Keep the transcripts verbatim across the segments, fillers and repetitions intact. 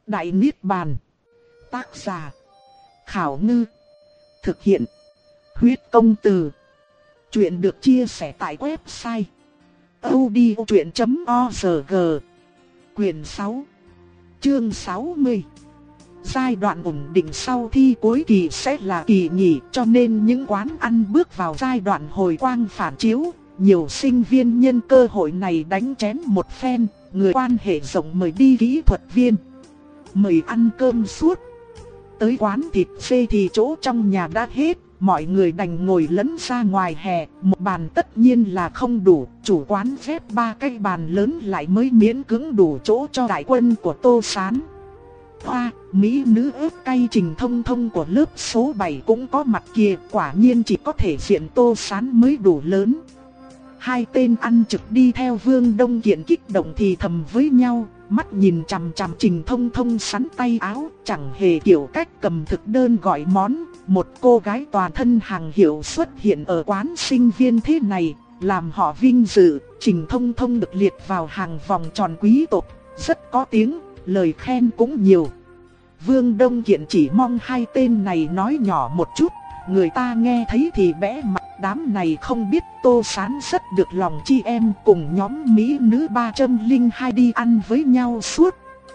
Đại Niết Bàn. Tác giả: Khảo Ngư. Thực hiện: Huyết Công Từ. Chuyện được chia sẻ tại website audiochuyện chấm org. Quyền sáu, chương sáu mươi. Giai đoạn ổn định sau thi cuối kỳ sẽ là kỳ nghỉ, cho nên những quán ăn bước vào giai đoạn hồi quang phản chiếu. Nhiều sinh viên nhân cơ hội này đánh chén một phen, người quan hệ rộng mời đi kỹ thuật viên, mời ăn cơm suốt. Tới quán thịt xê thì chỗ trong nhà đã hết, mọi người đành ngồi lẫn ra ngoài hè. Một bàn tất nhiên là không đủ, chủ quán phép ba cái bàn lớn lại mới miễn cưỡng đủ chỗ cho đại quân của Tô Sán. Hoa, mỹ nữ ướp cay Trình Thông Thông của lớp số bảy cũng có mặt kìa, quả nhiên chỉ có thể diện Tô Sán mới đủ lớn. Hai tên ăn trực đi theo Vương Đông Kiện kích động thì thầm với nhau, mắt nhìn chằm chằm Trình Thông Thông sắn tay áo, chẳng hề kiểu cách cầm thực đơn gọi món. Một cô gái toàn thân hàng hiệu xuất hiện ở quán sinh viên thế này, làm họ vinh dự. Trình Thông Thông được liệt vào hàng vòng tròn quý tộc, rất có tiếng, lời khen cũng nhiều. Vương Đông Kiện chỉ mong hai tên này nói nhỏ một chút, người ta nghe thấy thì bẽ mặt. Đám này không biết Tô Sán rất được lòng chị em, cùng nhóm mỹ nữ ba không hai đi ăn với nhau suốt.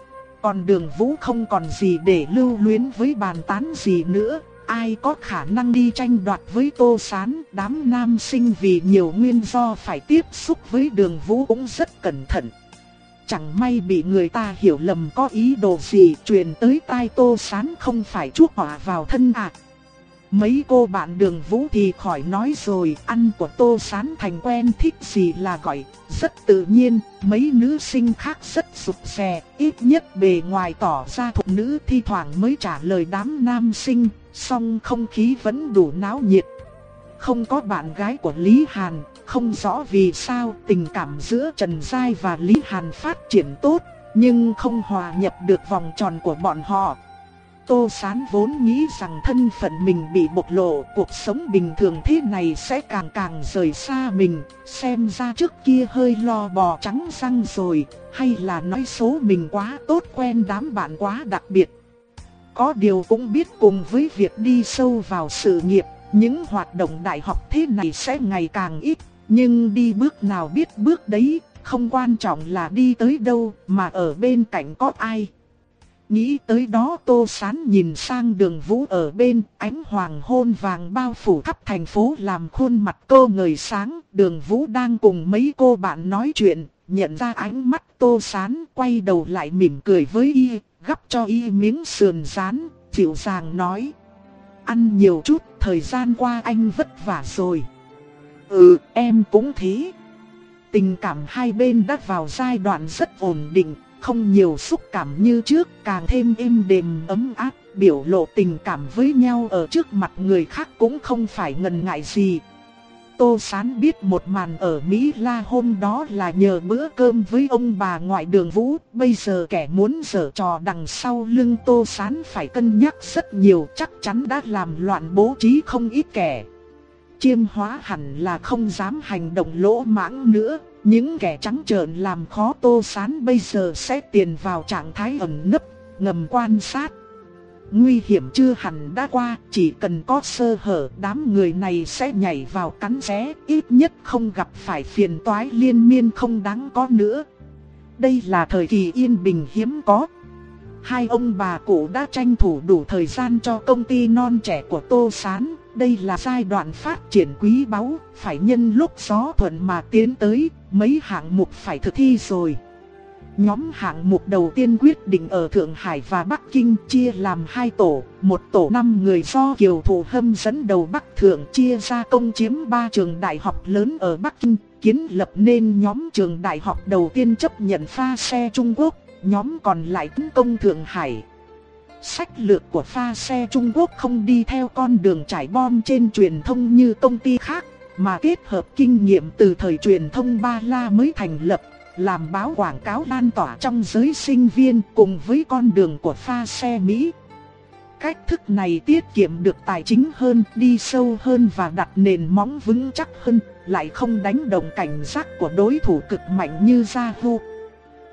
Còn Đường Vũ không còn gì để lưu luyến với bàn tán gì nữa, ai có khả năng đi tranh đoạt với Tô Sán. Đám nam sinh vì nhiều nguyên do phải tiếp xúc với Đường Vũ cũng rất cẩn thận. Chẳng may bị người ta hiểu lầm có ý đồ gì truyền tới tai Tô Sán không phải chuốc họa vào thân à. Mấy cô bạn Đường Vũ thì khỏi nói rồi, ăn của Tô Sán thành quen, thích gì là gọi, rất tự nhiên. Mấy nữ sinh khác rất rụt rè, ít nhất bề ngoài tỏ ra thục nữ, thi thoảng mới trả lời đám nam sinh, song không khí vẫn đủ náo nhiệt. Không có bạn gái của Lý Hàn, không rõ vì sao tình cảm giữa Trần Giai và Lý Hàn phát triển tốt, nhưng không hòa nhập được vòng tròn của bọn họ. Tô Sán vốn nghĩ rằng thân phận mình bị bộc lộ, cuộc sống bình thường thế này sẽ càng càng rời xa mình. Xem ra trước kia hơi lo bò trắng răng rồi, hay là nói số mình quá tốt, quen đám bạn quá đặc biệt. Có điều cũng biết cùng với việc đi sâu vào sự nghiệp, những hoạt động đại học thế này sẽ ngày càng ít. Nhưng đi bước nào biết bước đấy, không quan trọng là đi tới đâu, mà ở bên cạnh có ai. Nghĩ tới đó Tô Sán nhìn sang Đường Vũ ở bên, ánh hoàng hôn vàng bao phủ khắp thành phố làm khuôn mặt cô ngời sáng. Đường Vũ đang cùng mấy cô bạn nói chuyện, nhận ra ánh mắt Tô Sán, quay đầu lại mỉm cười với y, gắp cho y miếng sườn rán, dịu dàng nói: ăn nhiều chút, thời gian qua anh vất vả rồi. Ừ, em cũng thế. Tình cảm hai bên đã vào giai đoạn rất ổn định, không nhiều xúc cảm như trước, càng thêm êm đềm ấm áp, biểu lộ tình cảm với nhau ở trước mặt người khác cũng không phải ngần ngại gì. Tô Sán biết một màn ở Mỹ La hôm đó là nhờ bữa cơm với ông bà ngoại Đường Vũ, bây giờ kẻ muốn giở trò đằng sau lưng Tô Sán phải cân nhắc rất nhiều, chắc chắn đã làm loạn bố trí không ít kẻ. Chiêm Hóa hẳn là không dám hành động lỗ mãng nữa. Những kẻ trắng trợn làm khó Tô Sán bây giờ sẽ tiền vào trạng thái ẩn nấp, ngầm quan sát. Nguy hiểm chưa hẳn đã qua, chỉ cần có sơ hở đám người này sẽ nhảy vào cắn xé, ít nhất không gặp phải phiền toái liên miên không đáng có nữa. Đây là thời kỳ yên bình hiếm có. Hai ông bà cụ đã tranh thủ đủ thời gian cho công ty non trẻ của Tô Sán. Đây là giai đoạn phát triển quý báu, phải nhân lúc gió thuận mà tiến tới, mấy hạng mục phải thực thi rồi. Nhóm hạng mục đầu tiên quyết định ở Thượng Hải và Bắc Kinh, chia làm hai tổ, một tổ năm người do Kiều Thụ Hâm dẫn đầu Bắc Thượng, chia ra công chiếm ba trường đại học lớn ở Bắc Kinh, kiến lập nên nhóm trường đại học đầu tiên chấp nhận pha xe Trung Quốc, nhóm còn lại tấn công Thượng Hải. Sách lược của pha xe Trung Quốc không đi theo con đường trải bom trên truyền thông như công ty khác, mà kết hợp kinh nghiệm từ thời truyền thông Ba La mới thành lập, làm báo quảng cáo lan tỏa trong giới sinh viên cùng với con đường của pha xe Mỹ. Cách thức này tiết kiệm được tài chính hơn, đi sâu hơn và đặt nền móng vững chắc hơn, lại không đánh động cảnh giác của đối thủ cực mạnh như Yahoo.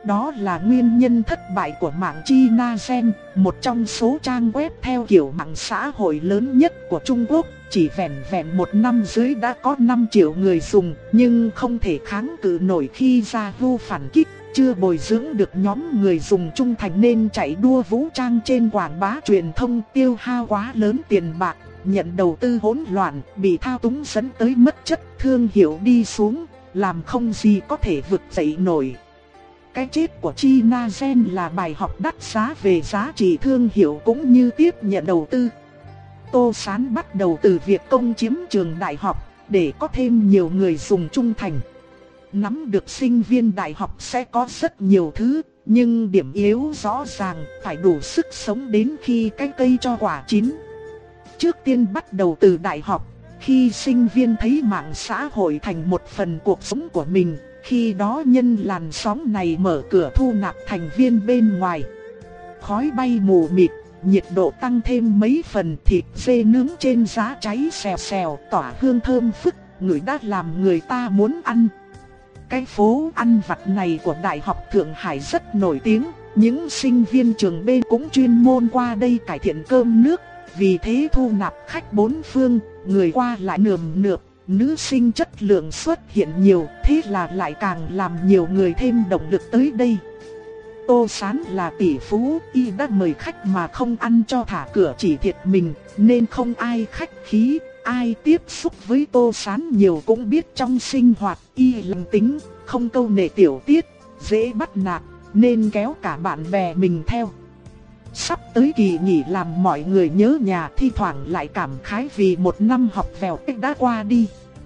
Đó là nguyên nhân thất bại của mạng China Gen, một trong số trang web theo kiểu mạng xã hội lớn nhất của Trung Quốc. Chỉ vẻn vẹn một năm dưới đã có năm triệu người dùng, nhưng không thể kháng cự nổi khi Yahoo phản kích. Chưa bồi dưỡng được nhóm người dùng trung thành nên chạy đua vũ trang trên quảng bá truyền thông, tiêu hao quá lớn tiền bạc, nhận đầu tư hỗn loạn, bị thao túng dẫn tới mất chất, thương hiệu đi xuống, làm không gì có thể vực dậy nổi. Cái chết của China Gen là bài học đắt giá về giá trị thương hiệu cũng như tiếp nhận đầu tư. Tô Sán bắt đầu từ việc công chiếm trường đại học để có thêm nhiều người dùng trung thành. Nắm được sinh viên đại học sẽ có rất nhiều thứ, nhưng điểm yếu rõ ràng phải đủ sức sống đến khi cái cây cho quả chín. Trước tiên bắt đầu từ đại học, khi sinh viên thấy mạng xã hội thành một phần cuộc sống của mình, khi đó nhân làn sóng này mở cửa thu nạp thành viên bên ngoài. Khói bay mù mịt, nhiệt độ tăng thêm mấy phần, thịt dê nướng trên giá cháy xèo xèo tỏa hương thơm phức, người đã làm người ta muốn ăn. Cái phố ăn vặt này của Đại học Thượng Hải rất nổi tiếng, những sinh viên trường bên cũng chuyên môn qua đây cải thiện cơm nước, vì thế thu nạp khách bốn phương, người qua lại nườm nượp, nữ sinh chất lượng xuất hiện nhiều, thế là lại càng làm nhiều người thêm động lực tới đây. Tô Sán là tỷ phú, y đã mời khách mà không ăn cho thả cửa chỉ thiệt mình, nên không ai khách khí. Ai tiếp xúc với Tô Sán nhiều cũng biết trong sinh hoạt y lành tính, không câu nệ tiểu tiết, dễ bắt nạt, nên kéo cả bạn bè mình theo. Sắp tới kỳ nghỉ làm mọi người nhớ nhà, thi thoảng lại cảm khái vì một năm học vèo cách đã qua đi.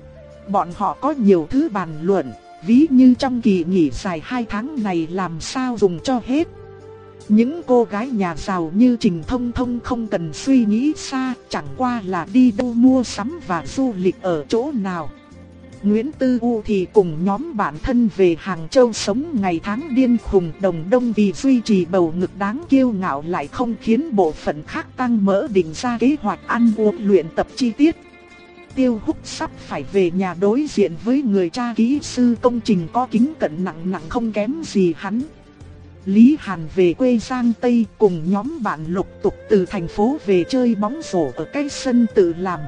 Bọn họ có nhiều thứ bàn luận, ví như trong kỳ nghỉ dài hai tháng này làm sao dùng cho hết. Những cô gái nhà giàu như Trình Thông Thông không cần suy nghĩ xa, chẳng qua là đi đâu mua sắm và du lịch ở chỗ nào. Nguyễn Tư U thì cùng nhóm bạn thân về Hàng Châu sống ngày tháng điên khùng đồng đông vì duy trì bầu ngực đáng kiêu ngạo lại không khiến bộ phận khác tăng mỡ, định ra kế hoạch ăn uống luyện tập chi tiết. Tiêu Húc sắp phải về nhà đối diện với người cha kỹ sư công trình có kính cận nặng nặng không kém gì hắn. Lý Hàn về quê Giang Tây cùng nhóm bạn lục tục từ thành phố về chơi bóng rổ ở cái sân tự làm.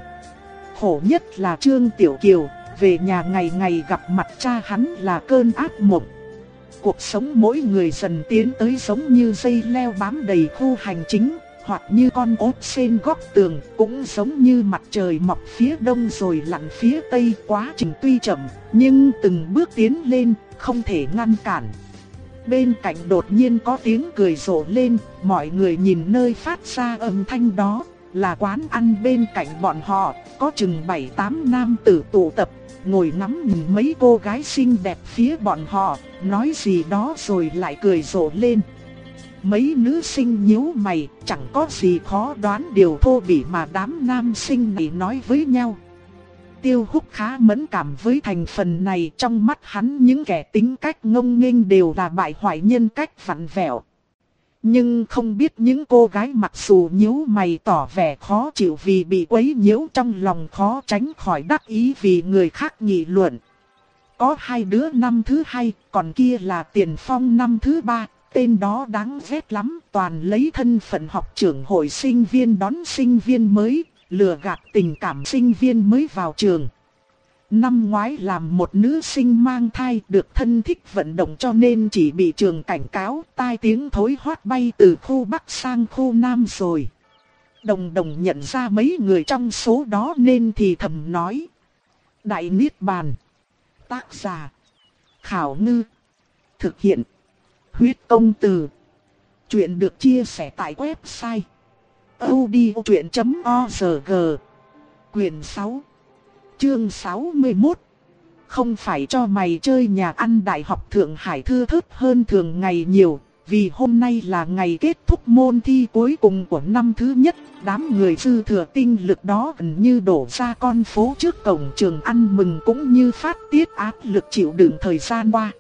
Khổ nhất là Trương Tiểu Kiều, về nhà ngày ngày gặp mặt cha hắn là cơn ác mộng. Cuộc sống mỗi người dần tiến tới giống như dây leo bám đầy khu hành chính, hoặc như con ốt sên góc tường, cũng giống như mặt trời mọc phía đông rồi lặn phía tây. Quá trình tuy chậm, nhưng từng bước tiến lên, không thể ngăn cản. Bên cạnh đột nhiên có tiếng cười rộ lên, mọi người nhìn nơi phát ra âm thanh đó, là quán ăn bên cạnh bọn họ, có chừng bảy tám nam tử tụ tập, ngồi ngắm nhìn mấy cô gái xinh đẹp phía bọn họ, nói gì đó rồi lại cười rộ lên. Mấy nữ sinh nhíu mày, chẳng có gì khó đoán điều thô bỉ mà đám nam sinh này nói với nhau. Tiêu Húc khá mẫn cảm với thành phần này, trong mắt hắn những kẻ tính cách ngông nghênh đều là bại hoại nhân cách vặn vẹo. Nhưng không biết những cô gái mặc dù nhíu mày tỏ vẻ khó chịu vì bị quấy nhiễu, trong lòng khó tránh khỏi đắc ý vì người khác nghị luận. Có hai đứa năm thứ hai, còn kia là Tiền Phong năm thứ ba, tên đó đáng ghét lắm, toàn lấy thân phận học trưởng hội sinh viên đón sinh viên mới, lừa gạt tình cảm sinh viên mới vào trường. Năm ngoái làm một nữ sinh mang thai được thân thích vận động cho nên chỉ bị trường cảnh cáo, tai tiếng thối hoát bay từ khu Bắc sang khu Nam rồi. Đồng đồng nhận ra mấy người trong số đó nên thì thầm nói. Đại Niết Bàn. Tác giả. Khảo Ngư. Thực hiện. Huyết Công Từ. Chuyện được chia sẻ tại website audiochuyện chấm org. Quyền sáu. Chương sáu mươi mốt. Không phải cho mày chơi nhà ăn Đại học Thượng Hải thưa thớt hơn thường ngày nhiều, vì hôm nay là ngày kết thúc môn thi cuối cùng của năm thứ nhất. Đám người dư thừa tinh lực đó gần như đổ ra con phố trước cổng trường ăn mừng cũng như phát tiết áp lực chịu đựng thời gian qua.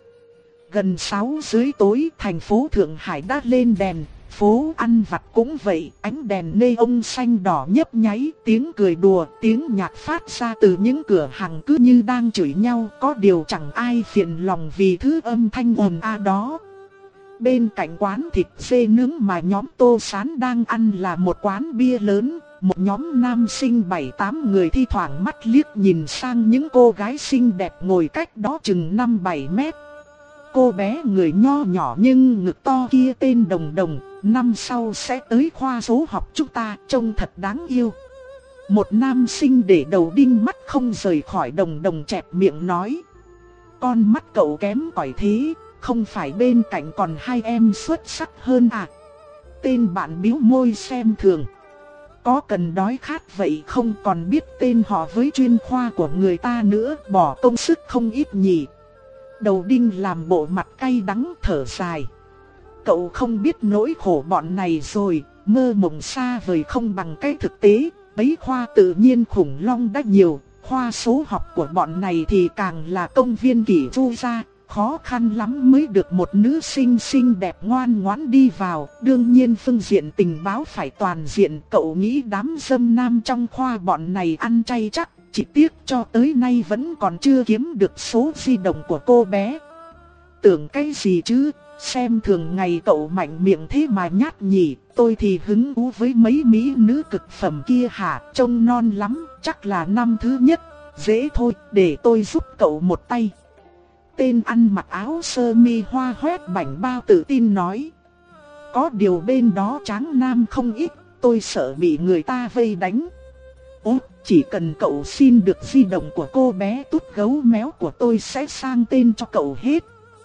Gần sáu rưỡi tối, thành phố Thượng Hải đã lên đèn. Phố ăn vặt cũng vậy, ánh đèn neon xanh đỏ nhấp nháy, tiếng cười đùa, tiếng nhạc phát ra từ những cửa hàng cứ như đang chửi nhau, có điều chẳng ai phiền lòng vì thứ âm thanh ồn ào đó. Bên cạnh quán thịt dê nướng mà nhóm Tô Sán đang ăn là một quán bia lớn. Một nhóm nam sinh bảy tám người thi thoảng mắt liếc nhìn sang những cô gái xinh đẹp ngồi cách đó chừng năm bảy mét. Cô bé người nho nhỏ nhưng ngực to kia tên Đồng Đồng, năm sau sẽ tới khoa số học chúng ta, trông thật đáng yêu. Một nam sinh để đầu đinh mắt không rời khỏi Đồng Đồng chẹp miệng nói: con mắt cậu kém cỏi thế, không phải bên cạnh còn hai em xuất sắc hơn à? Tên bạn bĩu môi xem thường: có cần đói khát vậy không, còn biết tên họ với chuyên khoa của người ta nữa, bỏ công sức không ít nhỉ. Đầu đinh làm bộ mặt cay đắng thở dài: cậu không biết nỗi khổ bọn này rồi, mơ mộng xa vời không bằng cái thực tế. Bấy khoa tự nhiên khủng long đã nhiều, khoa số học của bọn này thì càng là công viên kỷ vu gia. Khó khăn lắm mới được một nữ sinh xinh đẹp ngoan ngoãn đi vào. Đương nhiên phương diện tình báo phải toàn diện. Cậu nghĩ đám dâm nam trong khoa bọn này ăn chay chắc. Chỉ tiếc cho tới nay vẫn còn chưa kiếm được số di động của cô bé. Tưởng cái gì chứ, xem thường ngày cậu mạnh miệng thế mà nhát nhỉ. Tôi thì hứng thú với mấy mỹ nữ cực phẩm kia hả, trông non lắm, chắc là năm thứ nhất. Dễ thôi, để tôi giúp cậu một tay. Tên ăn mặc áo sơ mi hoa hoét bảnh bao tự tin nói: có điều bên đó tráng nam không ít, tôi sợ bị người ta vây đánh. Ố, chỉ cần cậu xin được di động của cô bé tút gấu méo của tôi sẽ sang tên cho cậu hết.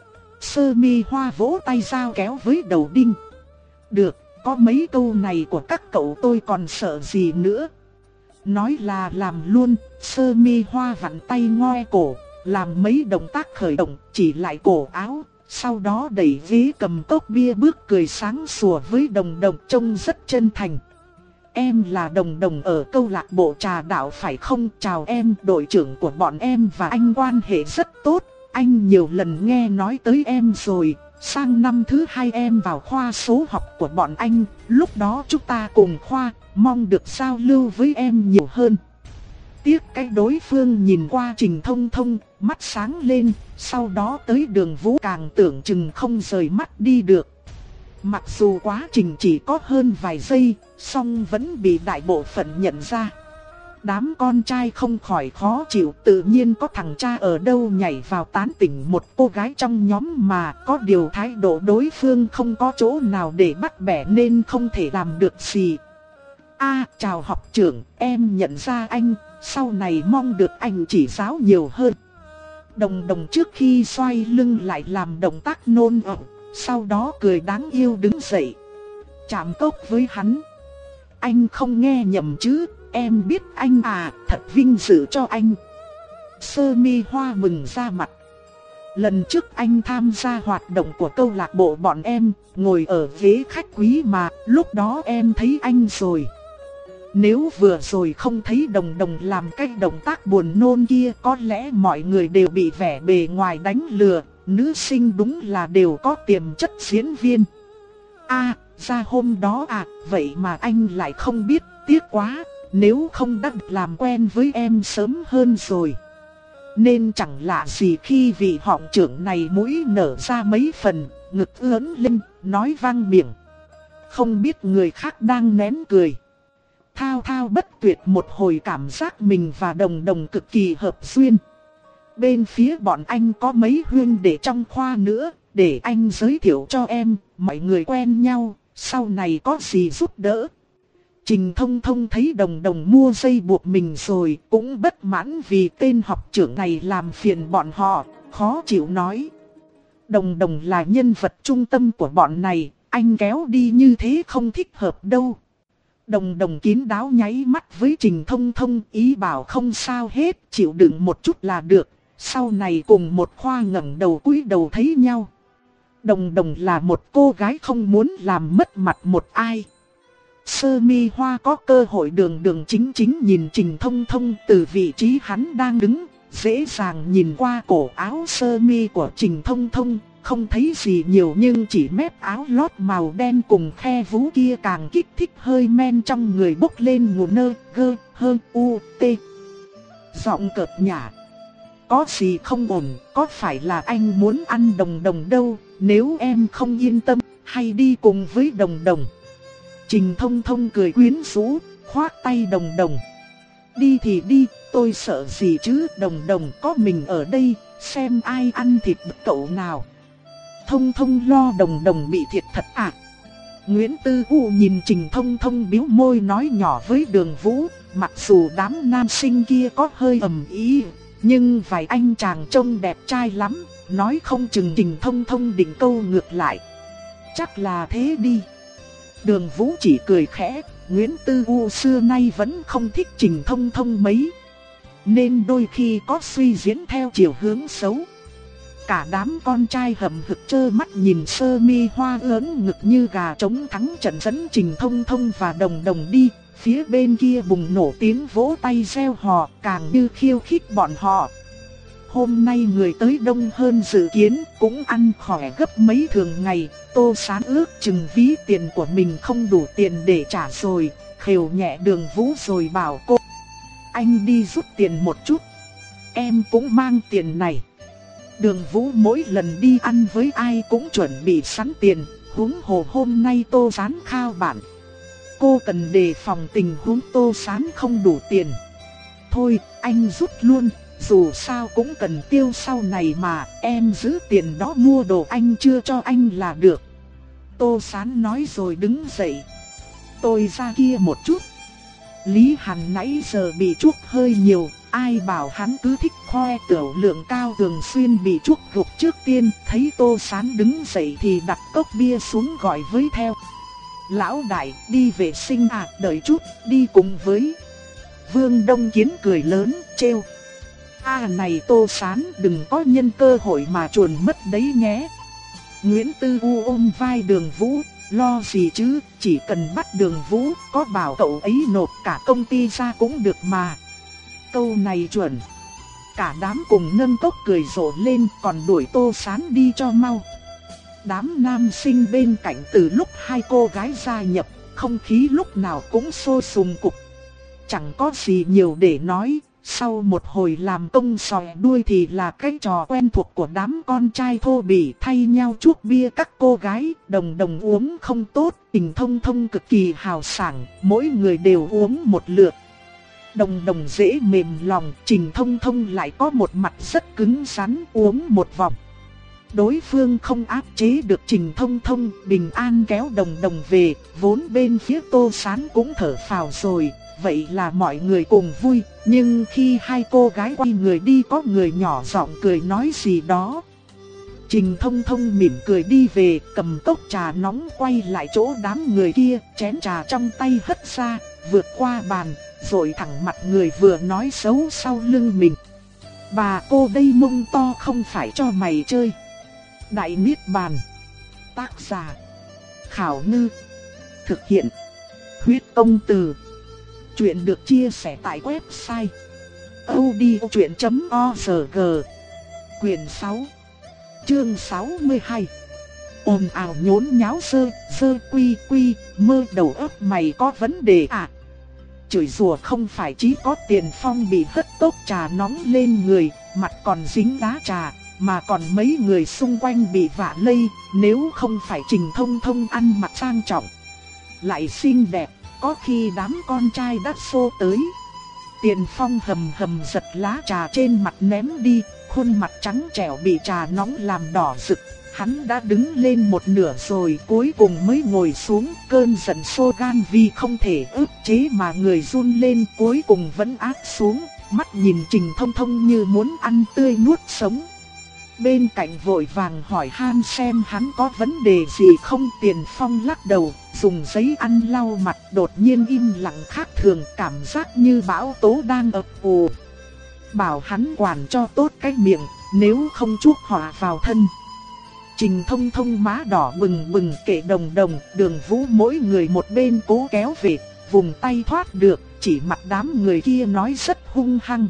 Sơ mi hoa vỗ tay dao kéo với đầu đinh: được, có mấy câu này của các cậu tôi còn sợ gì nữa. Nói là làm luôn. Sơ mi hoa vặn tay ngoe cổ, làm mấy động tác khởi động, chỉ lại cổ áo, sau đó đẩy ghế cầm cốc bia bước cười sáng sủa với Đồng Đồng trông rất chân thành. Em là Đồng Đồng ở câu lạc bộ trà đạo phải không? Chào em, đội trưởng của bọn em và anh quan hệ rất tốt, anh nhiều lần nghe nói tới em rồi. Sang năm thứ hai em vào khoa số học của bọn anh, lúc đó chúng ta cùng khoa, mong được giao lưu với em nhiều hơn. Tiếc cái đối phương nhìn qua Trình Thông Thông, mắt sáng lên, sau đó tới Đường Vũ càng tưởng chừng không rời mắt đi được. Mặc dù quá trình chỉ có hơn vài giây, song vẫn bị đại bộ phận nhận ra. Đám con trai không khỏi khó chịu, tự nhiên có thằng cha ở đâu nhảy vào tán tỉnh một cô gái trong nhóm mà, có điều thái độ đối phương không có chỗ nào để bắt bẻ nên không thể làm được gì. A, chào học trưởng, em nhận ra anh, sau này mong được anh chỉ giáo nhiều hơn. Đồng Đồng trước khi xoay lưng lại làm động tác nôn ọe, sau đó cười đáng yêu đứng dậy, chạm cốc với hắn. Anh không nghe nhầm chứ, em biết anh à, thật vinh dự cho anh. Sơ mi hoa mừng ra mặt. Lần trước anh tham gia hoạt động của câu lạc bộ bọn em, ngồi ở ghế khách quý mà, lúc đó em thấy anh rồi. Nếu vừa rồi không thấy Đồng Đồng làm cái động tác buồn nôn kia, có lẽ mọi người đều bị vẻ bề ngoài đánh lừa. Nữ sinh đúng là đều có tiềm chất diễn viên. À, ra hôm đó à, vậy mà anh lại không biết, tiếc quá. Nếu không đã làm quen với em sớm hơn rồi. Nên chẳng lạ gì khi vị họng trưởng này mũi nở ra mấy phần, ngực ưỡn lên, nói vang miệng. Không biết người khác đang nén cười. Thao thao bất tuyệt một hồi cảm giác mình và Đồng Đồng cực kỳ hợp duyên. Bên phía bọn anh có mấy huynh đệ trong khoa nữa, để anh giới thiệu cho em, mọi người quen nhau, sau này có gì giúp đỡ. Trình Thông Thông thấy Đồng Đồng mua dây buộc mình rồi, cũng bất mãn vì tên học trưởng này làm phiền bọn họ, khó chịu nói. Đồng Đồng là nhân vật trung tâm của bọn này, anh kéo đi như thế không thích hợp đâu. Đồng Đồng kín đáo nháy mắt với Trình Thông Thông, ý bảo không sao hết, chịu đựng một chút là được. Sau này cùng một khoa ngẩng đầu cúi đầu thấy nhau. Đồng Đồng là một cô gái không muốn làm mất mặt một ai. Sơ mi hoa có cơ hội đường đường chính chính nhìn Trình Thông Thông từ vị trí hắn đang đứng, dễ dàng nhìn qua cổ áo sơ mi của Trình Thông Thông, không thấy gì nhiều nhưng chỉ mép áo lót màu đen cùng khe vú kia càng kích thích hơi men trong người bốc lên ngủ nơ, gơ, hơn, u, tê. Giọng cợt nhả. Có gì không ổn, có phải là anh muốn ăn Đồng Đồng đâu, nếu em không yên tâm, hay đi cùng với Đồng Đồng. Trình Thông Thông cười quyến rũ, khoác tay Đồng Đồng. Đi thì đi, tôi sợ gì chứ, Đồng Đồng có mình ở đây, xem ai ăn thịt cậu nào. Thông Thông lo Đồng Đồng bị thiệt thật à? Nguyễn Tư U nhìn Trình Thông Thông bĩu môi nói nhỏ với Đường Vũ, mặc dù đám nam sinh kia có hơi ầm ĩ, nhưng vài anh chàng trông đẹp trai lắm, nói không chừng Trình Thông Thông định câu ngược lại. Chắc là thế đi. Đường Vũ chỉ cười khẽ, Nguyễn Tư U xưa nay vẫn không thích Trình Thông Thông mấy, nên đôi khi có suy diễn theo chiều hướng xấu. Cả đám con trai hậm hực trơ mắt nhìn Sơ Mi Hoa lớn ngực như gà trống thắng trận dẫn Trình Thông Thông và Đồng Đồng đi. Phía bên kia bùng nổ tiếng vỗ tay reo hò, càng như khiêu khích bọn họ. Hôm nay người tới đông hơn dự kiến, cũng ăn khỏe gấp mấy thường ngày. Tô Sán ước chừng ví tiền của mình không đủ tiền để trả rồi, khều nhẹ Đường Vũ rồi bảo cô: anh đi rút tiền một chút, em cũng mang tiền này. Đường Vũ mỗi lần đi ăn với ai cũng chuẩn bị sẵn tiền, huống hồ hôm nay Tô Sán khao bạn. Cô cần đề phòng tình huống Tô Sán không đủ tiền. Thôi, anh rút luôn, dù sao cũng cần tiêu sau này mà, em giữ tiền đó mua đồ anh chưa cho anh là được. Tô Sán nói rồi đứng dậy. Tôi ra kia một chút. Lý Hàn nãy giờ bị chuốc hơi nhiều, ai bảo hắn cứ thích khoe tiểu lượng cao, thường xuyên bị chuốc gục trước tiên. Thấy Tô Sán đứng dậy thì đặt cốc bia xuống gọi với theo. Lão đại, đi vệ sinh à, đợi chút, đi cùng với. Vương Đông Kiến cười lớn, trêu. À này Tô Sán, đừng có nhân cơ hội mà chuồn mất đấy nhé. Nguyễn Tư U ôm vai Đường Vũ, lo gì chứ, chỉ cần bắt Đường Vũ, có bảo cậu ấy nộp cả công ty ra cũng được mà. Câu này chuẩn. Cả đám cùng nâng cốc cười rộ lên, còn đuổi Tô Sán đi cho mau. Đám nam sinh bên cạnh từ lúc hai cô gái gia nhập, không khí lúc nào cũng sôi sùng cục. Chẳng có gì nhiều để nói, sau một hồi làm công sòi đuôi thì là cái trò quen thuộc của đám con trai thô bỉ thay nhau chuốc bia các cô gái. Đồng Đồng uống không tốt, Trình Thông Thông cực kỳ hào sảng, mỗi người đều uống một lượt. Đồng Đồng dễ mềm lòng, Trình Thông Thông lại có một mặt rất cứng rắn, uống một vòng. Đối phương không áp chế được Trình Thông Thông, bình an kéo Đồng Đồng về, vốn bên phía Tô Sán cũng thở phào rồi, vậy là mọi người cùng vui. Nhưng khi hai cô gái quay người đi có người nhỏ giọng cười nói gì đó. Trình Thông Thông mỉm cười đi về, cầm cốc trà nóng quay lại chỗ đám người kia, chén trà trong tay hất ra, vượt qua bàn, rồi thẳng mặt người vừa nói xấu sau lưng mình. Bà cô đây mông to không phải cho mày chơi. Đại Niết Bàn. Tác giả: Khảo Ngư. Thực hiện: Huyết Công Từ. Chuyện được chia sẻ tại website audiochuyện chấm org. Quyền sáu, chương sáu mươi hai. Ồn ào nhốn nháo sơ, sơ quy quy, mơ đầu óc mày có vấn đề à? Chửi rủa không phải chỉ có Tiền Phong bị hất cốc trà nóng lên người, mặt còn dính đá trà, mà còn mấy người xung quanh bị vạ lây. Nếu không phải Trình Thông Thông ăn mặc sang trọng, lại xinh đẹp, có khi đám con trai đã xô tới. Tiền Phong hầm hầm giật lá trà trên mặt ném đi, khuôn mặt trắng trẻo bị trà nóng làm đỏ rực. Hắn đã đứng lên một nửa rồi, cuối cùng mới ngồi xuống. Cơn giận sôi gan vì không thể ức chế mà người run lên, cuối cùng vẫn áp xuống. Mắt nhìn Trình Thông Thông như muốn ăn tươi nuốt sống. Bên cạnh vội vàng hỏi han xem hắn có vấn đề gì không. Tiền Phong lắc đầu, dùng giấy ăn lau mặt, đột nhiên im lặng khác thường, cảm giác như bão tố đang ập ùa. Bảo hắn quản cho tốt cái miệng, nếu không chuốc họa vào thân. Trình Thông Thông má đỏ bừng bừng kệ Đồng Đồng, Đường Vũ mỗi người một bên cố kéo về, vùng tay thoát được, chỉ mặt đám người kia nói rất hung hăng.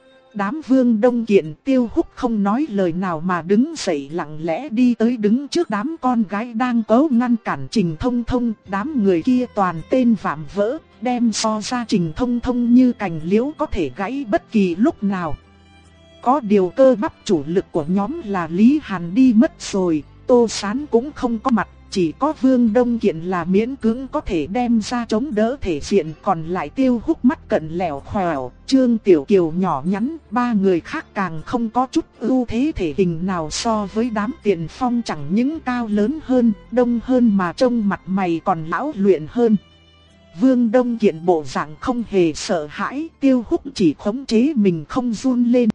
Đám Vương Đông Kiện, Tiêu Húc không nói lời nào mà đứng dậy lặng lẽ đi tới đứng trước đám con gái đang cố ngăn cản Trình Thông Thông. Đám người kia toàn tên vạm vỡ, đem so ra Trình Thông Thông như cành liễu có thể gãy bất kỳ lúc nào. Có điều cơ bắp chủ lực của nhóm là Lý Hàn đi mất rồi, Tô Sán cũng không có mặt, chỉ có Vương Đông Kiện là miễn cưỡng có thể đem ra chống đỡ thể diện, còn lại Tiêu Húc mắt cận lẻo khèo, Trương Tiểu Kiều nhỏ nhắn, ba người khác càng không có chút ưu thế thể hình nào so với đám Tiền Phong, chẳng những cao lớn hơn, đông hơn mà trông mặt mày còn lão luyện hơn. Vương Đông Kiện bộ dạng không hề sợ hãi, Tiêu Húc chỉ khống chế mình không run lên.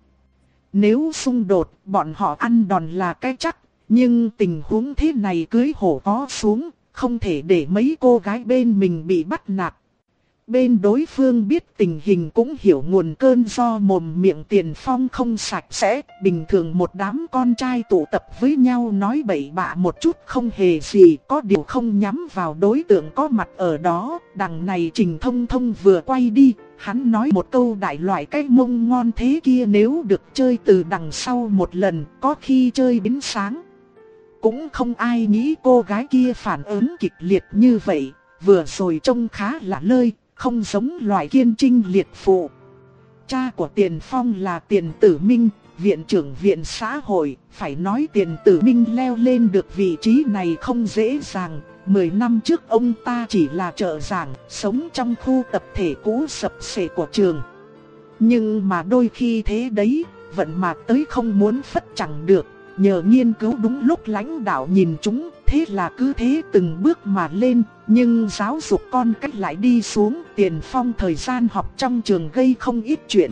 Nếu xung đột, bọn họ ăn đòn là cái chắc. Nhưng tình huống thế này cưới hổ có xuống, không thể để mấy cô gái bên mình bị bắt nạt. Bên đối phương biết tình hình cũng hiểu nguồn cơn do mồm miệng Tiền Phong không sạch sẽ. Bình thường một đám con trai tụ tập với nhau nói bậy bạ một chút không hề gì, có điều không nhắm vào đối tượng có mặt ở đó. Đằng này Trình Thông Thông vừa quay đi, hắn nói một câu đại loại cái mông ngon thế kia, nếu được chơi từ đằng sau một lần, có khi chơi đến sáng. Cũng không ai nghĩ cô gái kia phản ứng kịch liệt như vậy, vừa rồi trông khá là lơi, không giống loại kiên trinh liệt phụ. Cha của Tiền Phong là Tiền Tử Minh, viện trưởng viện xã hội, phải nói Tiền Tử Minh leo lên được vị trí này không dễ dàng. Mười năm trước ông ta chỉ là trợ giảng, sống trong khu tập thể cũ sập xệ của trường. Nhưng mà đôi khi thế đấy, vận mà tới không muốn phất chẳng được. Nhờ nghiên cứu đúng lúc lãnh đạo nhìn chúng, thế là cứ thế từng bước mà lên. Nhưng giáo dục con cách lại đi xuống. Tiền Phong thời gian học trong trường gây không ít chuyện.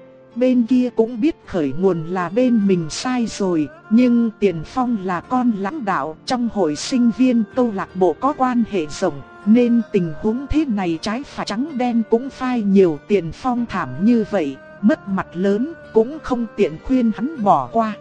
Bên kia cũng biết khởi nguồn là bên mình sai rồi. Nhưng Tiền Phong là con lãnh đạo, trong hội sinh viên câu lạc bộ có quan hệ rộng, nên tình huống thế này trái phải trắng đen cũng phai nhiều. Tiền Phong thảm như vậy, mất mặt lớn, cũng không tiện khuyên hắn bỏ qua.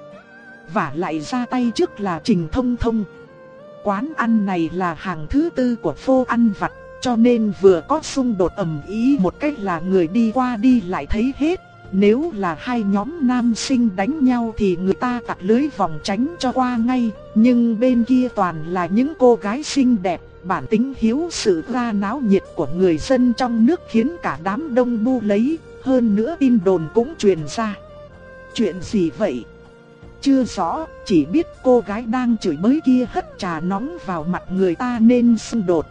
Và lại ra tay trước là Trình Thông Thông. Quán ăn này là hàng thứ tư của phô ăn vặt, cho nên vừa có xung đột ầm ĩ một cách là người đi qua đi lại thấy hết. Nếu là hai nhóm nam sinh đánh nhau thì người ta cắt lưới vòng tránh cho qua ngay. Nhưng bên kia toàn là những cô gái xinh đẹp, bản tính hiếu sự ra náo nhiệt của người dân trong nước khiến cả đám đông bu lấy. Hơn nữa tin đồn cũng truyền ra. Chuyện gì vậy? Chưa rõ, chỉ biết cô gái đang chửi bới kia hất trà nóng vào mặt người ta nên xung đột.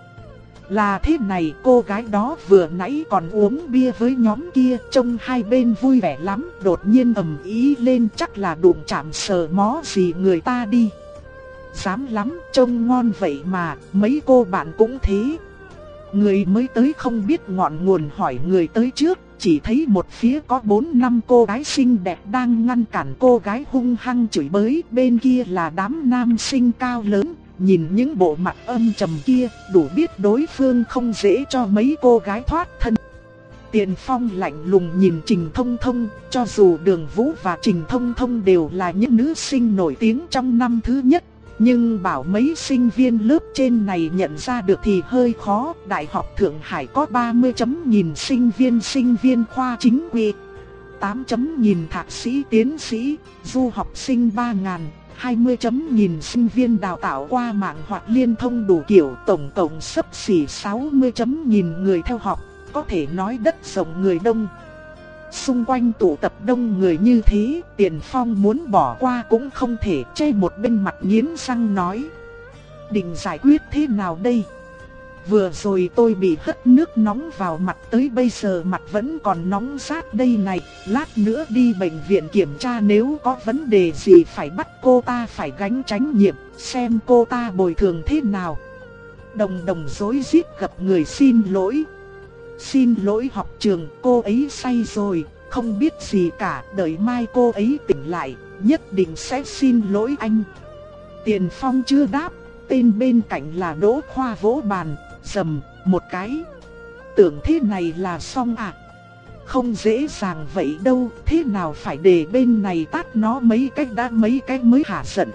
Là thế này, cô gái đó vừa nãy còn uống bia với nhóm kia, trông hai bên vui vẻ lắm, đột nhiên ầm ĩ lên, chắc là đụng chạm sờ mó gì người ta đi. Dám lắm, trông ngon vậy mà, mấy cô bạn cũng thế. Người mới tới không biết ngọn nguồn hỏi người tới trước. Chỉ thấy một phía có bốn năm cô gái xinh đẹp đang ngăn cản cô gái hung hăng chửi bới. Bên kia là đám nam sinh cao lớn. Nhìn những bộ mặt âm trầm kia, đủ biết đối phương không dễ cho mấy cô gái thoát thân. Tiền Phong lạnh lùng nhìn Trình Thông Thông. Cho dù Đường Vũ và Trình Thông Thông đều là những nữ sinh nổi tiếng trong năm thứ nhất, nhưng bảo mấy sinh viên lớp trên này nhận ra được thì hơi khó. Đại học Thượng Hải có ba mươi chấm nghìn sinh viên sinh viên khoa chính quy, tám chấm nghìn thạc sĩ tiến sĩ, du học sinh ba nghìn, hai mươi chấm nghìn sinh viên đào tạo qua mạng hoặc liên thông đủ kiểu, tổng cộng xấp xỉ sáu mươi chấm nghìn người theo học, có thể nói đất rộng người đông. Xung quanh tụ tập đông người như thế, Tiền Phong muốn bỏ qua cũng không thể, che một bên mặt nghiến răng nói: định giải quyết thế nào đây? Vừa rồi tôi bị hất nước nóng vào mặt, tới bây giờ mặt vẫn còn nóng rát đây này. Lát nữa đi bệnh viện kiểm tra, nếu có vấn đề gì phải bắt cô ta phải gánh trách nhiệm, xem cô ta bồi thường thế nào. Đồng đồng rối rít gặp người xin lỗi. Xin lỗi học trường, cô ấy say rồi, không biết gì cả, đợi mai cô ấy tỉnh lại, nhất định sẽ xin lỗi anh. Tiền Phong chưa đáp, tên bên cạnh là Đỗ Khoa vỗ bàn, rầm một cái. Tưởng thế này là xong à? Không dễ dàng vậy đâu, thế nào phải để bên này tát nó mấy cách đã mấy cách mới hả giận.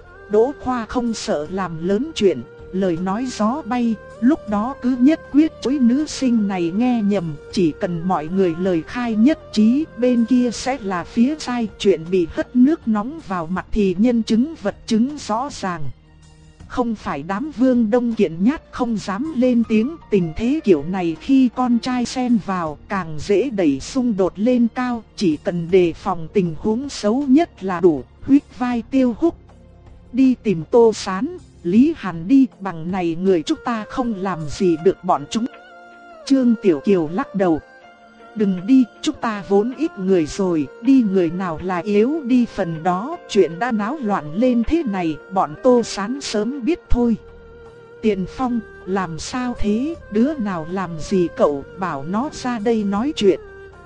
Đỗ Khoa không sợ làm lớn chuyện, lời nói gió bay, lúc đó cứ nhất quyết chối nữ sinh này nghe nhầm, chỉ cần mọi người lời khai nhất trí, bên kia sẽ là phía sai. Chuyện bị hất nước nóng vào mặt thì nhân chứng vật chứng rõ ràng. Không phải đám Vương Đông Kiện nhát không dám lên tiếng, tình thế kiểu này khi con trai xen vào càng dễ đẩy xung đột lên cao, chỉ cần đề phòng tình huống xấu nhất là đủ. Huyết vai Tiêu Húc. đi tìm Tô Sán, Lý Hàn đi, bằng này người chúng ta không làm gì được bọn chúng. Trương Tiểu Kiều lắc đầu. Đừng đi, chúng ta vốn ít người rồi, đi người nào là yếu đi phần đó, chuyện đã náo loạn lên thế này, bọn Tô Sán sớm biết thôi. Tiền Phong, làm sao thế, đứa nào làm gì cậu, bảo nó ra đây nói chuyện.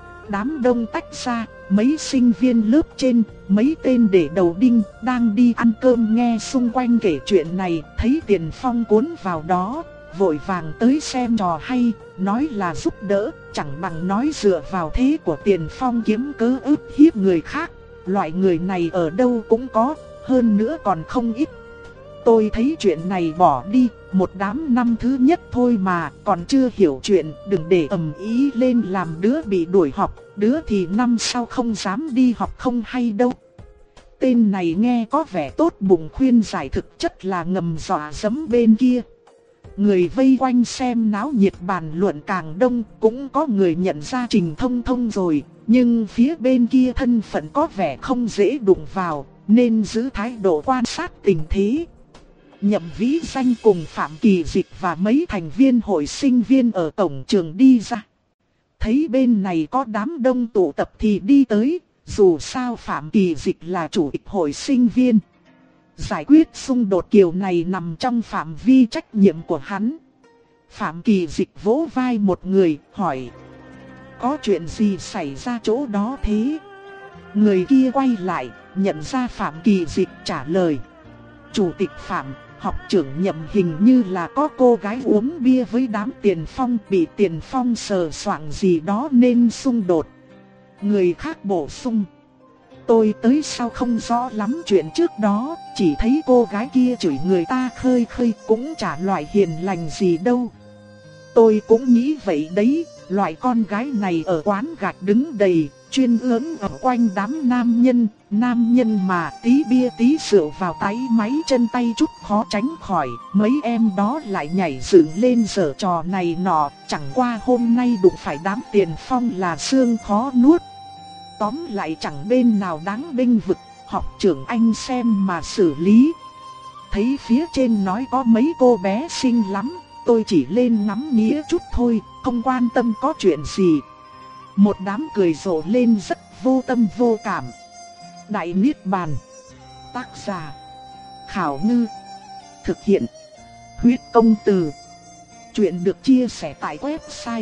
Đám đông tách ra, mấy sinh viên lớp trên, mấy tên để đầu đinh, đang đi ăn cơm nghe xung quanh kể chuyện này, thấy Tiền Phong cuốn vào đó, vội vàng tới xem trò hay, nói là giúp đỡ, chẳng bằng nói dựa vào thế của Tiền Phong kiếm cớ ức hiếp người khác. Loại người này ở đâu cũng có, hơn nữa còn không ít. Tôi thấy chuyện này bỏ đi, một đám năm thứ nhất thôi mà, còn chưa hiểu chuyện, đừng để ầm ý lên làm đứa bị đuổi học, đứa thì năm sau không dám đi học không hay đâu. Tên này nghe có vẻ tốt bụng khuyên giải, thực chất là ngầm dọa dẫm bên kia. Người vây quanh xem náo nhiệt bàn luận càng đông, cũng có người nhận ra Trình Thông Thông rồi, nhưng phía bên kia thân phận có vẻ không dễ đụng vào, nên giữ thái độ quan sát tình thế. Nhậm Vĩ Danh cùng Phạm Kỳ Dịch và mấy thành viên hội sinh viên ở cổng trường đi ra. Thấy bên này có đám đông tụ tập thì đi tới, dù sao Phạm Kỳ Dịch là chủ tịch hội sinh viên. Giải quyết xung đột kiểu này nằm trong phạm vi trách nhiệm của hắn. Phạm Kỳ Dịch vỗ vai một người, hỏi: có chuyện gì xảy ra chỗ đó thế? Người kia quay lại, nhận ra Phạm Kỳ Dịch, trả lời: Chủ tịch Phạm, học trưởng Nhậm hình như là có cô gái uống bia với đám Tiền Phong, bị Tiền Phong sờ soạng gì đó nên xung đột. Người khác bổ sung: tôi tới sau không rõ lắm chuyện trước đó, chỉ thấy cô gái kia chửi người ta khơi khơi, cũng chả loại hiền lành gì đâu. Tôi cũng nghĩ vậy đấy, loại con gái này ở quán gạch đứng đầy, chuyên ướn ở quanh đám nam nhân, nam nhân mà tí bia tí rượu vào tay máy chân tay chút khó tránh khỏi, mấy em đó lại nhảy dựng lên giở trò này nọ, chẳng qua hôm nay đụng phải đám Tiền Phong là xương khó nuốt. Tóm lại chẳng bên nào đáng bênh vực, học trưởng anh xem mà xử lý. Thấy phía trên nói có mấy cô bé xinh lắm, tôi chỉ lên ngắm nghĩa chút thôi, không quan tâm có chuyện gì. Một đám cười rộ lên rất vô tâm vô cảm. Đại Niết Bàn. Tác giả: Khảo Ngư. Thực hiện: Huyết Công Từ. Chuyện được chia sẻ tại website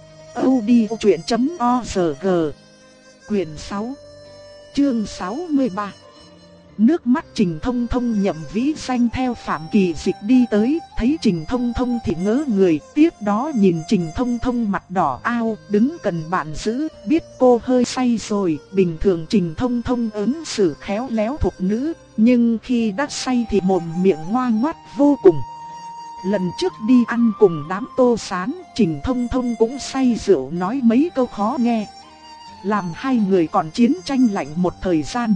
audiochuyện chấm org. Quyền sáu, chương sáu mươi ba. Nước mắt Trình Thông Thông. Nhậm Vĩ Danh theo Phạm Kỳ Dịch đi tới, thấy Trình Thông Thông thì ngỡ người, tiếp đó nhìn Trình Thông Thông mặt đỏ ao, đứng cần bạn giữ, biết cô hơi say rồi. Bình thường Trình Thông Thông ứng xử khéo léo thục nữ, nhưng khi đã say thì mồm miệng ngoa ngoắt vô cùng. Lần trước đi ăn cùng đám Tô Sán, Trình Thông Thông cũng say rượu nói mấy câu khó nghe, làm hai người còn chiến tranh lạnh một thời gian.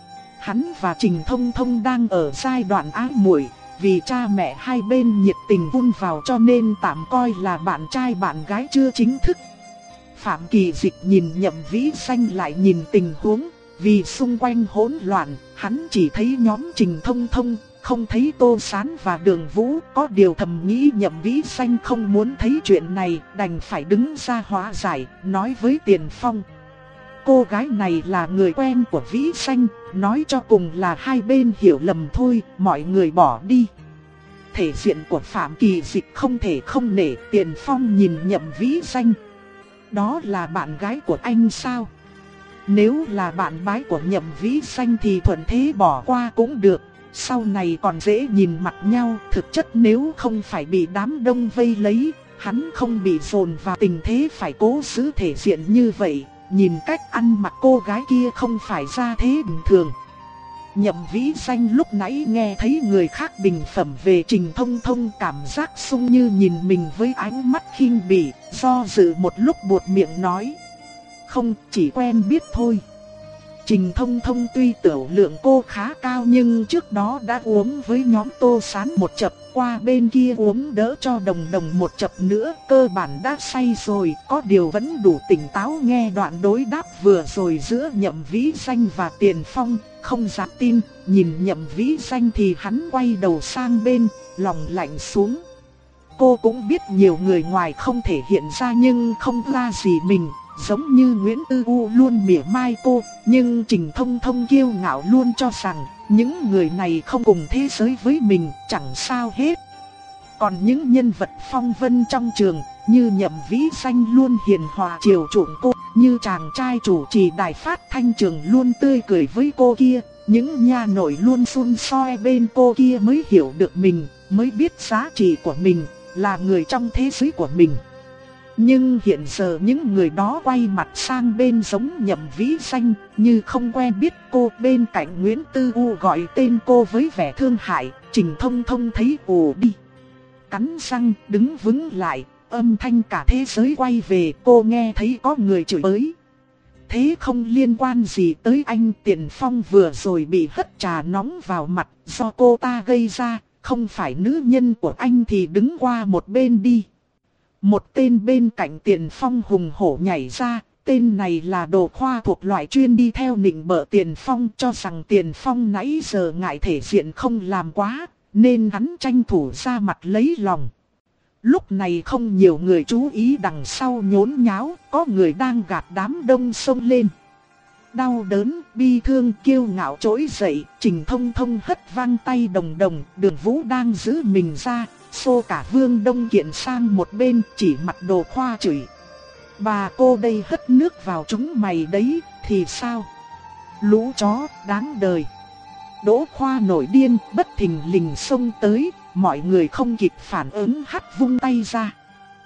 Hắn và Trình Thông Thông đang ở giai đoạn ái muội, vì cha mẹ hai bên nhiệt tình vun vào cho nên tạm coi là bạn trai bạn gái chưa chính thức. Phạm Kỳ Dịch nhìn Nhậm Vĩ Danh lại nhìn tình huống, vì xung quanh hỗn loạn, hắn chỉ thấy nhóm Trình Thông Thông, không thấy Tô Sán và Đường Vũ, có điều thầm nghĩ Nhậm Vĩ Danh không muốn thấy chuyện này, đành phải đứng ra hóa giải, nói với Tiền Phong: cô gái này là người quen của Vĩ Danh, nói cho cùng là hai bên hiểu lầm thôi, mọi người bỏ đi. Thể diện của Phạm Kỳ Dịch không thể không nể. Tiền Phong nhìn Nhậm Vĩ Danh: đó là bạn gái của anh sao? Nếu là bạn gái của Nhậm Vĩ Danh thì thuận thế bỏ qua cũng được, sau này còn dễ nhìn mặt nhau. Thực chất nếu không phải bị đám đông vây lấy, hắn không bị dồn vào tình thế phải cố giữ thể diện như vậy. Nhìn cách ăn mặc cô gái kia không phải ra thế bình thường. Nhậm Vĩ Danh lúc nãy nghe thấy người khác bình phẩm về Trình Thông Thông, cảm giác sung như nhìn mình với ánh mắt khinh bỉ, do dự một lúc buột miệng nói: không, chỉ quen biết thôi. Trình Thông Thông tuy tiểu lượng cô khá cao nhưng trước đó đã uống với nhóm Tô Sán một chập, qua bên kia uống đỡ cho Đồng Đồng một chập nữa, cơ bản đã say rồi, có điều vẫn đủ tỉnh táo nghe đoạn đối đáp vừa rồi giữa Nhậm Vĩ Danh và Tiền Phong, không dám tin, nhìn Nhậm Vĩ Danh thì hắn quay đầu sang bên, lòng lạnh xuống. Cô cũng biết nhiều người ngoài không thể hiện ra nhưng không ra gì mình. Giống như Nguyễn Tư U luôn mỉa mai cô, nhưng Trình Thông Thông kiêu ngạo luôn cho rằng những người này không cùng thế giới với mình, chẳng sao hết. Còn những nhân vật phong vân trong trường, như Nhậm Vĩ Danh luôn hiền hòa chiều chuộng cô, như chàng trai chủ trì đài phát thanh trường luôn tươi cười với cô kia, những nha nội luôn xun soi bên cô kia mới hiểu được mình, mới biết giá trị của mình, là người trong thế giới của mình. Nhưng hiện giờ những người đó quay mặt sang bên giống Nhậm Vĩ Danh, như không quen biết cô. Bên cạnh Nguyễn Tư U gọi tên cô với vẻ thương hại, Trình Thông Thông thấy ồ đi. Cắn răng đứng vững lại, âm thanh cả thế giới quay về, cô nghe thấy có người chửi bới. Thế không liên quan gì tới anh. Tiền Phong vừa rồi bị hất trà nóng vào mặt do cô ta gây ra, không phải nữ nhân của anh thì đứng qua một bên đi. Một tên bên cạnh Tiền Phong hùng hổ nhảy ra, tên này là Đồ Khoa thuộc loại chuyên đi theo nịnh bợ Tiền Phong, cho rằng Tiền Phong nãy giờ ngại thể diện không làm quá, nên hắn tranh thủ ra mặt lấy lòng. Lúc này không nhiều người chú ý đằng sau nhốn nháo, có người đang gạt đám đông xông lên. Đau đớn, bi thương, kiêu ngạo trỗi dậy, Trình Thông Thông hất văng tay Đồng Đồng, Đường Vũ đang giữ mình ra. Xô cả Vương Đông Kiện sang một bên, chỉ mặt Đồ Khoa chửi. Bà cô đây hất nước vào chúng mày đấy, thì sao? Lũ chó, đáng đời. Đỗ Khoa nổi điên, bất thình lình xông tới, mọi người không kịp phản ứng hất vung tay ra.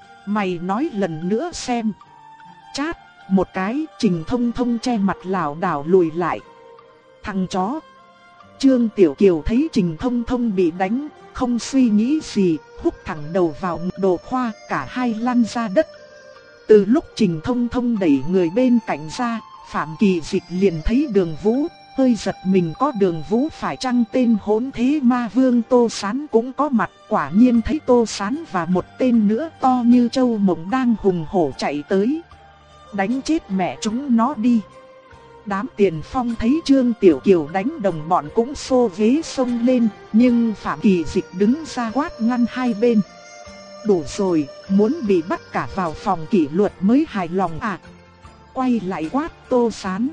Mày nói lần nữa xem. Chát, một cái, Trình Thông Thông che mặt lảo đảo lùi lại. Thằng chó. Trương Tiểu Kiều thấy Trình Thông Thông bị đánh, không suy nghĩ gì, húc thẳng đầu vào Đồ Khoa, cả hai lăn ra đất. Từ lúc Trình Thông Thông đẩy người bên cạnh ra, Phạm Kỳ Dịch liền thấy Đường Vũ, hơi giật mình, có Đường Vũ phải chăng tên hỗn thế ma vương Tô Sán cũng có mặt. Quả nhiên thấy Tô Sán và một tên nữa to như trâu mộng đang hùng hổ chạy tới. Đánh chết mẹ chúng nó đi. Đám Tiền Phong thấy Trương Tiểu Kiều đánh đồng bọn cũng xô ghế xông lên, nhưng Phạm Kỳ Dịch đứng ra quát ngăn hai bên. Đủ rồi, muốn bị bắt cả vào phòng kỷ luật mới hài lòng à? Quay lại quát Tô Sán.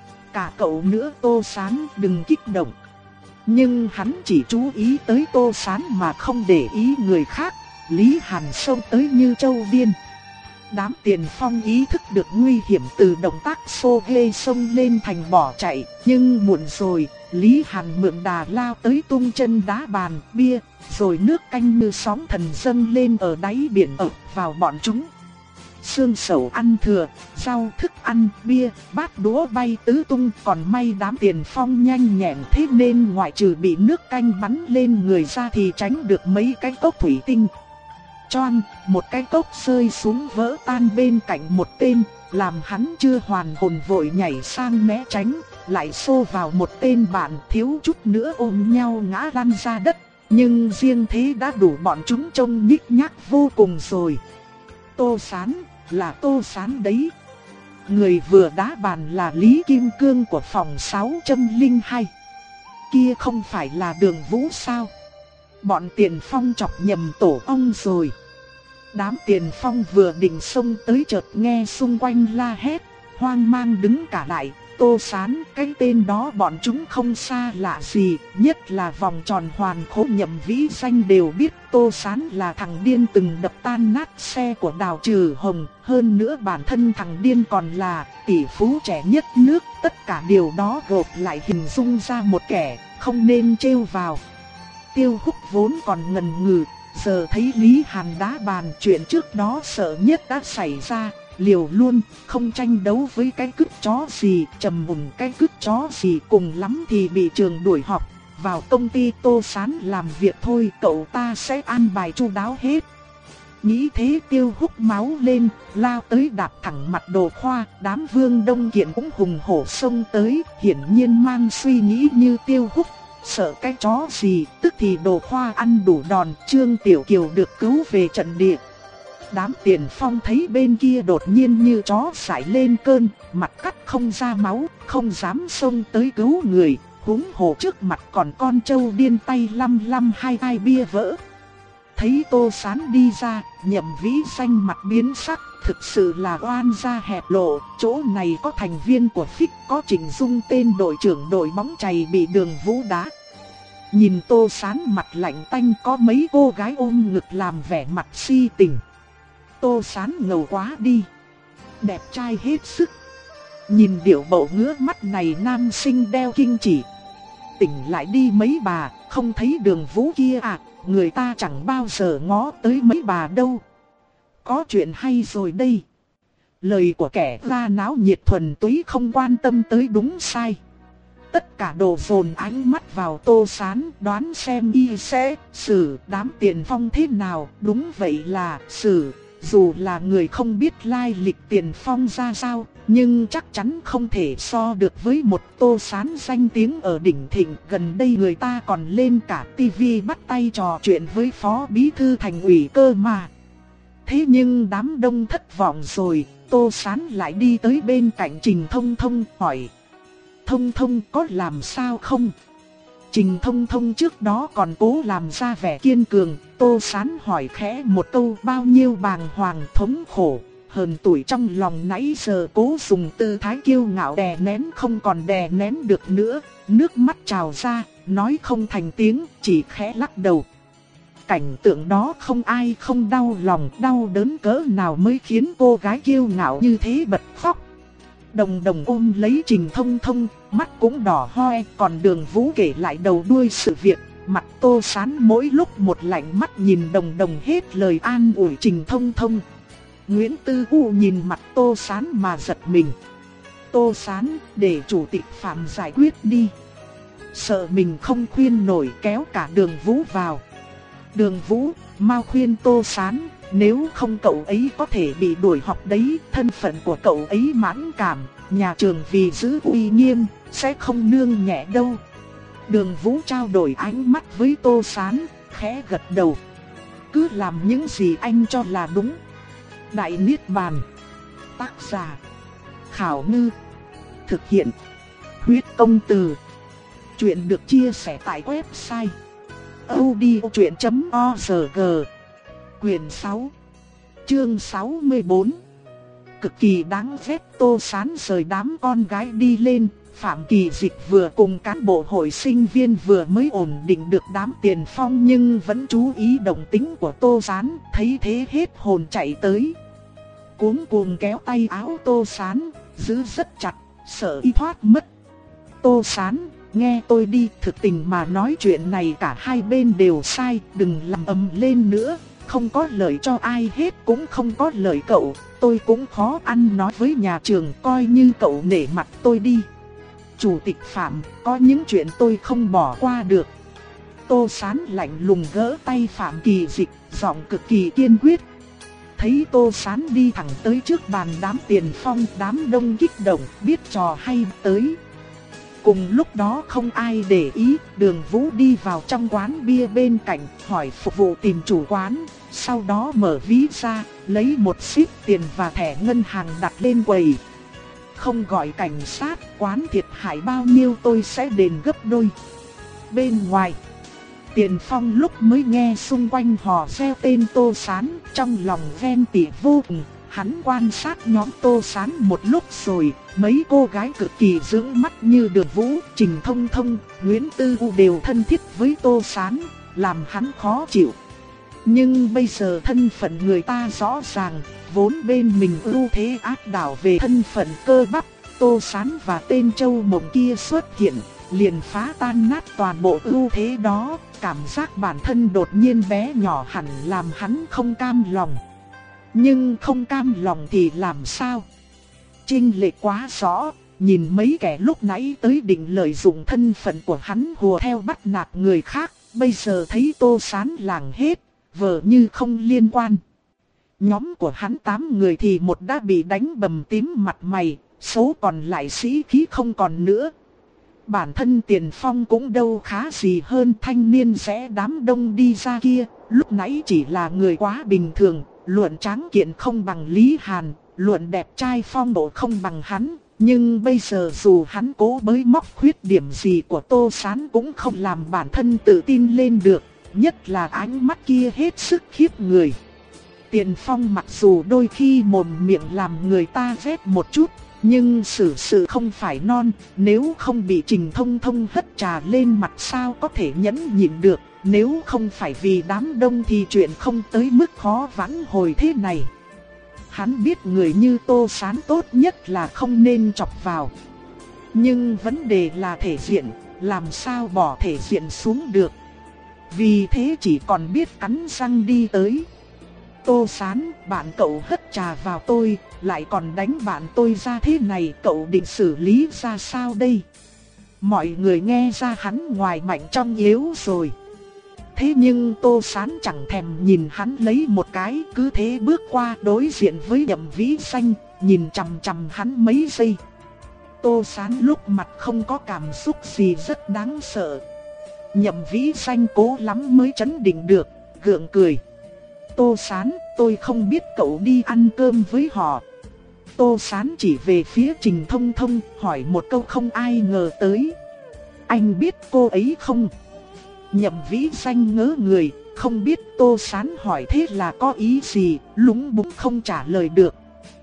Cả cậu nữa Tô Sán, đừng kích động. Nhưng hắn chỉ chú ý tới Tô Sán mà không để ý người khác. Lý Hàn xông tới như trâu điên. Đám Tiền Phong ý thức được nguy hiểm từ động tác xô ghê xông lên thành bỏ chạy, nhưng muộn rồi. Lý Hàn mượn đà lao tới tung chân đá bàn, bia, rồi nước canh như sóng thần dâng lên ở đáy biển ập vào bọn chúng. Xương sầu ăn thừa, rau thức ăn, bia, bát đũa bay tứ tung. Còn may đám Tiền Phong nhanh nhẹn thế nên ngoại trừ bị nước canh bắn lên người ra thì tránh được mấy cái cốc thủy tinh. Choang, một cái cốc rơi xuống vỡ tan bên cạnh một tên, làm hắn chưa hoàn hồn vội nhảy sang né tránh, lại xô vào một tên bạn, thiếu chút nữa ôm nhau ngã lăn ra đất. Nhưng riêng thế đã đủ bọn chúng trông nhích nhác vô cùng rồi. Tô Sán, là Tô Sán đấy. Người vừa đá bàn là Lý Kim Cương của phòng sáu không hai. Kia không phải là Đường Vũ sao? Bọn Tiền Phong chọc nhầm tổ ong rồi. Đám Tiền Phong vừa định xông tới chợt nghe xung quanh la hét, hoang mang đứng cả lại. Tô Sán, cái tên đó bọn chúng không xa lạ gì, nhất là vòng tròn hoàn khố Nhậm Vĩ Danh đều biết Tô Sán là thằng điên từng đập tan nát xe của Đào Trừ Hồng. Hơn nữa bản thân thằng điên còn là tỷ phú trẻ nhất nước, tất cả điều đó gộp lại hình dung ra một kẻ không nên trêu vào. Tiêu Húc vốn còn ngần ngừ, giờ thấy Lý Hàn đá bàn, chuyện trước đó sợ nhất đã xảy ra, liều luôn, không tranh đấu với cái cứt chó gì, trầm mùng cái cứt chó gì, cùng lắm thì bị trường đuổi học, vào công ty Tô Sán làm việc thôi, cậu ta sẽ an bài chu đáo hết. Nghĩ thế Tiêu Húc máu lên, lao tới đạp thẳng mặt Đồ Khoa, đám Vương Đông Kiện cũng hùng hổ xông tới, hiển nhiên mang suy nghĩ như Tiêu Húc, sợ cái chó gì, tức thì Đồ Khoa ăn đủ đòn, Trương Tiểu Kiều được cứu về trận địa. Đám Tiền Phong thấy bên kia đột nhiên như chó sải lên cơn, mặt cắt không ra máu, không dám xông tới cứu người, huống hồ trước mặt còn con trâu điên tay lăm lăm hai hai bia vỡ. Thấy Tô Sán đi ra, Nhậm Vĩ xanh mặt biến sắc, thực sự là oan gia hẹp lộ, chỗ này có thành viên của Phích, có Trình Dung tên đội trưởng đội bóng chày bị Đường Vũ đá. Nhìn Tô Sán mặt lạnh tanh, có mấy cô gái ôm ngực làm vẻ mặt si tình. Tô Sán ngầu quá đi, đẹp trai hết sức. Nhìn điệu bộ ngứa mắt này nam sinh đeo kinh chỉ. Tỉnh lại đi mấy bà, không thấy Đường Vũ kia à, người ta chẳng bao giờ ngó tới mấy bà đâu. Có chuyện hay rồi đây. Lời của kẻ ra náo nhiệt thuần túy không quan tâm tới đúng sai. Tất cả đổ dồn ánh mắt vào Tô Sán, đoán xem y sẽ xử đám Tiền Phong thế nào. Đúng vậy là xử. Dù là người không biết lai lịch Tiền Phong ra sao, nhưng chắc chắn không thể so được với một Tô Sán danh tiếng ở đỉnh thịnh. Gần đây người ta còn lên cả tivi bắt tay trò chuyện với phó bí thư thành ủy cơ mà. Thế nhưng đám đông thất vọng rồi, Tô Sán lại đi tới bên cạnh Trình Thông Thông hỏi: Thông Thông có làm sao không? Trình Thông Thông trước đó còn cố làm ra vẻ kiên cường, Tô Sán hỏi khẽ một câu, bao nhiêu bàng hoàng thống khổ, hờn tủi trong lòng nãy giờ cố dùng tư thái kiêu ngạo đè nén không còn đè nén được nữa, nước mắt trào ra, nói không thành tiếng, chỉ khẽ lắc đầu. Cảnh tượng đó không ai không đau lòng, đau đớn cỡ nào mới khiến cô gái kiêu ngạo như thế bật khóc. Đồng Đồng ôm lấy Trình Thông Thông, mắt cũng đỏ hoe, còn Đường Vũ kể lại đầu đuôi sự việc, mặt Tô Sán mỗi lúc một lạnh mắt nhìn Đồng Đồng hết lời an ủi Trình Thông Thông. Nguyễn Tư U nhìn mặt Tô Sán mà giật mình. Tô Sán, để chủ tịch Phạm giải quyết đi. Sợ mình không khuyên nổi, kéo cả Đường Vũ vào. Đường Vũ, mau khuyên Tô Sán, nếu không cậu ấy có thể bị đuổi học đấy, thân phận của cậu ấy mãn cảm, nhà trường vì giữ uy nghiêm, sẽ không nương nhẹ đâu. Đường Vũ trao đổi ánh mắt với Tô Sán, khẽ gật đầu. Cứ làm những gì anh cho là đúng. Đại Niết Bàn. Tác giả: Khảo Ngư. Thực hiện: Huyết Công Từ. Chuyện được chia sẻ tại website audiochuyện chấm org. Quyền sáu, chương sáu mươi bốn. Cực kỳ đáng ghét. Tô Sán rời đám con gái đi lên. Phạm Kỳ Dịch vừa cùng cán bộ hội sinh viên vừa mới ổn định được đám Tiền Phong, nhưng vẫn chú ý động tĩnh của Tô Sán, thấy thế hết hồn chạy tới. Cuống cuồng kéo tay áo Tô Sán, giữ rất chặt, sợ y thoát mất. Tô Sán, nghe tôi đi, thực tình mà nói chuyện này cả hai bên đều sai, đừng làm ầm lên nữa. Không có lợi cho ai hết, cũng không có lợi cậu, tôi cũng khó ăn nói với nhà trường, coi như cậu nể mặt tôi đi. Chủ tịch Phạm, có những chuyện tôi không bỏ qua được. Tô Sán lạnh lùng gỡ tay Phạm Kỳ Dịch, giọng cực kỳ kiên quyết. Thấy Tô Sán đi thẳng tới trước bàn đám Tiền Phong, đám đông kích động, biết trò hay tới. Cùng lúc đó không ai để ý, Đường Vũ đi vào trong quán bia bên cạnh, hỏi phục vụ tìm chủ quán, sau đó mở ví ra, lấy một xíp tiền và thẻ ngân hàng đặt lên quầy. Không gọi cảnh sát, quán thiệt hại bao nhiêu tôi sẽ đền gấp đôi. Bên ngoài, Tiền Phong lúc mới nghe xung quanh hò reo tên Tô Sán, trong lòng ghen tị vô cùng. Hắn quan sát nhóm Tô Sán một lúc rồi, mấy cô gái cực kỳ dưỡng mắt như Đường Vũ, Trình Thông Thông, Nguyễn Tư U đều thân thiết với Tô Sán, làm hắn khó chịu. Nhưng bây giờ thân phận người ta rõ ràng, vốn bên mình ưu thế áp đảo về thân phận cơ bắp, Tô Sán và tên Châu Mộng kia xuất hiện, liền phá tan nát toàn bộ ưu thế đó, cảm giác bản thân đột nhiên bé nhỏ hẳn làm hắn không cam lòng. Nhưng không cam lòng thì làm sao? Chênh lệch quá rõ, nhìn mấy kẻ lúc nãy tới định lợi dụng thân phận của hắn hùa theo bắt nạt người khác, bây giờ thấy Tô Sán làng hết, vờ như không liên quan. Nhóm của hắn tám người thì một đã bị đánh bầm tím mặt mày, số còn lại sĩ khí không còn nữa. Bản thân Tiền Phong cũng đâu khá gì hơn thanh niên rẽ đám đông đi ra kia, lúc nãy chỉ là người quá bình thường, luận tráng kiện không bằng Lý Hàn, luận đẹp trai phong độ không bằng hắn. Nhưng bây giờ dù hắn cố bới móc khuyết điểm gì của Tô Sán cũng không làm bản thân tự tin lên được, nhất là ánh mắt kia hết sức khiếp người. Tiền Phong mặc dù đôi khi mồm miệng làm người ta ghét một chút, nhưng xử sự không phải non, nếu không bị Trình Thông Thông hất trà lên mặt sao có thể nhẫn nhịn được, nếu không phải vì đám đông thì chuyện không tới mức khó vãn hồi thế này. Hắn biết người như Tô Sán tốt nhất là không nên chọc vào. Nhưng vấn đề là thể diện, làm sao bỏ thể diện xuống được. Vì thế chỉ còn biết cắn răng đi tới. Tô Sán, bạn cậu hất trà vào tôi, lại còn đánh bạn tôi ra thế này, cậu định xử lý ra sao đây? Mọi người nghe ra hắn ngoài mạnh trong yếu rồi. Thế nhưng Tô Sán chẳng thèm nhìn hắn lấy một cái, cứ thế bước qua đối diện với Nhậm Vĩ Xanh, nhìn chằm chằm hắn mấy giây. Tô Sán lúc mặt không có cảm xúc gì rất đáng sợ. Nhậm Vĩ Xanh cố lắm mới trấn định được, gượng cười. Tô Sán, tôi không biết cậu đi ăn cơm với họ. Tô Sán chỉ về phía Trình Thông Thông, hỏi một câu không ai ngờ tới. Anh biết cô ấy không? Nhậm Vĩ Xanh ngớ người, không biết Tô Sán hỏi thế là có ý gì, lúng búng không trả lời được.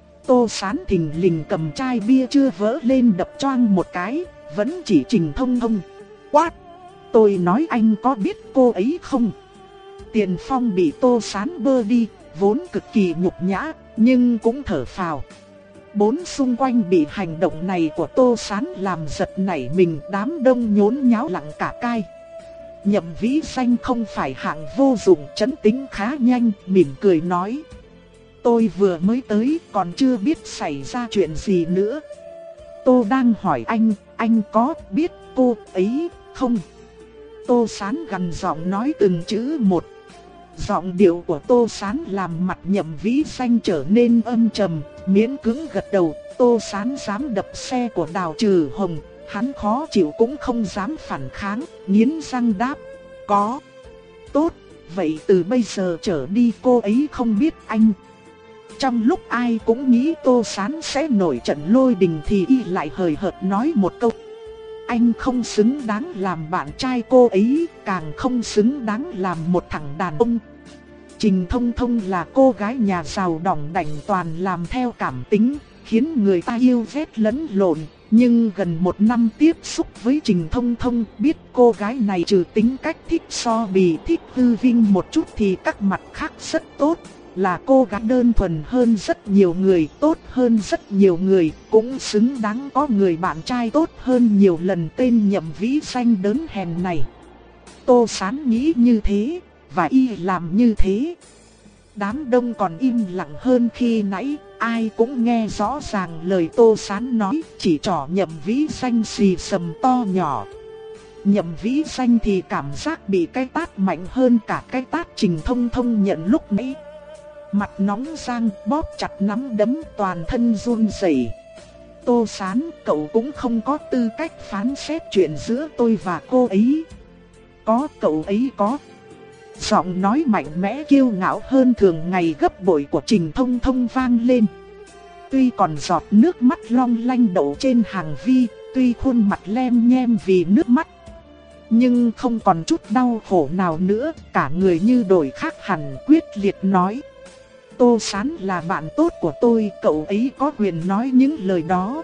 Tô Sán thình lình cầm chai bia chưa vỡ lên đập choang một cái, vẫn chỉ Trình Thông Thông. Quát! Tôi nói anh có biết cô ấy không? Tiền Phong bị Tô Sán bơ đi, vốn cực kỳ nhục nhã, nhưng cũng thở phào. Bốn xung quanh bị hành động này của Tô Sán làm giật nảy mình, đám đông nhốn nháo lặng cả cai. Nhậm Vĩ Xanh không phải hạng vô dụng, trấn tĩnh khá nhanh, mỉm cười nói. Tôi vừa mới tới, còn chưa biết xảy ra chuyện gì nữa. Tôi đang hỏi anh, anh có biết cô ấy không? Tô Sán gằn giọng nói từng chữ một. Giọng điệu của Tô Sán làm mặt Nhậm Vĩ Xanh trở nên âm trầm, miễn cưỡng gật đầu. Tô Sán dám đập xe của Đào Trừ Hồng, hắn khó chịu cũng không dám phản kháng, nghiến răng đáp. Có. Tốt, vậy từ bây giờ trở đi cô ấy không biết anh. Trong lúc ai cũng nghĩ Tô Sán sẽ nổi trận lôi đình thì y lại hời hợt nói một câu. Anh không xứng đáng làm bạn trai cô ấy, càng không xứng đáng làm một thằng đàn ông. Trình Thông Thông là cô gái nhà giàu đỏng đảnh toàn làm theo cảm tính, khiến người ta yêu ghét lẫn lộn. Nhưng gần một năm tiếp xúc với Trình Thông Thông, biết cô gái này trừ tính cách thích so bì, thích hư vinh một chút thì các mặt khác rất tốt. Là cô gái đơn thuần hơn rất nhiều người, tốt hơn rất nhiều người, cũng xứng đáng có người bạn trai tốt hơn nhiều lần tên Nhậm Vĩ Xanh đớn hèn này. Tô Sán nghĩ như thế, và y làm như thế. Đám đông còn im lặng hơn khi nãy, ai cũng nghe rõ ràng lời Tô Sán nói, chỉ trỏ Nhậm Vĩ Xanh xì sầm to nhỏ. Nhậm Vĩ Xanh thì cảm giác bị cái tát mạnh hơn cả cái tát Trình Thông Thông nhận lúc nãy. Mặt nóng rang, bóp chặt nắm đấm, toàn thân run rẩy. Tô Sán, cậu cũng không có tư cách phán xét chuyện giữa tôi và cô ấy. Có, cậu ấy có. Giọng nói mạnh mẽ kiêu ngạo hơn thường ngày gấp bội của Trình Thông Thông vang lên. Tuy còn giọt nước mắt long lanh đổ trên hàng vi, tuy khuôn mặt lem nhem vì nước mắt, nhưng không còn chút đau khổ nào nữa, cả người như đổi khác hẳn, quyết liệt nói. Tô Sán là bạn tốt của tôi, cậu ấy có quyền nói những lời đó.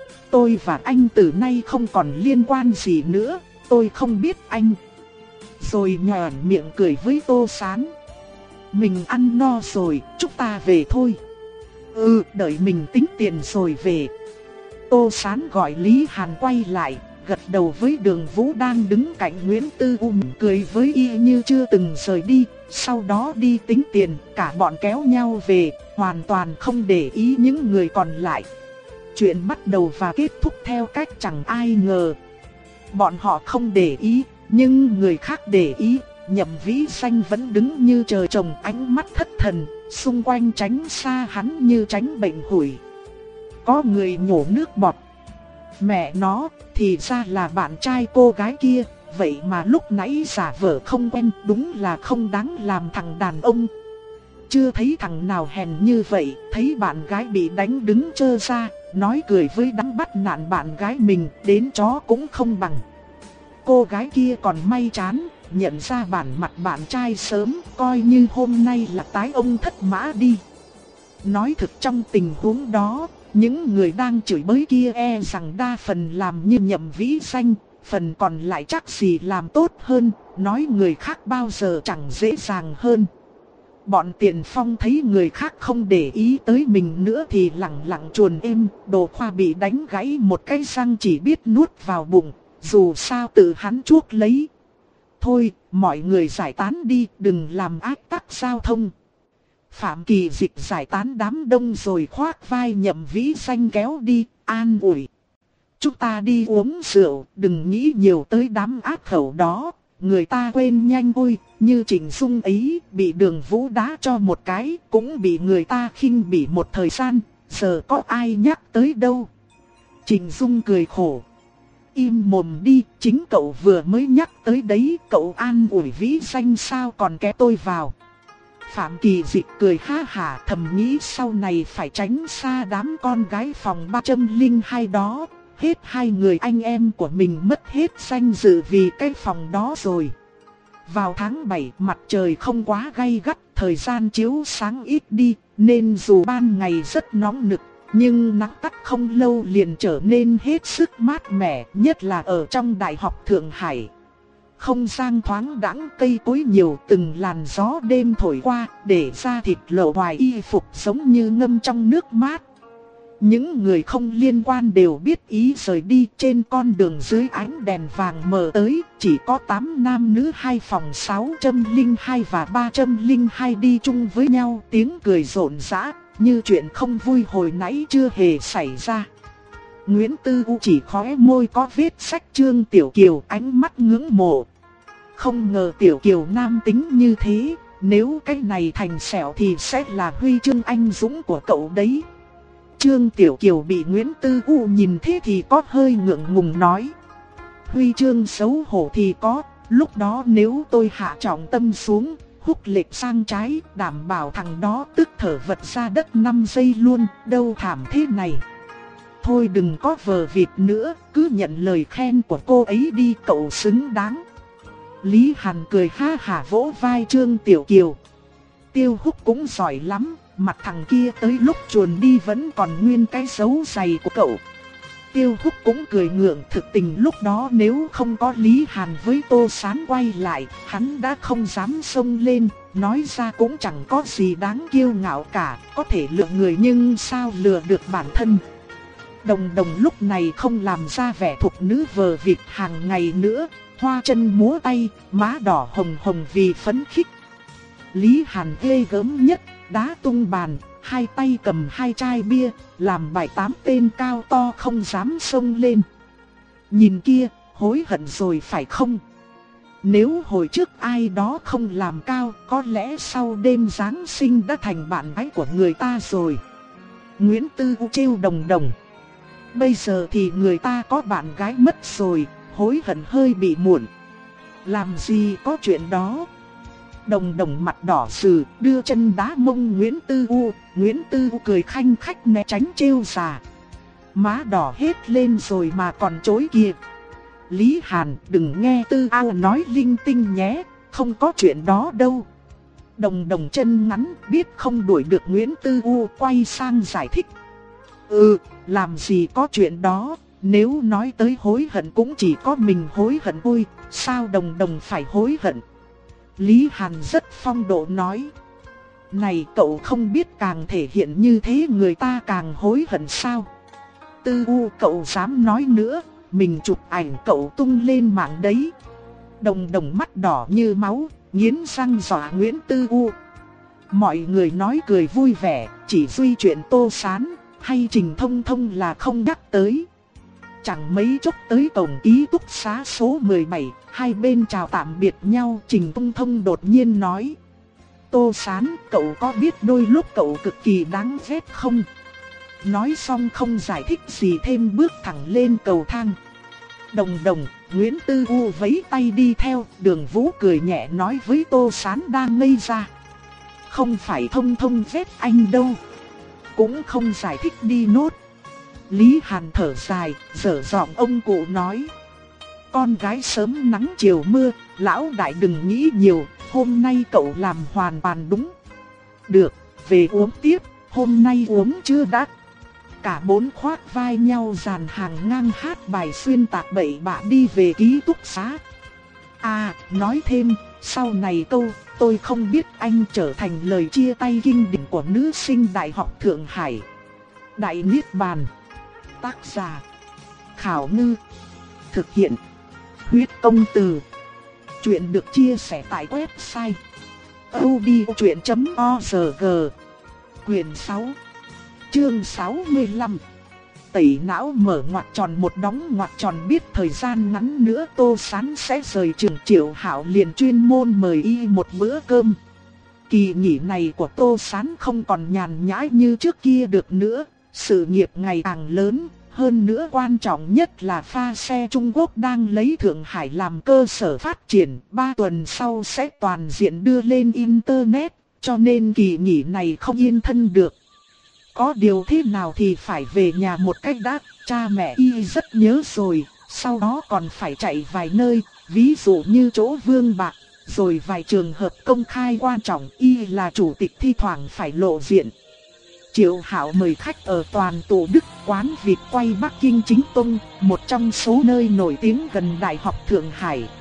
Tôi và anh từ nay không còn liên quan gì nữa, tôi không biết anh. Rồi nhòn miệng cười với Tô Sán. Mình ăn no rồi, chúng ta về thôi. Ừ, đợi mình tính tiền rồi về. Tô Sán gọi Lý Hàn quay lại, gật đầu với Đường Vũ đang đứng cạnh Nguyễn Tư U, mỉm cười với y như chưa từng rời đi. Sau đó đi tính tiền, cả bọn kéo nhau về, hoàn toàn không để ý những người còn lại. Chuyện bắt đầu và kết thúc theo cách chẳng ai ngờ. Bọn họ không để ý, nhưng người khác để ý. Nhậm Vĩ Xanh vẫn đứng như trời trồng, ánh mắt thất thần, xung quanh tránh xa hắn như tránh bệnh hủi. Có người nhổ nước bọt. Mẹ nó, thì ra là bạn trai cô gái kia, vậy mà lúc nãy giả vờ không quen, đúng là không đáng làm thằng đàn ông. Chưa thấy thằng nào hèn như vậy, thấy bạn gái bị đánh đứng trơ ra, nói cười với đám bắt nạn bạn gái mình, đến chó cũng không bằng. Cô gái kia còn may chán, nhận ra bản mặt bạn trai sớm, coi như hôm nay là tái ông thất mã đi. Nói thực trong tình huống đó, những người đang chửi bới kia e rằng đa phần làm như Nhậm Vĩ Danh, phần còn lại chắc gì làm tốt hơn, nói người khác bao giờ chẳng dễ dàng hơn. Bọn Tiền Phong thấy người khác không để ý tới mình nữa thì lặng lặng chuồn êm, Đồ Khoa bị đánh gãy một cái răng chỉ biết nuốt vào bụng, dù sao tự hắn chuốc lấy. Thôi, mọi người giải tán đi, đừng làm ách tắc giao thông. Phạm Kỳ Dịch giải tán đám đông rồi khoác vai Nhậm Vĩ Danh kéo đi, an ủi. Chúng ta đi uống rượu, đừng nghĩ nhiều tới đám ác khẩu đó, người ta quên nhanh thôi, như Trịnh Dung ấy, bị Đường Vũ đá cho một cái, cũng bị người ta khinh bỉ một thời gian, giờ có ai nhắc tới đâu. Trịnh Dung cười khổ. Im mồm đi, chính cậu vừa mới nhắc tới đấy, cậu an ủi Vĩ Danh sao còn kéo tôi vào. Phạm Kỳ Dịch cười ha hả, thầm nghĩ sau này phải tránh xa đám con gái phòng ba không hai đó, hết hai người anh em của mình mất hết danh dự vì cái phòng đó rồi. Vào tháng bảy mặt trời không quá gay gắt, thời gian chiếu sáng ít đi, nên dù ban ngày rất nóng nực, nhưng nắng tắt không lâu liền trở nên hết sức mát mẻ, nhất là ở trong Đại học Thượng Hải. Không gian thoáng đãng, cây cối nhiều, từng làn gió đêm thổi qua, để da thịt lộ ngoài y phục giống như ngâm trong nước mát. Những người không liên quan đều biết ý rời đi, trên con đường dưới ánh đèn vàng mờ tới, chỉ có tám nam nữ hai phòng sáu không hai và ba không hai đi chung với nhau, tiếng cười rộn rã, như chuyện không vui hồi nãy chưa hề xảy ra. Nguyễn Tư U chỉ khóe môi có vết sách Trương Tiểu Kiều, ánh mắt ngưỡng mộ. Không ngờ Tiểu Kiều nam tính như thế, nếu cái này thành sẹo thì sẽ là huy chương anh dũng của cậu đấy. Trương Tiểu Kiều bị Nguyễn Tư U nhìn thế thì có hơi ngượng ngùng nói. Huy chương xấu hổ thì có, lúc đó nếu tôi hạ trọng tâm xuống, húc lệch sang trái, đảm bảo thằng đó tức thở vật ra đất năm giây luôn, đâu thảm thế này. Thôi đừng có vờ vịt nữa, cứ nhận lời khen của cô ấy đi, cậu xứng đáng. Lý Hàn cười ha hả vỗ vai Trương Tiểu Kiều. Tiêu Húc cũng giỏi lắm, mặt thằng kia tới lúc chuồn đi vẫn còn nguyên cái dấu giày của cậu. Tiêu Húc cũng cười ngượng, thực tình lúc đó nếu không có Lý Hàn với Tô Sán quay lại, hắn đã không dám xông lên, nói ra cũng chẳng có gì đáng kiêu ngạo cả, có thể lừa người nhưng sao lừa được bản thân. Đồng Đồng lúc này không làm ra vẻ thục nữ vờ vịt hàng ngày nữa, hoa chân múa tay, má đỏ hồng hồng vì phấn khích. Lý Hàn ghê gớm nhất, đá tung bàn, hai tay cầm hai chai bia, làm bài tám tên cao to không dám xông lên. Nhìn kia, hối hận rồi phải không? Nếu hồi trước ai đó không làm cao, có lẽ sau đêm Giáng sinh đã thành bạn gái của người ta rồi. Nguyễn Tư U trêu Đồng Đồng. Bây giờ thì người ta có bạn gái mất rồi, hối hận hơi bị muộn. Làm gì có chuyện đó. Đồng Đồng mặt đỏ sừ, đưa chân đá mông Nguyễn Tư U, Nguyễn Tư U cười khanh khách né tránh trêu già. Má đỏ hết lên rồi mà còn chối kìa. Lý Hàn, đừng nghe Tư A nói linh tinh nhé, không có chuyện đó đâu. Đồng Đồng chân ngắn, biết không đuổi được Nguyễn Tư U, quay sang giải thích. Ừ, làm gì có chuyện đó, nếu nói tới hối hận cũng chỉ có mình hối hận thôi, sao Đồng Đồng phải hối hận. Lý Hàn rất phong độ nói. Này cậu không biết càng thể hiện như thế người ta càng hối hận sao? Tư U cậu dám nói nữa, mình chụp ảnh cậu tung lên mạng đấy. Đồng Đồng mắt đỏ như máu, nghiến răng dọa Nguyễn Tư U. Mọi người nói cười vui vẻ, chỉ duy chuyện Tô Sán hay Trình Thông Thông là không nhắc tới. Chẳng mấy chốc tới tổng ký túc xá số mười bảy, hai bên chào tạm biệt nhau, Trình Thông Thông đột nhiên nói. Tô Sán, cậu có biết đôi lúc cậu cực kỳ đáng ghét không? Nói xong không giải thích gì thêm bước thẳng lên cầu thang. Đồng đồng, Nguyễn Tư U vẫy tay đi theo, Đường Vũ cười nhẹ nói với Tô Sán đang ngây ra. Không phải Thông Thông ghét anh đâu. Cũng không giải thích đi nốt. Lý Hàn thở dài, dở giọng ông cụ nói. Con gái sớm nắng chiều mưa, lão đại đừng nghĩ nhiều, hôm nay cậu làm hoàn toàn đúng. Được, về uống tiếp, hôm nay uống chưa đã. Cả bốn khoác vai nhau dàn hàng ngang hát bài xuyên tạc bậy bạ đi về ký túc xá. À, nói thêm, sau này câu, tôi không biết anh trở thành lời chia tay kinh điển của nữ sinh Đại học Thượng Hải. Đại Niết Bàn. Tác giả Khảo Ngư. Thực hiện Huyết Công Từ. Chuyện được chia sẻ tại website audiochuyện chấm org. Quyền sáu, chương sáu mươi lăm. Tẩy não mở ngoặc tròn một đóng ngoặc tròn, biết thời gian ngắn nữa Tô Sán sẽ rời trường. Triệu Hạo liền chuyên môn mời y một bữa cơm. Kỳ nghỉ này của Tô Sán không còn nhàn nhã như trước kia được nữa, sự nghiệp ngày càng lớn. Hơn nữa quan trọng nhất là pha xe Trung Quốc đang lấy Thượng Hải làm cơ sở phát triển, ba tuần sau sẽ toàn diện đưa lên Internet, cho nên kỳ nghỉ này không yên thân được. Có điều thế nào thì phải về nhà một cách đã, cha mẹ y rất nhớ rồi, sau đó còn phải chạy vài nơi, ví dụ như chỗ Vương Bạc, rồi vài trường hợp công khai quan trọng, y là chủ tịch thi thoảng phải lộ diện. Triệu Hạo mời khách ở Toàn Tổ Đức, quán vịt quay Bắc Kinh Chính Tông, một trong số nơi nổi tiếng gần Đại học Thượng Hải.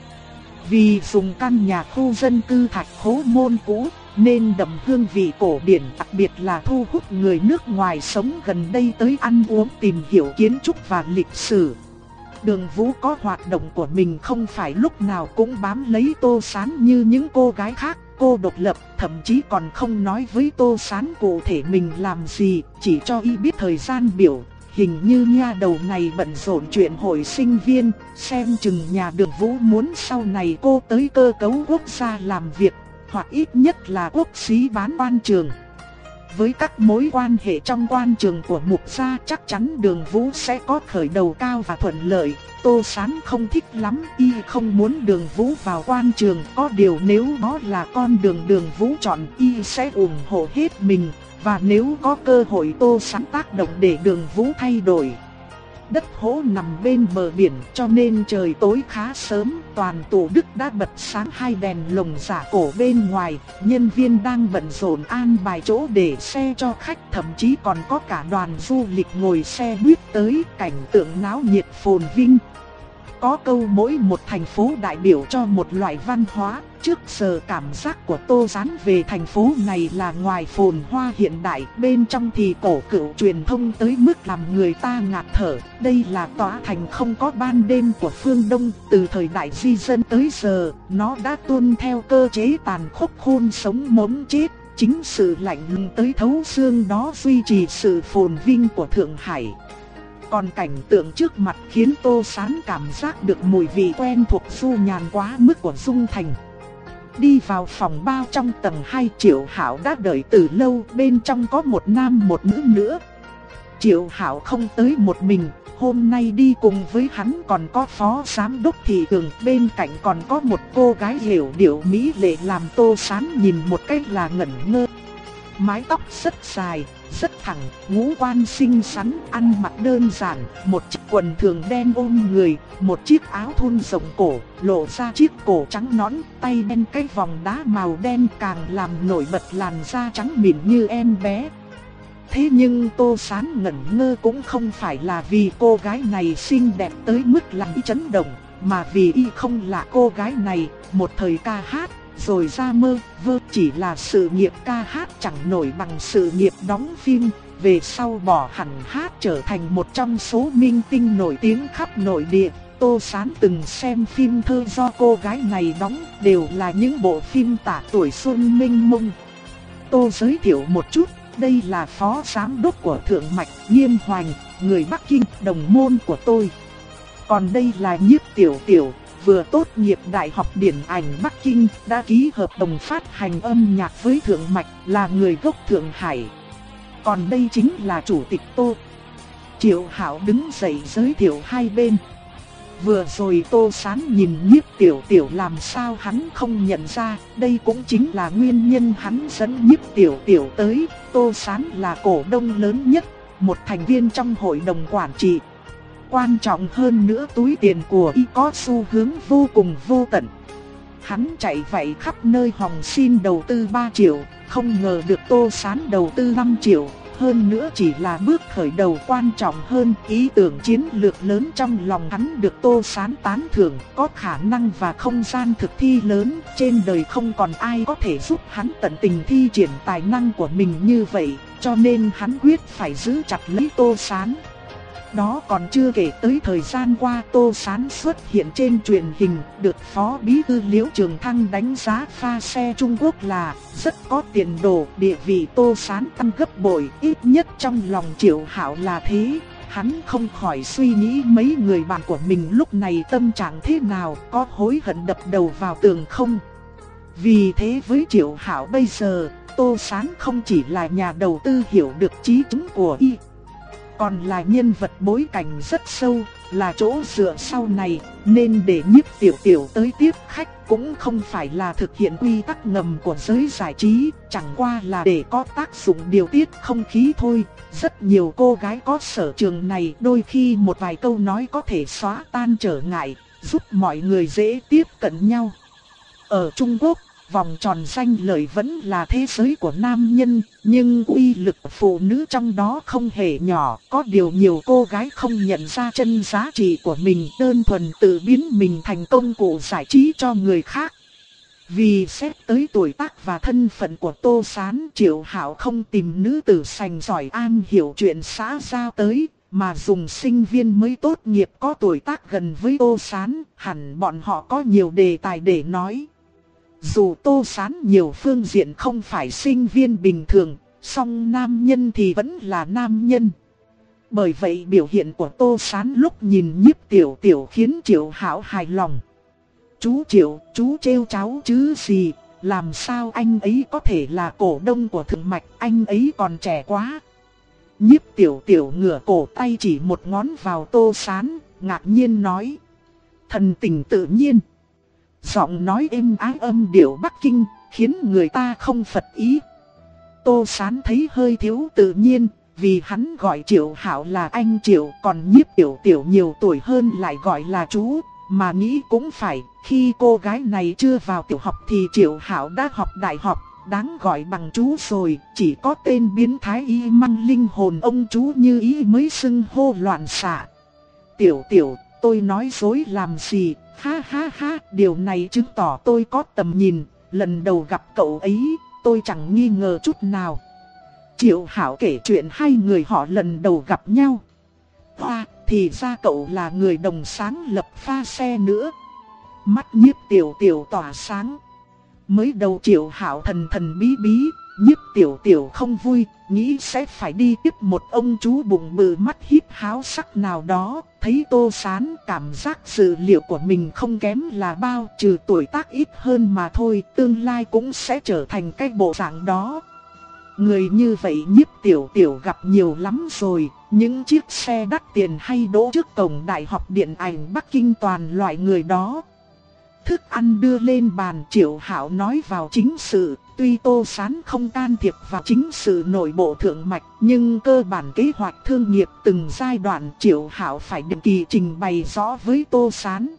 Vì dùng căn nhà khu dân cư Thạch Khố Môn cũ, nên đậm hương vị cổ điển, đặc biệt là thu hút người nước ngoài sống gần đây tới ăn uống tìm hiểu kiến trúc và lịch sử. Đường Vũ có hoạt động của mình, không phải lúc nào cũng bám lấy Tô Sán như những cô gái khác. Cô độc lập, thậm chí còn không nói với Tô Sán cụ thể mình làm gì, chỉ cho y biết thời gian biểu. Hình như nha đầu này bận rộn chuyện hội sinh viên, xem chừng nhà Đường Vũ muốn sau này cô tới cơ cấu quốc gia làm việc, hoặc ít nhất là quốc sĩ bán quan trường. Với các mối quan hệ trong quan trường của Mục gia, chắc chắn Đường Vũ sẽ có khởi đầu cao và thuận lợi. Tô Sán không thích lắm, y không muốn Đường Vũ vào quan trường, có điều nếu đó là con đường Đường Vũ chọn, y sẽ ủng hộ hết mình, và nếu có cơ hội Tô Sán tác động để Đường Vũ thay đổi. Đất hố nằm bên bờ biển, cho nên trời tối khá sớm, Toàn Tổ Đức đã bật sáng hai đèn lồng giả cổ bên ngoài, nhân viên đang bận rộn an bài chỗ để xe cho khách, thậm chí còn có cả đoàn du lịch ngồi xe buýt tới, cảnh tượng náo nhiệt phồn vinh. Có câu mỗi một thành phố đại biểu cho một loại văn hóa, trước giờ cảm giác của Tô Sán về thành phố này là ngoài phồn hoa hiện đại, bên trong thì cổ cựu truyền thông tới mức làm người ta ngạt thở. Đây là tòa thành không có ban đêm của phương Đông, từ thời đại di dân tới giờ, nó đã tuân theo cơ chế tàn khốc khôn sống mống chết. Chính sự lạnh lùng tới thấu xương đó duy trì sự phồn vinh của Thượng Hải. Còn cảnh tượng trước mặt khiến Tô Sán cảm giác được mùi vị quen thuộc du nhàn quá mức của Dung Thành. Đi vào phòng bao trong tầng hai, Triệu Hạo đã đợi từ lâu, bên trong có một nam một nữ nữa. Triệu Hạo không tới một mình, hôm nay đi cùng với hắn còn có phó giám đốc Thị Tường, bên cạnh còn có một cô gái hiểu điệu mỹ lệ làm Tô Sán nhìn một cách là ngẩn ngơ. Mái tóc rất dài, rất thẳng, ngũ quan xinh xắn, ăn mặc đơn giản, một chiếc quần thường đen ôm người, một chiếc áo thun rộng cổ, lộ ra chiếc cổ trắng nõn, tay đen cái vòng đá màu đen càng làm nổi bật làn da trắng mịn như em bé. Thế nhưng Tô Sán ngẩn ngơ cũng không phải là vì cô gái này xinh đẹp tới mức làm y chấn động, mà vì y không là cô gái này, một thời ca hát rồi ra mơ vơ, chỉ là sự nghiệp ca hát chẳng nổi bằng sự nghiệp đóng phim, về sau bỏ hẳn hát trở thành một trong số minh tinh nổi tiếng khắp nội địa. Tô Sán từng xem phim thơ do cô gái này đóng, đều là những bộ phim tả tuổi xuân minh mông. Tô giới thiệu một chút, đây là phó giám đốc của Thượng Mạch, Nghiêm Hoành, người Bắc Kinh, đồng môn của tôi. Còn đây là Nhiếp Tiểu Tiểu, vừa tốt nghiệp Đại học Điện ảnh Bắc Kinh, đã ký hợp đồng phát hành âm nhạc với Thượng Mạch, là người gốc Thượng Hải. Còn đây chính là chủ tịch Tô. Triệu Hạo đứng dậy giới thiệu hai bên. Vừa rồi Tô Sán nhìn Nhiếp Tiểu Tiểu làm sao hắn không nhận ra, đây cũng chính là nguyên nhân hắn dẫn Nhiếp Tiểu Tiểu tới. Tô Sán là cổ đông lớn nhất, một thành viên trong hội đồng quản trị. Quan trọng hơn nữa túi tiền của y có xu hướng vô cùng vô tận. Hắn chạy vậy khắp nơi hòng xin đầu tư ba triệu, không ngờ được Tô Sán đầu tư năm triệu. Hơn nữa chỉ là bước khởi đầu, quan trọng hơn ý tưởng chiến lược lớn trong lòng hắn được Tô Sán tán thưởng, có khả năng và không gian thực thi lớn, trên đời không còn ai có thể giúp hắn tận tình thi triển tài năng của mình như vậy, cho nên hắn quyết phải giữ chặt lấy Tô Sán. Đó còn chưa kể tới thời gian qua Tô Sán xuất hiện trên truyền hình, được Phó Bí thư Liễu Trường Thăng đánh giá pha xe Trung Quốc là rất có tiền đồ, địa vị Tô Sán tăng gấp bội, ít nhất trong lòng Triệu Hạo là thế. Hắn không khỏi suy nghĩ mấy người bạn của mình lúc này tâm trạng thế nào, có hối hận đập đầu vào tường không. Vì thế với Triệu Hạo bây giờ, Tô Sán không chỉ là nhà đầu tư hiểu được chí chúng của y, còn là nhân vật bối cảnh rất sâu, là chỗ dựa sau này, nên để Nhiếp Tiểu Tiểu tới tiếp khách cũng không phải là thực hiện quy tắc ngầm của giới giải trí, chẳng qua là để có tác dụng điều tiết không khí thôi. Rất nhiều cô gái có sở trường này, đôi khi một vài câu nói có thể xóa tan trở ngại, giúp mọi người dễ tiếp cận nhau. Ở Trung Quốc, vòng tròn danh lợi vẫn là thế giới của nam nhân, nhưng uy lực phụ nữ trong đó không hề nhỏ. Có điều nhiều cô gái không nhận ra chân giá trị của mình, đơn thuần tự biến mình thành công cụ giải trí cho người khác. Vì xét tới tuổi tác và thân phận của Tô Sán, Triệu Hạo không tìm nữ tử sành giỏi am hiểu chuyện xã giao tới, mà dùng sinh viên mới tốt nghiệp có tuổi tác gần với Tô Sán, hẳn bọn họ có nhiều đề tài để nói. Dù Tô Sán nhiều phương diện không phải sinh viên bình thường, song nam nhân thì vẫn là nam nhân. Bởi vậy biểu hiện của Tô Sán lúc nhìn Nhiếp Tiểu Tiểu khiến Triệu Hạo hài lòng. Chú Triệu, chú trêu cháu chứ gì, làm sao anh ấy có thể là cổ đông của Thượng Mạch, anh ấy còn trẻ quá. Nhiếp Tiểu Tiểu ngửa cổ tay chỉ một ngón vào Tô Sán, ngạc nhiên nói. Thần tình tự nhiên. Giọng nói êm ái âm điệu Bắc Kinh, khiến người ta không phật ý. Tô Sán thấy hơi thiếu tự nhiên, vì hắn gọi Triệu Hạo là anh Triệu, còn Nhiếp Tiểu Tiểu nhiều tuổi hơn lại gọi là chú. Mà nghĩ cũng phải, khi cô gái này chưa vào tiểu học thì Triệu Hạo đã học đại học, đáng gọi bằng chú rồi. Chỉ có tên biến thái y mang linh hồn ông chú như ý mới xưng hô loạn xạ. Tiểu Tiểu, tôi nói dối làm gì? Ha ha ha, điều này chứng tỏ tôi có tầm nhìn, lần đầu gặp cậu ấy, tôi chẳng nghi ngờ chút nào. Triệu Hạo kể chuyện hai người họ lần đầu gặp nhau. Hoa, thì ra cậu là người đồng sáng lập pha xe nữa. Mắt Nhiếp Tiểu Tiểu tỏa sáng. Mới đầu Triệu Hạo thần thần bí bí, Nhiếp Tiểu Tiểu không vui, nghĩ sẽ phải đi tiếp một ông chú bụng bự mắt híp háo sắc nào đó. Thấy Tô Sán cảm giác dữ liệu của mình không kém là bao, trừ tuổi tác ít hơn mà thôi, tương lai cũng sẽ trở thành cái bộ dạng đó. Người như vậy Nhiếp Tiểu Tiểu gặp nhiều lắm rồi, những chiếc xe đắt tiền hay đỗ trước cổng Đại học Điện ảnh Bắc Kinh toàn loại người đó. Thức ăn đưa lên bàn, Triệu Hạo nói vào chính sự, tuy Tô Sán không can thiệp vào chính sự nội bộ Thượng Mạch, nhưng cơ bản kế hoạch thương nghiệp từng giai đoạn Triệu Hạo phải định kỳ trình bày rõ với Tô Sán.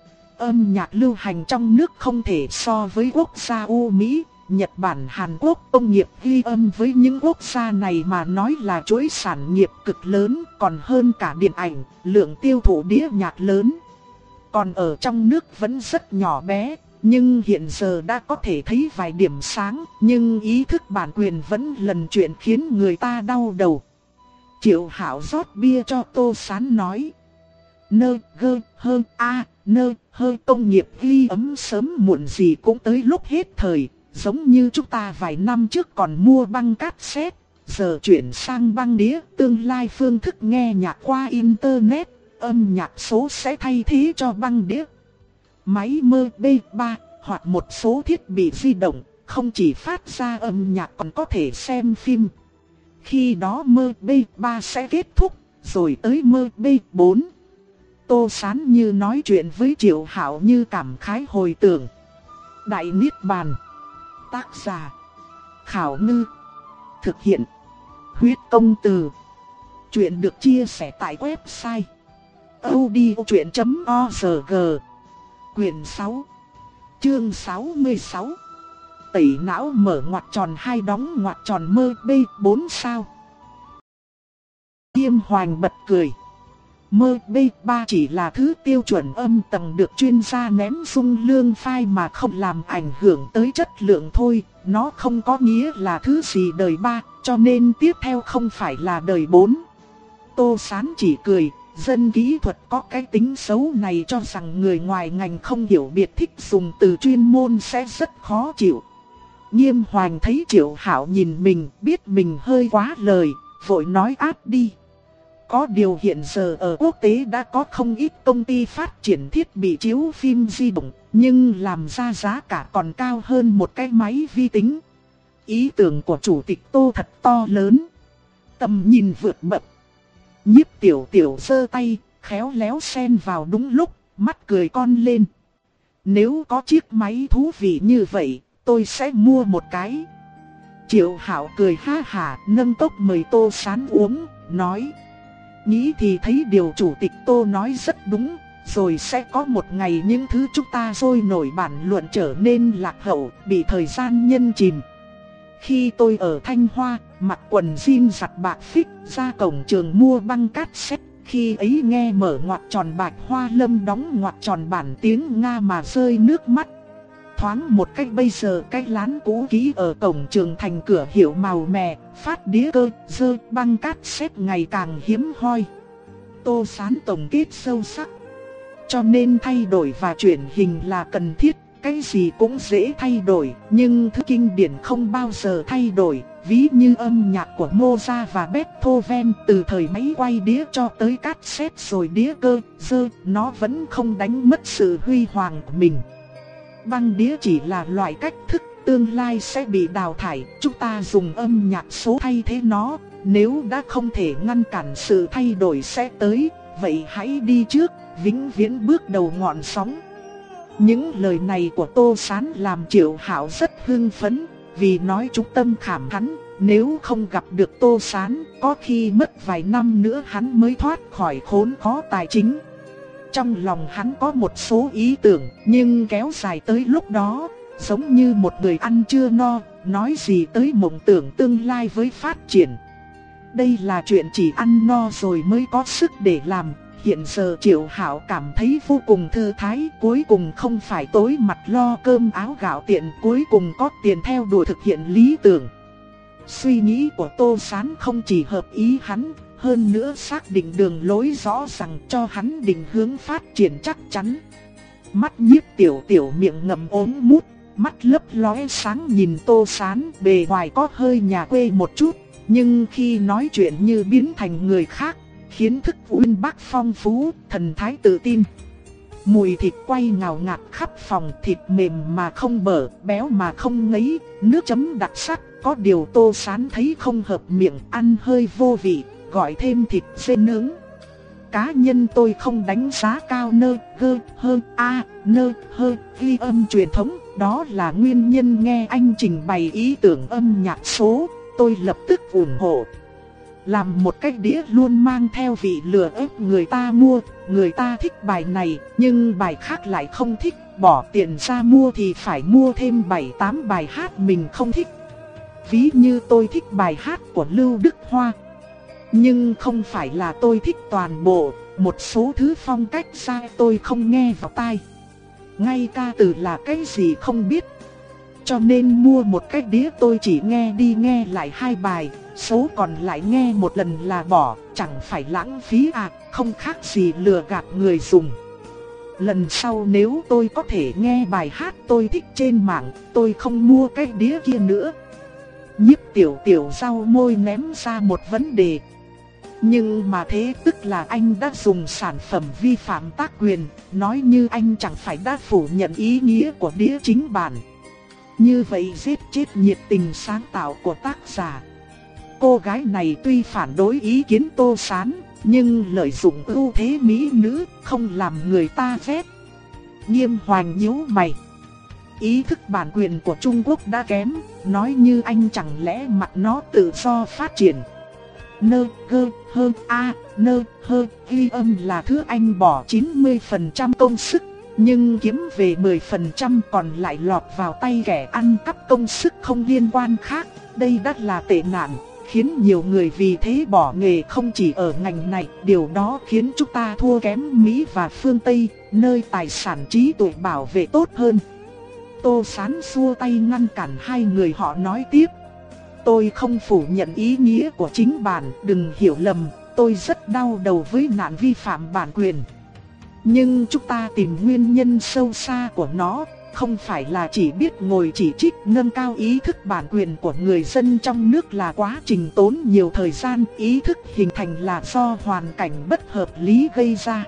Âm nhạc lưu hành trong nước không thể so với quốc gia Âu Mỹ, Nhật Bản, Hàn Quốc. Công nghiệp ghi âm với những quốc gia này mà nói là chuỗi sản nghiệp cực lớn, còn hơn cả điện ảnh, lượng tiêu thụ đĩa nhạc lớn. Còn ở trong nước vẫn rất nhỏ bé, nhưng hiện giờ đã có thể thấy vài điểm sáng, nhưng ý thức bản quyền vẫn lần chuyện khiến người ta đau đầu. Triệu Hạo rót bia cho Tô Sán nói. Nơ gơ hơn a nơ hơi công nghiệp ghi âm sớm muộn gì cũng tới lúc hết thời, giống như chúng ta vài năm trước còn mua băng cassette, giờ chuyển sang băng đĩa, tương lai phương thức nghe nhạc qua internet, âm nhạc số sẽ thay thế cho băng đĩa. máy mơ bê ba hoặc một số thiết bị di động, không chỉ phát ra âm nhạc còn có thể xem phim. Khi đó mơ bê ba sẽ kết thúc, rồi tới mơ bê bốn. Tô Sán như nói chuyện với Triệu Hạo như cảm khái hồi tưởng. Đại Niết Bàn. Tác giả Khảo Ngư. Thực hiện Huyết Công Từ. Chuyện được chia sẻ tại website audiochuyện chấm org. Quyển sáu, chương sáu mươi sáu. Tẩy não mở ngoặc tròn hai đóng ngoặc tròn mơ bê bốn sao. Nghiêm Hoành bật cười. Mơ bê ba chỉ là thứ tiêu chuẩn âm tầng được chuyên gia nén dung lương file mà không làm ảnh hưởng tới chất lượng thôi. Nó không có nghĩa là thứ gì đời ba, cho nên tiếp theo không phải là đời bốn. Tô Sán chỉ cười, dân kỹ thuật có cái tính xấu này cho rằng người ngoài ngành không hiểu biệt thích dùng từ chuyên môn sẽ rất khó chịu. Nghiêm Hoành thấy Triệu Hạo nhìn mình, biết mình hơi quá lời, vội nói áp đi. Có điều hiện giờ ở quốc tế đã có không ít công ty phát triển thiết bị chiếu phim di động, nhưng làm ra giá cả còn cao hơn một cái máy vi tính. Ý tưởng của chủ tịch Tô thật to lớn, tầm nhìn vượt bậc. Nhiếp Tiểu Tiểu giơ tay, khéo léo xen vào đúng lúc, mắt cười con lên. Nếu có chiếc máy thú vị như vậy, tôi sẽ mua một cái. Triệu Hạo cười ha hả, nâng cốc mời Tô Sán uống, nói. Nghĩ thì thấy điều chủ tịch Tô nói rất đúng, rồi sẽ có một ngày những thứ chúng ta sôi nổi bản luận trở nên lạc hậu, bị thời gian nhân chìm. Khi tôi ở Thanh Hoa, mặc quần jean giặt bạc phích ra cổng trường mua băng cassette, khi ấy nghe mở ngoặc tròn Bạch Hoa Lâm đóng ngoặc tròn bản tiếng Nga mà rơi nước mắt. Thoáng một cách bây giờ cái lán cũ kỹ ở cổng trường thành cửa hiệu màu mè, phát đĩa cơ, dơ băng cassette ngày càng hiếm hoi. Tô Sán tổng kết sâu sắc. Cho nên thay đổi và chuyển hình là cần thiết. Cái gì cũng dễ thay đổi, nhưng thứ kinh điển không bao giờ thay đổi. Ví như âm nhạc của Mozart và Beethoven, từ thời máy quay đĩa cho tới cassette rồi đĩa cơ, dơ, nó vẫn không đánh mất sự huy hoàng của mình. Băng đĩa chỉ là loại cách thức tương lai sẽ bị đào thải, chúng ta dùng âm nhạc số thay thế nó. Nếu đã không thể ngăn cản sự thay đổi sẽ tới, vậy hãy đi trước, vĩnh viễn bước đầu ngọn sóng. Những lời này của Tô Sán làm Triệu Hạo rất hưng phấn, vì nói trúng tâm khảm hắn. Nếu không gặp được Tô Sán, có khi mất vài năm nữa hắn mới thoát khỏi khốn khó tài chính. Trong lòng hắn có một số ý tưởng, nhưng kéo dài tới lúc đó, giống như một người ăn chưa no, nói gì tới mộng tưởng tương lai với phát triển. Đây là chuyện chỉ ăn no rồi mới có sức để làm. Hiện giờ Triệu Hạo cảm thấy vô cùng thư thái, cuối cùng không phải tối mặt lo cơm áo gạo tiền, cuối cùng có tiền theo đuổi thực hiện lý tưởng. Suy nghĩ của Tô Sán không chỉ hợp ý hắn, hơn nữa xác định đường lối rõ ràng cho hắn định hướng phát triển chắc chắn. Mắt Nhiếp Tiểu Tiểu miệng ngậm ống mút, mắt lấp lóe sáng nhìn Tô Sán, bề ngoài có hơi nhà quê một chút, nhưng khi nói chuyện như biến thành người khác, khiến thức uyên bác phong phú, thần thái tự tin. Mùi thịt quay ngào ngạt khắp phòng, thịt mềm mà không bở, béo mà không ngấy, nước chấm đặc sắc. Có điều Tô Sán thấy không hợp miệng, ăn hơi vô vị, gọi thêm thịt dê nướng. Cá nhân tôi không đánh giá cao nơ, gơ, hơ, a, nơ, hơ, ghi âm truyền thống. Đó là nguyên nhân nghe anh trình bày ý tưởng âm nhạc số, tôi lập tức ủng hộ. Làm một cái đĩa luôn mang theo vị lừa ép người ta mua, người ta thích bài này, nhưng bài khác lại không thích, bỏ tiền ra mua thì phải mua thêm bảy tám bài hát mình không thích. Ví như tôi thích bài hát của Lưu Đức Hoa, nhưng không phải là tôi thích toàn bộ, một số thứ phong cách ra tôi không nghe vào tai. Ngay ca từ là cái gì không biết. Cho nên mua một cái đĩa tôi chỉ nghe đi nghe lại hai bài, số còn lại nghe một lần là bỏ, chẳng phải lãng phí à, không khác gì lừa gạt người dùng. Lần sau nếu tôi có thể nghe bài hát tôi thích trên mạng, tôi không mua cái đĩa kia nữa. Nhiếp Tiểu Tiểu rau môi ném ra một vấn đề. Nhưng mà thế tức là anh đã dùng sản phẩm vi phạm tác quyền, nói như anh chẳng phải đã phủ nhận ý nghĩa của đĩa chính bản. Như vậy giết chết nhiệt tình sáng tạo của tác giả. Cô gái này tuy phản đối ý kiến Tô Sán, nhưng lợi dụng ưu thế mỹ nữ, không làm người ta ghét. Nghiêm Hoành nhíu mày. Ý thức bản quyền của Trung Quốc đã kém, nói như anh chẳng lẽ mặc nó tự do phát triển. Nơ, gơ, hơ, a, nơ, hơ, ghi âm là thứ anh bỏ chín mươi phần trăm công sức, nhưng kiếm về mười phần trăm còn lại lọt vào tay kẻ ăn cắp công sức không liên quan khác. Đây đắt là tệ nạn, khiến nhiều người vì thế bỏ nghề không chỉ ở ngành này. Điều đó khiến chúng ta thua kém Mỹ và phương Tây, nơi tài sản trí tuệ bảo vệ tốt hơn. Tô Sán xua tay ngăn cản hai người họ nói tiếp. Tôi không phủ nhận ý nghĩa của chính bản, đừng hiểu lầm, tôi rất đau đầu với nạn vi phạm bản quyền. Nhưng chúng ta tìm nguyên nhân sâu xa của nó, không phải là chỉ biết ngồi chỉ trích. Nâng cao ý thức bản quyền của người dân trong nước là quá trình tốn nhiều thời gian, ý thức hình thành là do hoàn cảnh bất hợp lý gây ra.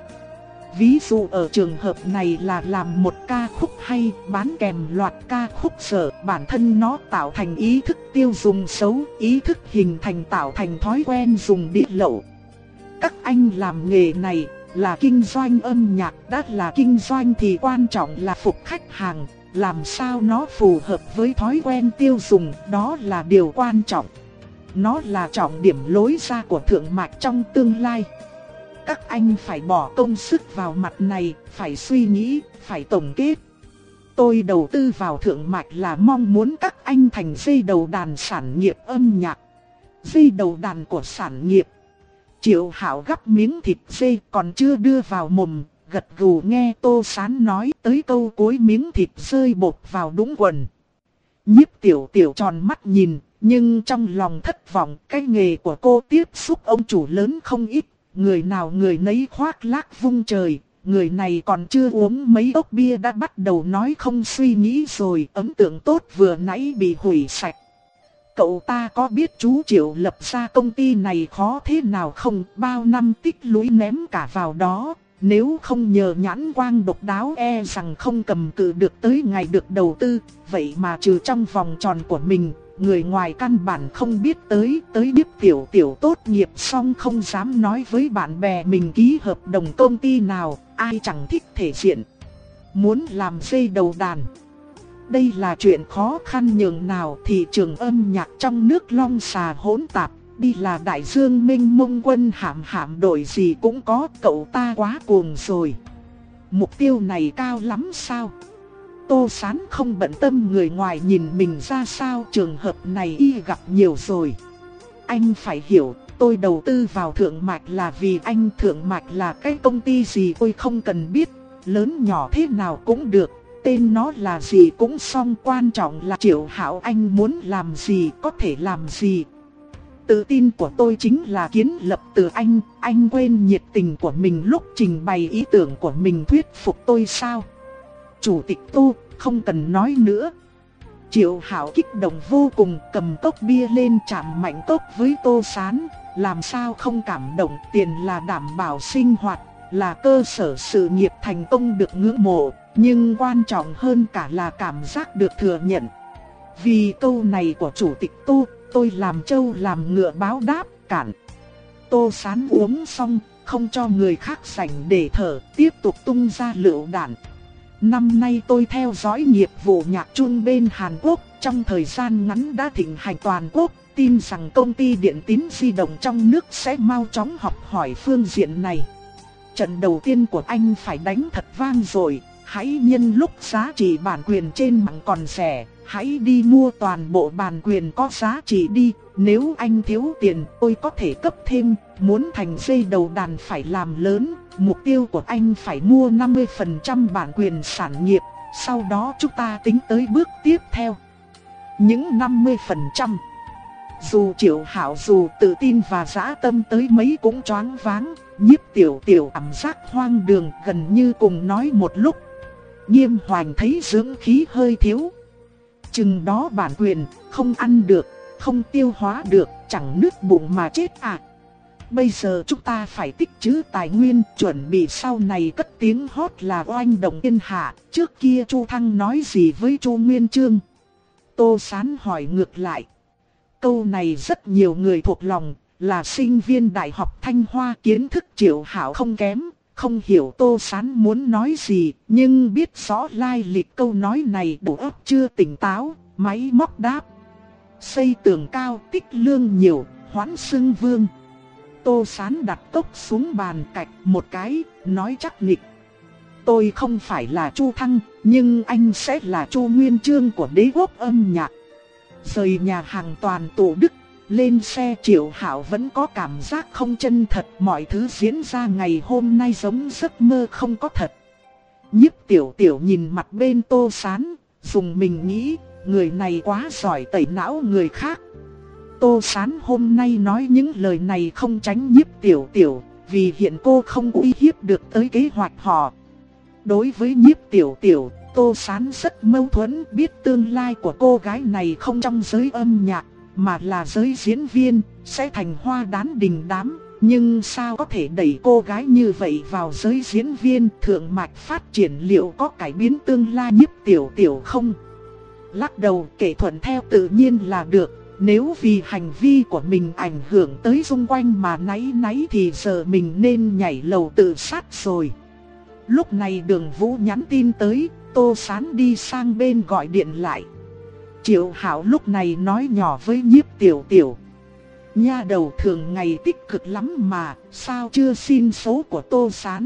Ví dụ ở trường hợp này là làm một ca khúc hay, bán kèm loạt ca khúc dở, bản thân nó tạo thành ý thức tiêu dùng xấu, ý thức hình thành tạo thành thói quen dùng đĩa lậu. Các anh làm nghề này là kinh doanh âm nhạc, đã là kinh doanh thì quan trọng là phục khách hàng, làm sao nó phù hợp với thói quen tiêu dùng, đó là điều quan trọng. Nó là trọng điểm lối ra của Thượng Mạch trong tương lai. Các anh phải bỏ công sức vào mặt này, phải suy nghĩ, phải tổng kết. Tôi đầu tư vào Thượng Mạch là mong muốn các anh thành dây đầu đàn sản nghiệp âm nhạc. Dây đầu đàn của sản nghiệp. Triệu Hạo gắp miếng thịt dê còn chưa đưa vào mồm, gật gù nghe Tô Sán nói tới câu cuối miếng thịt rơi bột vào đúng quần. Nhiếp Tiểu Tiểu tròn mắt nhìn, nhưng trong lòng thất vọng, cái nghề của cô tiếp xúc ông chủ lớn không ít. Người nào người nấy khoác lác vung trời, người này còn chưa uống mấy ốc bia đã bắt đầu nói không suy nghĩ rồi, ấn tượng tốt vừa nãy bị hủy sạch. Cậu ta có biết chú Triệu lập ra công ty này khó thế nào không, bao năm tích lũy ném cả vào đó, nếu không nhờ nhãn quang độc đáo e rằng không cầm cự được tới ngày được đầu tư, vậy mà trừ trong vòng tròn của mình. Người ngoài căn bản không biết tới, tới Nhiếp Tiểu Tiểu tốt nghiệp xong không dám nói với bạn bè mình ký hợp đồng công ty nào, ai chẳng thích thể diện. Muốn làm dây đầu đàn. Đây là chuyện khó khăn nhường nào, thị trường âm nhạc trong nước long xà hỗn tạp, đi là đại dương mênh mông quân hạm hạm đội gì cũng có, cậu ta quá cuồng rồi. Mục tiêu này cao lắm sao? Tô Sán không bận tâm người ngoài nhìn mình ra sao, trường hợp này y gặp nhiều rồi. Anh phải hiểu, tôi đầu tư vào Thượng Mạch là vì anh. Thượng Mạch là cái công ty gì tôi không cần biết, lớn nhỏ thế nào cũng được, tên nó là gì cũng xong, quan trọng là Triệu Hạo anh muốn làm gì có thể làm gì. Tự tin của tôi chính là kiến lập từ anh, anh quên nhiệt tình của mình lúc trình bày ý tưởng của mình thuyết phục tôi sao? Chủ tịch Tô, không cần nói nữa. Triệu Hạo kích động vô cùng, cầm cốc bia lên chạm mạnh cốc với Tô Sán. Làm sao không cảm động, tiền là đảm bảo sinh hoạt, là cơ sở sự nghiệp thành công được ngưỡng mộ. Nhưng quan trọng hơn cả là cảm giác được thừa nhận. Vì câu này của Chủ tịch Tô, tôi làm trâu làm ngựa báo đáp cản. Tô Sán uống xong, không cho người khác rảnh để thở, tiếp tục tung ra lựu đạn. Năm nay tôi theo dõi nghiệp vụ nhạc Trung bên Hàn Quốc, trong thời gian ngắn đã thịnh hành toàn quốc, tin rằng công ty điện tín di động trong nước sẽ mau chóng học hỏi phương diện này. Trận đầu tiên của anh phải đánh thật vang rồi, hãy nhân lúc giá trị bản quyền trên mạng còn rẻ, hãy đi mua toàn bộ bản quyền có giá trị đi, nếu anh thiếu tiền tôi có thể cấp thêm, muốn thành dây đầu đàn phải làm lớn, mục tiêu của anh phải mua năm mươi phần trăm bản quyền sản nghiệp, sau đó chúng ta tính tới bước tiếp theo. Những năm mươi phần trăm. Dù Triệu Hạo dù tự tin và dã tâm tới mấy cũng choáng váng, Nhiếp Tiểu Tiểu cảm giác hoang đường gần như cùng nói một lúc. Nghiêm Hoành thấy dưỡng khí hơi thiếu. Chừng đó bản quyền, không ăn được, không tiêu hóa được, chẳng nứt bụng mà chết à. bây giờ chúng ta phải tích trữ tài nguyên, chuẩn bị sau này cất tiếng hót là oanh động thiên hạ. Trước kia Chu Thăng nói gì với Chu Nguyên Chương? Tô Sán hỏi ngược lại. Câu này rất nhiều người thuộc lòng, là sinh viên Đại học Thanh Hoa, kiến thức Triệu Hạo không kém, không hiểu Tô Sán muốn nói gì, nhưng biết rõ lai lịch câu nói này. Đầu óc chưa tỉnh táo, máy móc đáp. Xây tường cao, tích lương nhiều, hoãn xưng vương. Tô Sán đặt cốc xuống bàn cạch một cái, nói chắc nịch. Tôi không phải là Chu Thăng, nhưng anh sẽ là Chu Nguyên Chương của đế quốc âm nhạc. Rời nhà hàng toàn tổ Đức, lên xe Triệu Hạo vẫn có cảm giác không chân thật. Mọi thứ diễn ra ngày hôm nay giống giấc mơ không có thật. Nhiếp Tiểu Tiểu nhìn mặt bên Tô Sán, dùng mình nghĩ, người này quá giỏi tẩy não người khác. Tô Sán hôm nay nói những lời này không tránh Nhiếp Tiểu Tiểu, vì hiện cô không uy hiếp được tới kế hoạch họ. Đối với Nhiếp Tiểu Tiểu, Tô Sán rất mâu thuẫn, biết tương lai của cô gái này không trong giới âm nhạc, mà là giới diễn viên, sẽ thành hoa đán đình đám. Nhưng sao có thể đẩy cô gái như vậy vào giới diễn viên? Thượng mạch phát triển liệu có cải biến tương lai Nhiếp Tiểu Tiểu không? Lắc đầu, kể thuận theo tự nhiên là được. Nếu vì hành vi của mình ảnh hưởng tới xung quanh mà náy náy thì giờ mình nên nhảy lầu tự sát rồi. Lúc này Đường Vũ nhắn tin tới, Tô Sán đi sang bên gọi điện lại. Triệu Hạo lúc này nói nhỏ với Nhiếp Tiểu Tiểu. Nha đầu thường ngày tích cực lắm mà, sao chưa xin số của Tô Sán?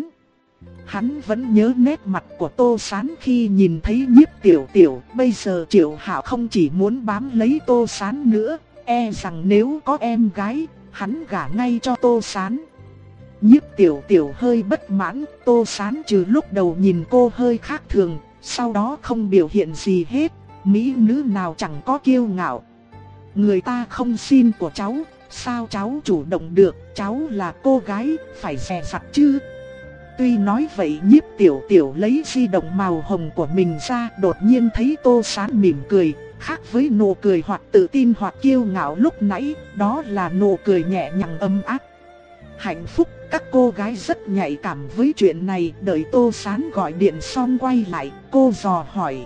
Hắn vẫn nhớ nét mặt của Tô Sán khi nhìn thấy Nhiếp Tiểu Tiểu. Bây giờ Triệu Hạo không chỉ muốn bám lấy Tô Sán nữa, e rằng nếu có em gái, hắn gả ngay cho Tô Sán. Nhiếp Tiểu Tiểu hơi bất mãn, Tô Sán trừ lúc đầu nhìn cô hơi khác thường, sau đó không biểu hiện gì hết. Mỹ nữ nào chẳng có kiêu ngạo. Người ta không xin của cháu, sao cháu chủ động được? Cháu là cô gái, phải dè dặt chứ. Tuy nói vậy, Nhiếp Tiểu Tiểu lấy di động màu hồng của mình ra, đột nhiên thấy Tô Sán mỉm cười, khác với nụ cười hoặc tự tin hoặc kiêu ngạo lúc nãy, đó là nụ cười nhẹ nhàng ấm áp. Hạnh phúc, các cô gái rất nhạy cảm với chuyện này. Đợi Tô Sán gọi điện xong quay lại, cô dò hỏi.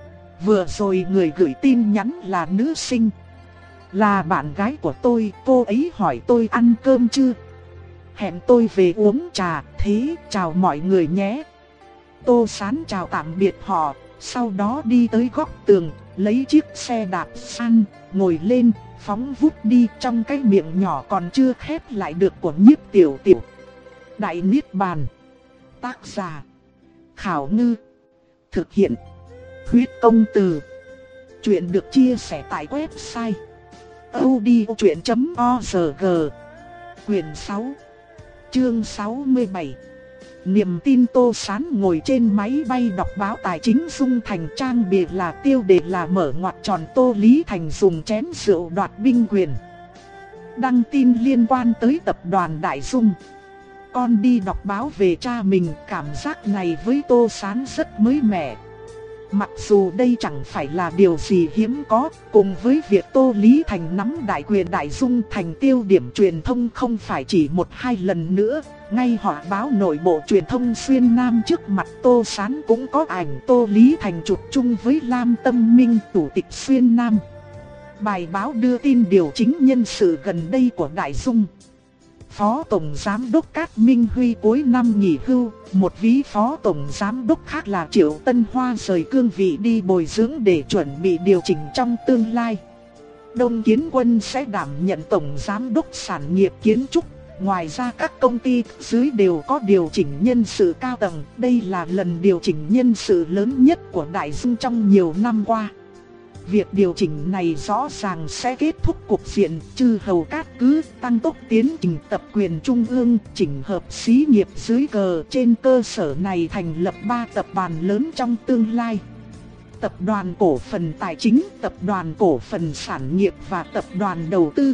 Vừa rồi người gửi tin nhắn là nữ sinh, là bạn gái của tôi, cô ấy hỏi tôi ăn cơm chưa? Hẹn tôi về uống trà, thế chào mọi người nhé. Tô Sán chào tạm biệt họ, sau đó đi tới góc tường, lấy chiếc xe đạp san, ngồi lên, phóng vút đi. Trong cái miệng nhỏ còn chưa khép lại được của Nhiếp Tiểu Tiểu. Đại Niết Bàn. Tác giả Khảo Ngư. Thực hiện Huyết Công Từ. Chuyện được chia sẻ tại website audiochuyện chấm org. Quyền sáu, chương sáu mươi bảy. Niềm tin. Tô Sán ngồi trên máy bay đọc báo tài chính Dung Thành, trang bìa là tiêu đề là mở ngoặc tròn Tô Lý Thành dùng chén rượu đoạt binh quyền. Đăng tin liên quan tới tập đoàn Đại Dung. Con đi đọc báo về cha mình, cảm giác này với Tô Sán rất mới mẻ. Mặc dù đây chẳng phải là điều gì hiếm có, cùng với việc Tô Lý Thành nắm đại quyền Đại Dung thành tiêu điểm truyền thông không phải chỉ một hai lần nữa. Ngay họa báo nội bộ truyền thông Xuyên Nam trước mặt Tô Sán cũng có ảnh Tô Lý Thành chụp chung với Lam Tâm Minh, chủ tịch Xuyên Nam. Bài báo đưa tin điều chính nhân sự gần đây của Đại Dung. Phó Tổng Giám đốc Cát Minh Huy cuối năm nghỉ hưu, một ví Phó Tổng Giám đốc khác là Triệu Tân Hoa rời cương vị đi bồi dưỡng để chuẩn bị điều chỉnh trong tương lai. Đông Kiến Quân sẽ đảm nhận Tổng Giám đốc Sản nghiệp Kiến trúc. Ngoài ra các công ty dưới đều có điều chỉnh nhân sự cao tầng. Đây là lần điều chỉnh nhân sự lớn nhất của Đại Dung trong nhiều năm qua. Việc điều chỉnh này rõ ràng sẽ kết thúc cục diện chư hầu cát cứ, tăng tốc tiến trình tập quyền trung ương, chỉnh hợp xí nghiệp dưới cờ. Trên cơ sở này thành lập ba tập đoàn lớn trong tương lai. Tập đoàn cổ phần tài chính, tập đoàn cổ phần sản nghiệp và tập đoàn đầu tư.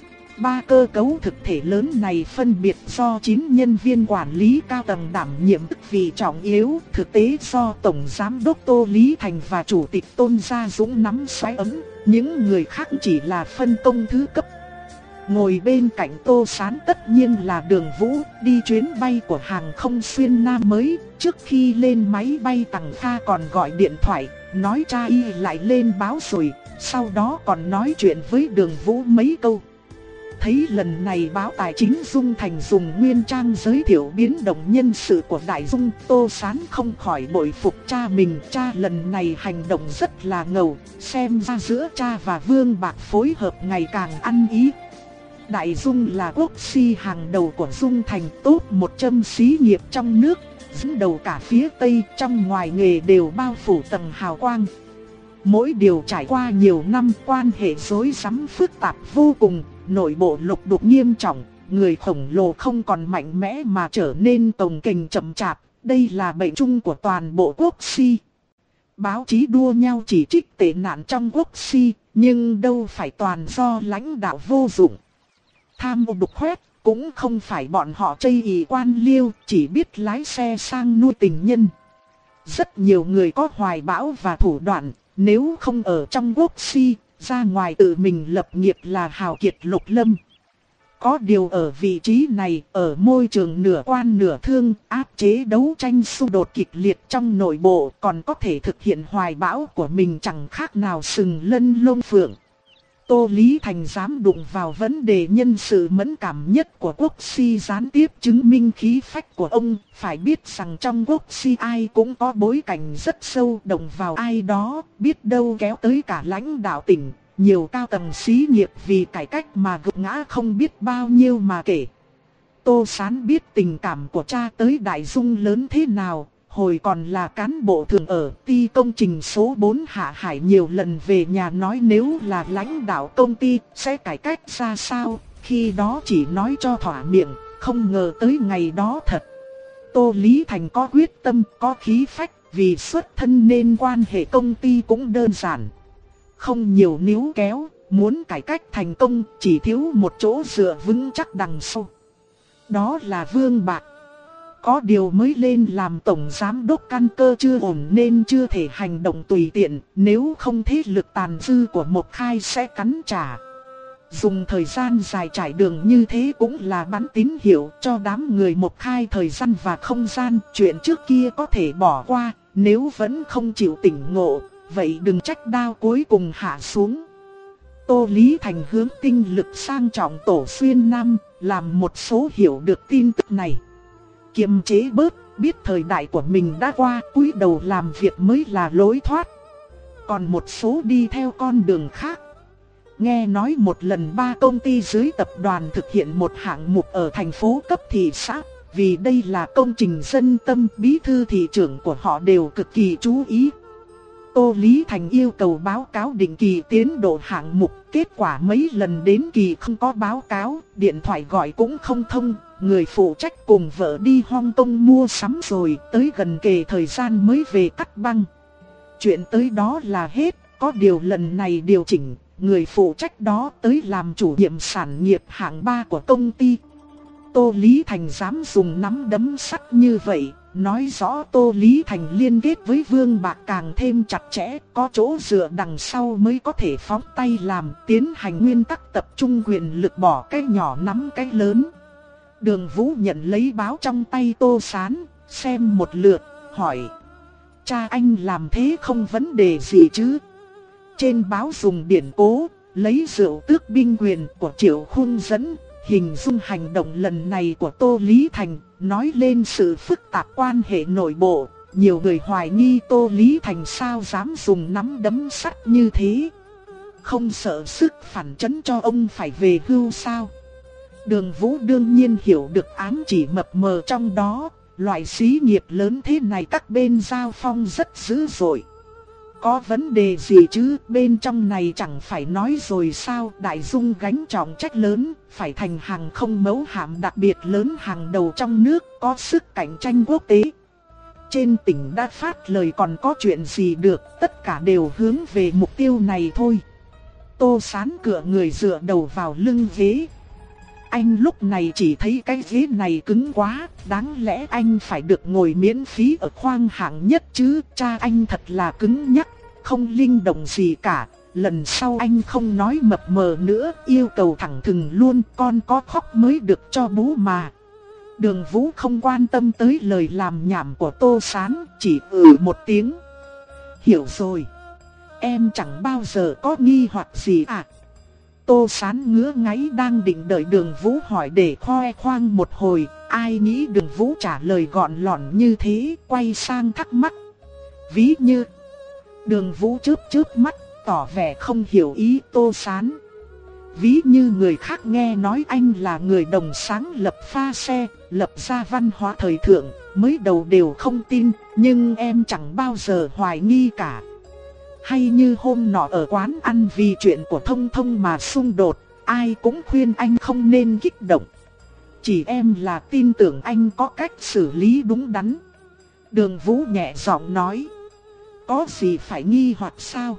Ba cơ cấu thực thể lớn này phân biệt do chín nhân viên quản lý cao tầng đảm nhiệm chức vị trọng yếu, thực tế do Tổng Giám đốc Tô Lý Thành và Chủ tịch Tôn Gia Dũng nắm xoáy ấm, những người khác chỉ là phân công thứ cấp. Ngồi bên cạnh Tô Sán tất nhiên là Đường Vũ, đi chuyến bay của hàng không xuyên Nam mới. Trước khi lên máy bay Tằng Kha còn gọi điện thoại, nói cha y lại lên báo rồi, sau đó còn nói chuyện với Đường Vũ mấy câu. Thấy lần này báo Tài chính Dung Thành dùng nguyên trang giới thiệu biến động nhân sự của Đại Dung, Tô Sán không khỏi bội phục cha mình. Cha lần này hành động rất là ngầu, xem ra giữa cha và Vương Bạc phối hợp ngày càng ăn ý. Đại Dung là quốc si hàng đầu của Dung Thành, top một trăm xí nghiệp trong nước, dẫn đầu cả phía Tây, trong ngoài nghề đều bao phủ tầng hào quang. Mỗi điều trải qua nhiều năm, quan hệ rối rắm phức tạp vô cùng, nội bộ lục đục nghiêm trọng, người khổng lồ không còn mạnh mẽ mà trở nên cồng kềnh chậm chạp, đây là bệnh chung của toàn bộ quốc si. Báo chí đua nhau chỉ trích tệ nạn trong quốc si, nhưng đâu phải toàn do lãnh đạo vô dụng. Tham ô đục khoét cũng không phải bọn họ chây ỳ quan liêu, chỉ biết lái xe sang nuôi tình nhân. Rất nhiều người có hoài bão và thủ đoạn, nếu không ở trong quốc si, ra ngoài tự mình lập nghiệp là hào kiệt lục lâm. Có điều ở vị trí này, ở môi trường nửa quan nửa thương, áp chế đấu tranh xung đột kịch liệt trong nội bộ, còn có thể thực hiện hoài bão của mình chẳng khác nào sừng lân lông phượng. Tô Lý Thành dám đụng vào vấn đề nhân sự mẫn cảm nhất của quốc si, gián tiếp chứng minh khí phách của ông. Phải biết rằng trong quốc si ai cũng có bối cảnh rất sâu, động vào ai đó, biết đâu kéo tới cả lãnh đạo tỉnh. Nhiều cao tầng xí nghiệp vì cải cách mà gục ngã không biết bao nhiêu mà kể. Tô Sán biết tình cảm của cha tới Đại Dung lớn thế nào. Hồi còn là cán bộ thường ở ty công trình số bốn Hạ Hải, nhiều lần về nhà nói nếu là lãnh đạo công ty sẽ cải cách ra sao. Khi đó chỉ nói cho thỏa miệng, không ngờ tới ngày đó thật. Tô Lý Thành có quyết tâm, có khí phách, vì xuất thân nên quan hệ công ty cũng đơn giản. Không nhiều níu kéo, muốn cải cách thành công chỉ thiếu một chỗ dựa vững chắc đằng sau. Đó là Vương Bạc. Có điều mới lên làm tổng giám đốc căn cơ chưa ổn nên chưa thể hành động tùy tiện, nếu không thế lực tàn dư của Một Khai sẽ cắn trả. Dùng thời gian dài trải đường như thế cũng là bắn tín hiệu cho đám người Một Khai thời gian và không gian. Chuyện trước kia có thể bỏ qua, nếu vẫn không chịu tỉnh ngộ, vậy đừng trách đao cuối cùng hạ xuống. Tô Lý Thành hướng tinh lực sang trọng tổ xuyên Nam, làm một số hiểu được tin tức này. Kiềm chế bớt, biết thời đại của mình đã qua, cúi đầu làm việc mới là lối thoát. Còn một số đi theo con đường khác. Nghe nói một lần ba công ty dưới tập đoàn thực hiện một hạng mục ở thành phố cấp thị xã. Vì đây là công trình dân tâm, bí thư thị trưởng của họ đều cực kỳ chú ý. Tô Lý Thành yêu cầu báo cáo định kỳ tiến độ hạng mục, kết quả mấy lần đến kỳ không có báo cáo, điện thoại gọi cũng không thông. Người phụ trách cùng vợ đi Hong Kong mua sắm rồi, tới gần kề thời gian mới về cắt băng. Chuyện tới đó là hết, có điều lần này điều chỉnh, người phụ trách đó tới làm chủ nhiệm sản nghiệp hạng ba của công ty. Tô Lý Thành dám dùng nắm đấm sắt như vậy, nói rõ Tô Lý Thành liên kết với Vương Bạc càng thêm chặt chẽ, có chỗ dựa đằng sau mới có thể phóng tay làm, tiến hành nguyên tắc tập trung quyền lực, bỏ cái nhỏ nắm cái lớn. Đường Vũ nhận lấy báo trong tay Tô Sán, xem một lượt, hỏi: cha anh làm thế không vấn đề gì chứ? Trên báo dùng điển cố, lấy rượu tước binh quyền của Triệu Khung dẫn, hình dung hành động lần này của Tô Lý Thành, nói lên sự phức tạp quan hệ nội bộ. Nhiều người hoài nghi Tô Lý Thành sao dám dùng nắm đấm sắt như thế. Không sợ sức phản chấn cho ông phải về hưu sao? Đường Vũ đương nhiên hiểu được ám chỉ mập mờ trong đó, loại xí nghiệp lớn thế này các bên giao phong rất dữ dội. Có vấn đề gì chứ, bên trong này chẳng phải nói rồi sao? Đại Dung gánh trọng trách lớn, phải thành hàng không mẫu hạm đặc biệt lớn hàng đầu trong nước, có sức cạnh tranh quốc tế. Trên tỉnh đã phát lời còn có chuyện gì được, tất cả đều hướng về mục tiêu này thôi. Tô Sán cựa người dựa đầu vào lưng ghế. Anh lúc này chỉ thấy cái ghế này cứng quá, đáng lẽ anh phải được ngồi miễn phí ở khoang hạng nhất chứ. Cha anh thật là cứng nhắc, không linh động gì cả, lần sau anh không nói mập mờ nữa, yêu cầu thẳng thừng luôn, con có khóc mới được cho bú mà. Đường Vũ không quan tâm tới lời làm nhảm của Tô Sán, chỉ ừ một tiếng. Hiểu rồi. Em chẳng bao giờ có nghi hoặc gì à. Tô Sán ngứa ngáy đang định đợi Đường Vũ hỏi để khoe khoang một hồi, ai nghĩ Đường Vũ trả lời gọn lỏn như thế, quay sang thắc mắc. Ví như... Đường Vũ chớp chớp mắt, tỏ vẻ không hiểu ý Tô Sán. Ví như người khác nghe nói anh là người đồng sáng lập pha xe, lập ra văn hóa thời thượng, mới đầu đều không tin, nhưng em chẳng bao giờ hoài nghi cả. Hay như hôm nọ ở quán ăn vì chuyện của Thông Thông mà xung đột, ai cũng khuyên anh không nên kích động. Chỉ em là tin tưởng anh có cách xử lý đúng đắn. Đường Vũ nhẹ giọng nói. Có gì phải nghi hoặc sao?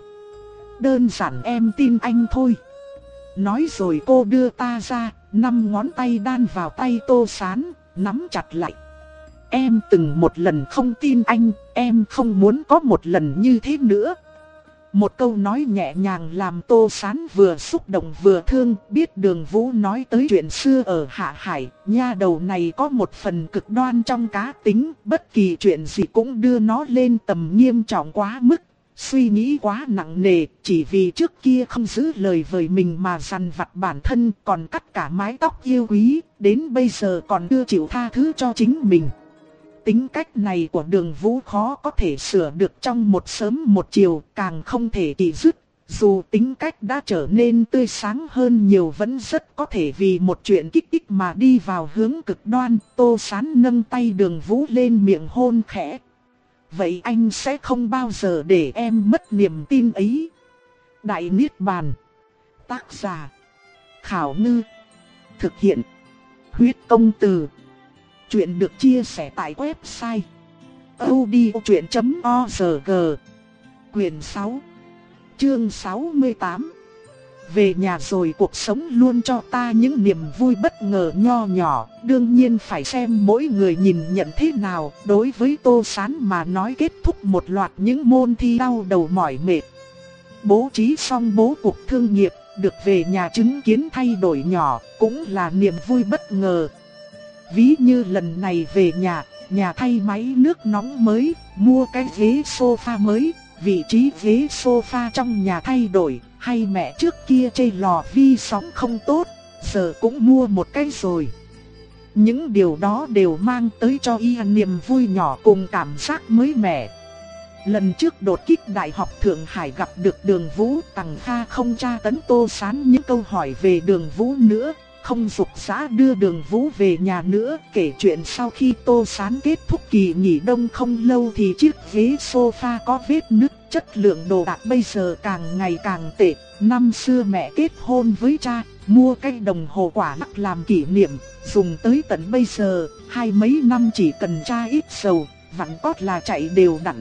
Đơn giản em tin anh thôi. Nói rồi cô đưa ta ra, năm ngón tay đan vào tay Tô Sán, nắm chặt lại. Em từng một lần không tin anh, em không muốn có một lần như thế nữa. Một câu nói nhẹ nhàng làm Tô Sán vừa xúc động vừa thương, biết Đường Vũ nói tới chuyện xưa ở Hạ Hải, nha đầu này có một phần cực đoan trong cá tính, bất kỳ chuyện gì cũng đưa nó lên tầm nghiêm trọng quá mức, suy nghĩ quá nặng nề, chỉ vì trước kia không giữ lời với mình mà dằn vặt bản thân, còn cắt cả mái tóc yêu quý, đến bây giờ còn chưa chịu tha thứ cho chính mình. Tính cách này của Đường Vũ khó có thể sửa được trong một sớm một chiều, càng không thể trị dứt. Dù tính cách đã trở nên tươi sáng hơn nhiều vẫn rất có thể vì một chuyện kích thích mà đi vào hướng cực đoan. Tô Sán nâng tay Đường Vũ lên miệng hôn khẽ. Vậy anh sẽ không bao giờ để em mất niềm tin ấy. Đại Niết Bàn. Tác giả Khảo Ngư. Thực hiện Huyết Công Từ. Chuyện được chia sẻ tại website audiochuyện chấm org. Quyền sáu, chương sáu mươi tám. Về nhà rồi cuộc sống luôn cho ta những niềm vui bất ngờ nho nhỏ, đương nhiên phải xem mỗi người nhìn nhận thế nào. Đối với Tô Sán mà nói, kết thúc một loạt những môn thi đau đầu mỏi mệt, bố trí xong bố cục thương nghiệp, được về nhà chứng kiến thay đổi nhỏ, cũng là niềm vui bất ngờ. Ví như lần này về nhà, nhà thay máy nước nóng mới, mua cái ghế sofa mới, vị trí ghế sofa trong nhà thay đổi, hay mẹ trước kia chê lò vi sóng không tốt, giờ cũng mua một cái rồi. Những điều đó đều mang tới cho y niềm vui nhỏ cùng cảm giác mới mẻ. Lần trước đột kích Đại học Thượng Hải gặp được Đường Vũ, Tằng Kha không tra tấn Tô Sán những câu hỏi về Đường Vũ nữa, không giục giã đưa Đường Vũ về nhà nữa, kể chuyện sau khi Tô Sán kết thúc kỳ nghỉ đông không lâu thì chiếc ghế sofa có vết nứt, chất lượng đồ đạc bây giờ càng ngày càng tệ. Năm xưa mẹ kết hôn với cha, mua cái đồng hồ quả lắc làm kỷ niệm, dùng tới tận bây giờ, hai mấy năm chỉ cần tra ít dầu, vặn cót là chạy đều đặn.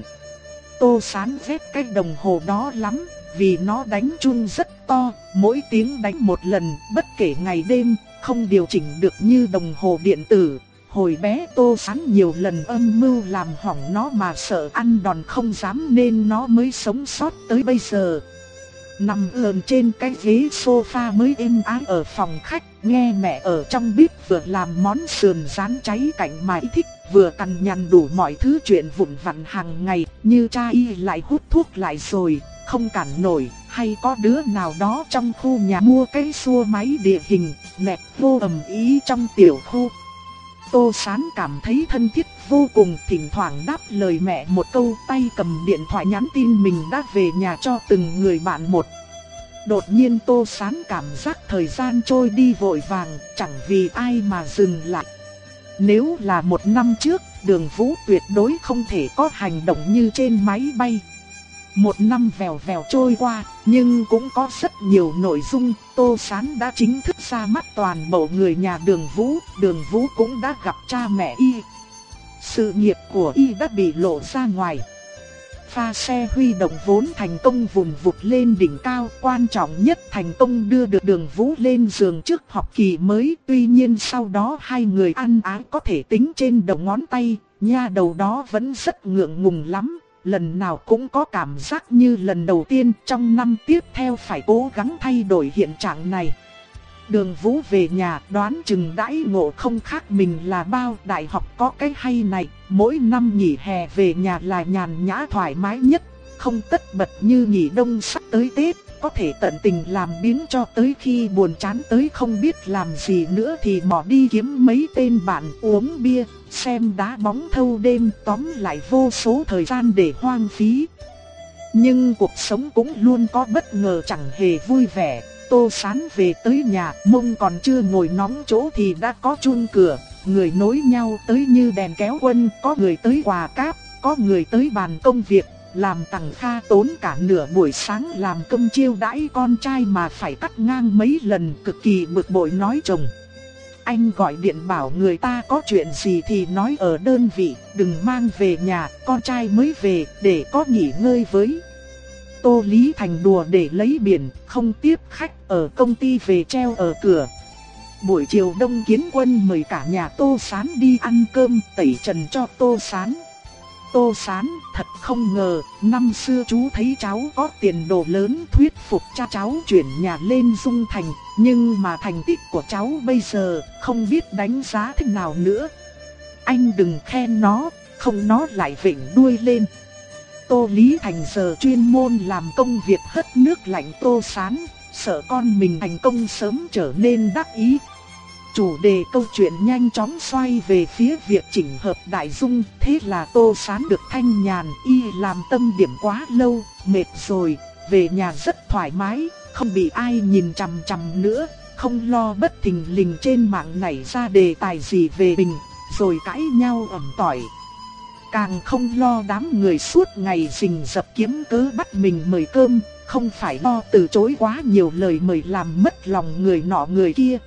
Tô Sán ghét cái đồng hồ đó lắm, vì nó đánh chuông rất to, mỗi tiếng đánh một lần, bất kể ngày đêm, không điều chỉnh được như đồng hồ điện tử. Hồi bé Tô Sán nhiều lần âm mưu làm hỏng nó mà sợ ăn đòn không dám nên nó mới sống sót tới bây giờ. Nằm ườn trên cái ghế sofa mới êm ái ở phòng khách, nghe mẹ ở trong bếp vừa làm món sườn rán cháy cạnh mãi thích, vừa cằn nhằn đủ mọi thứ chuyện vụn vặt hàng ngày, như cha y lại hút thuốc lại rồi, không cản nổi, hay có đứa nào đó trong khu nhà mua cái xua máy địa hình, nẹp vô ầm ý trong tiểu khu. Tô Sán cảm thấy thân thiết vô cùng, thỉnh thoảng đáp lời mẹ một câu, tay cầm điện thoại nhắn tin mình đã về nhà cho từng người bạn một. Đột nhiên Tô Sán cảm giác thời gian trôi đi vội vàng, chẳng vì ai mà dừng lại. Nếu là một năm trước, Đường Vũ tuyệt đối không thể có hành động như trên máy bay. Một năm vèo vèo trôi qua, nhưng cũng có rất nhiều nội dung. Tô Sán đã chính thức ra mắt toàn bộ người nhà Đường Vũ, Đường Vũ cũng đã gặp cha mẹ y. Sự nghiệp của y đã bị lộ ra ngoài. Pha xe huy động vốn thành công vùn vụt lên đỉnh cao, quan trọng nhất thành công đưa được Đường Vũ lên giường trước học kỳ mới. Tuy nhiên sau đó hai người ăn ái có thể tính trên đầu ngón tay, nha đầu đó vẫn rất ngượng ngùng lắm. lần nào cũng có cảm giác như lần đầu tiên trong năm tiếp theo phải cố gắng thay đổi hiện trạng này. Đường Vũ về nhà đoán chừng đãi ngộ không khác mình là bao. Đại học có cái hay này, mỗi năm nghỉ hè về nhà là nhàn nhã thoải mái nhất, không tất bật như nghỉ đông sắp tới Tết. Có thể tận tình làm biếng cho tới khi buồn chán tới không biết làm gì nữa thì mò đi kiếm mấy tên bạn uống bia, xem đá bóng thâu đêm, tóm lại vô số thời gian để hoang phí. Nhưng cuộc sống cũng luôn có bất ngờ chẳng hề vui vẻ. Tô Sán về tới nhà, mông còn chưa ngồi nóng chỗ thì đã có chuông cửa, người nối nhau tới như đèn kéo quân, có người tới quà cáp, có người tới bàn công việc. Làm Tằng Kha tốn cả nửa buổi sáng làm cơm chiêu đãi con trai mà phải cắt ngang mấy lần, cực kỳ bực bội nói chồng. Anh gọi điện bảo người ta có chuyện gì thì nói ở đơn vị, đừng mang về nhà, con trai mới về, để có nghỉ ngơi với. Tô Lý Thành đùa để lấy biển, không tiếp khách, ở công ty về treo ở cửa. Buổi chiều Đông Kiến Quân mời cả nhà Tô Sán đi ăn cơm, tẩy trần cho Tô Sán. Tô Sán thật không ngờ, năm xưa chú thấy cháu có tiền đồ lớn thuyết phục cha cháu chuyển nhà lên Dung Thành, nhưng mà thành tích của cháu bây giờ không biết đánh giá thế nào nữa. Anh đừng khen nó, không nó lại vểnh đuôi lên. Tô Lý Thành giờ chuyên môn làm công việc hất nước lạnh Tô Sán, sợ con mình thành công sớm trở nên đắc ý. Chủ đề câu chuyện nhanh chóng xoay về phía việc chỉnh hợp Đại Dung, thế là Tô Sán được thanh nhàn, y làm tâm điểm quá lâu, mệt rồi, về nhà rất thoải mái, không bị ai nhìn chằm chằm nữa, không lo bất thình lình trên mạng nảy ra đề tài gì về mình, rồi cãi nhau ầm tỏi. Càng không lo đám người suốt ngày rình rập kiếm cớ bắt mình mời cơm, không phải lo từ chối quá nhiều lời mời làm mất lòng người nọ người kia.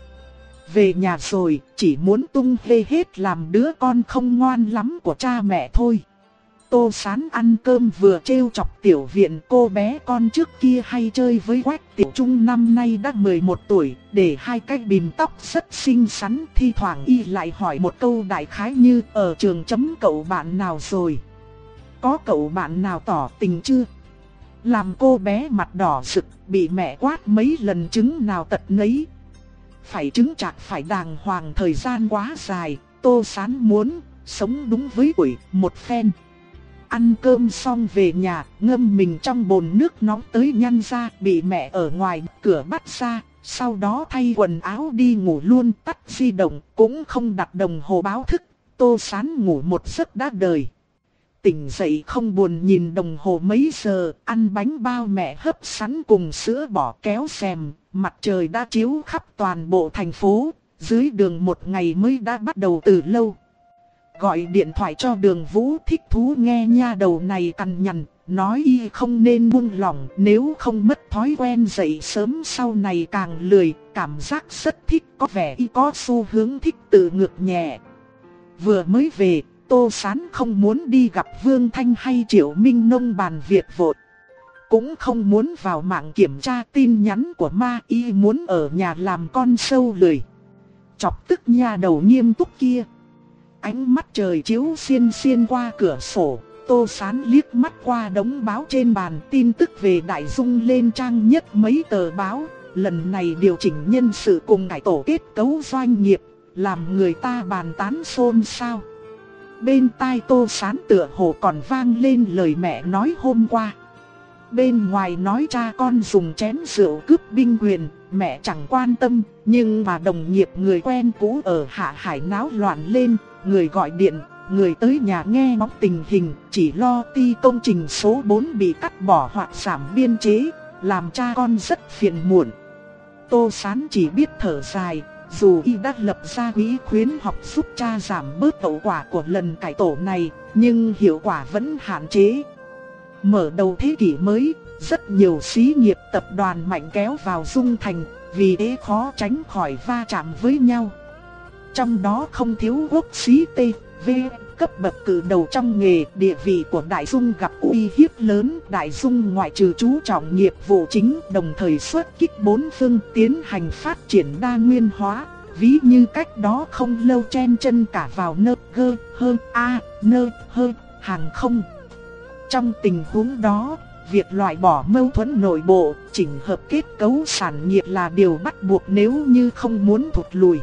Về nhà rồi, chỉ muốn tung hê hết làm đứa con không ngoan lắm của cha mẹ thôi. Tô Sán ăn cơm vừa trêu chọc Tiểu Viện, cô bé con trước kia hay chơi với Quách Tiểu Trung năm nay đã mười một tuổi, để hai cái bìm tóc rất xinh xắn, thi thoảng y lại hỏi một câu đại khái như ở trường chấm cậu bạn nào rồi? Có cậu bạn nào tỏ tình chưa? Làm cô bé mặt đỏ rực, bị mẹ quát mấy lần chứng nào tật nấy. Phải chứng chạc phải đàng hoàng, thời gian quá dài, Tô Sán muốn sống đúng với tuổi một phen. Ăn cơm xong về nhà, ngâm mình trong bồn nước nóng tới nhăn ra, bị mẹ ở ngoài cửa bắt ra, sau đó thay quần áo đi ngủ luôn, tắt di động, cũng không đặt đồng hồ báo thức. Tô Sán ngủ một giấc đã đời. Tỉnh dậy không buồn nhìn đồng hồ mấy giờ, ăn bánh bao mẹ hấp sẵn cùng sữa bò kéo rèm, mặt trời đã chiếu khắp toàn bộ thành phố, dưới đường một ngày mới đã bắt đầu từ lâu. Gọi điện thoại cho Đường Vũ, thích thú nghe nha đầu này cằn nhằn, nói y không nên buông lỏng, nếu không mất thói quen dậy sớm sau này càng lười, cảm giác rất thích, có vẻ y có xu hướng thích tự ngược nhẹ. Vừa mới về, Tô Sán không muốn đi gặp Vương Thanh hay Triệu Minh Nông bàn việc vội. Cũng không muốn vào mạng kiểm tra tin nhắn của ma, y muốn ở nhà làm con sâu lười. Chọc tức nha đầu nghiêm túc kia. Ánh mắt trời chiếu xiên xiên qua cửa sổ, Tô Sán liếc mắt qua đống báo trên bàn, tin tức về Đại Dung lên trang nhất mấy tờ báo. Lần này điều chỉnh nhân sự cùng cải tổ kết cấu doanh nghiệp, làm người ta bàn tán xôn xao. Bên tai Tô Sán tựa hồ còn vang lên lời mẹ nói hôm qua. Bên ngoài nói cha con dùng chén rượu cướp binh quyền, mẹ chẳng quan tâm, nhưng mà đồng nghiệp người quen cũ ở Hạ Hải náo loạn lên, người gọi điện, người tới nhà nghe ngóng tình hình, chỉ lo ti công trình số bốn bị cắt bỏ hoặc giảm biên chế, làm cha con rất phiền muộn. Tô Sán chỉ biết thở dài, dù y đã lập ra quỹ khuyến học giúp cha giảm bớt hậu quả của lần cải tổ này, nhưng hiệu quả vẫn hạn chế. Mở đầu thế kỷ mới, rất nhiều xí nghiệp tập đoàn mạnh kéo vào Dung Thành, vì thế khó tránh khỏi va chạm với nhau. Trong đó không thiếu quốc xí T, V, cấp bậc cử đầu trong nghề, địa vị của Đại Dung gặp uy hiếp lớn. Đại Dung ngoại trừ chú trọng nghiệp vụ chính, đồng thời xuất kích bốn phương tiến hành phát triển đa nguyên hóa. Ví như cách đó không lâu chen chân cả vào nơ gơ hơ a nơ hơ hàng không. Trong tình huống đó, việc loại bỏ mâu thuẫn nội bộ, chỉnh hợp kết cấu sản nghiệp là điều bắt buộc nếu như không muốn thụt lùi.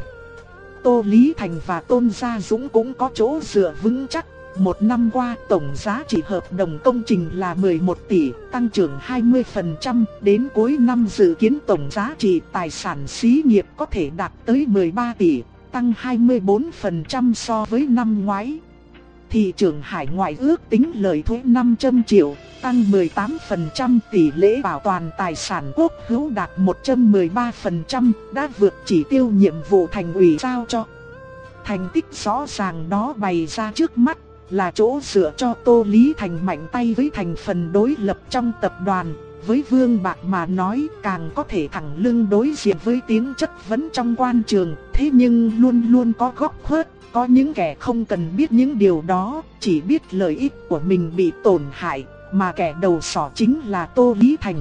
Tô Lý Thành và Tôn Gia Dũng cũng có chỗ dựa vững chắc. Một năm qua tổng giá trị hợp đồng công trình là mười một tỷ, tăng trưởng hai mươi phần trăm, đến cuối năm dự kiến tổng giá trị tài sản xí nghiệp có thể đạt tới mười ba tỷ, tăng hai mươi tư phần trăm so với năm ngoái. Thị trường hải ngoại ước tính lợi thuế năm trăm triệu, tăng mười tám phần trăm, tỷ lệ bảo toàn tài sản quốc hữu đạt một trăm mười ba phần trăm, đã vượt chỉ tiêu nhiệm vụ thành ủy giao cho. Thành tích rõ ràng đó bày ra trước mắt, là chỗ dựa cho Tô Lý Thành mạnh tay với thành phần đối lập trong tập đoàn. Với Vương Bạc mà nói càng có thể thẳng lưng đối diện với tiếng chất vấn trong quan trường. Thế nhưng luôn luôn có góc khuất, có những kẻ không cần biết những điều đó, chỉ biết lợi ích của mình bị tổn hại, mà kẻ đầu sỏ chính là Tô Lý Thành.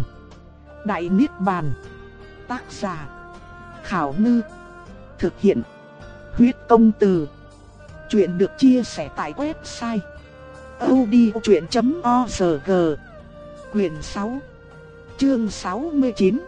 Đại Niết Bàn. Tác giả Khảo Ngư. Thực hiện Huyết Công Từ. Chuyện được chia sẻ tại website audiochuyện chấm org. Quyển sáu, chương sáu mươi chín.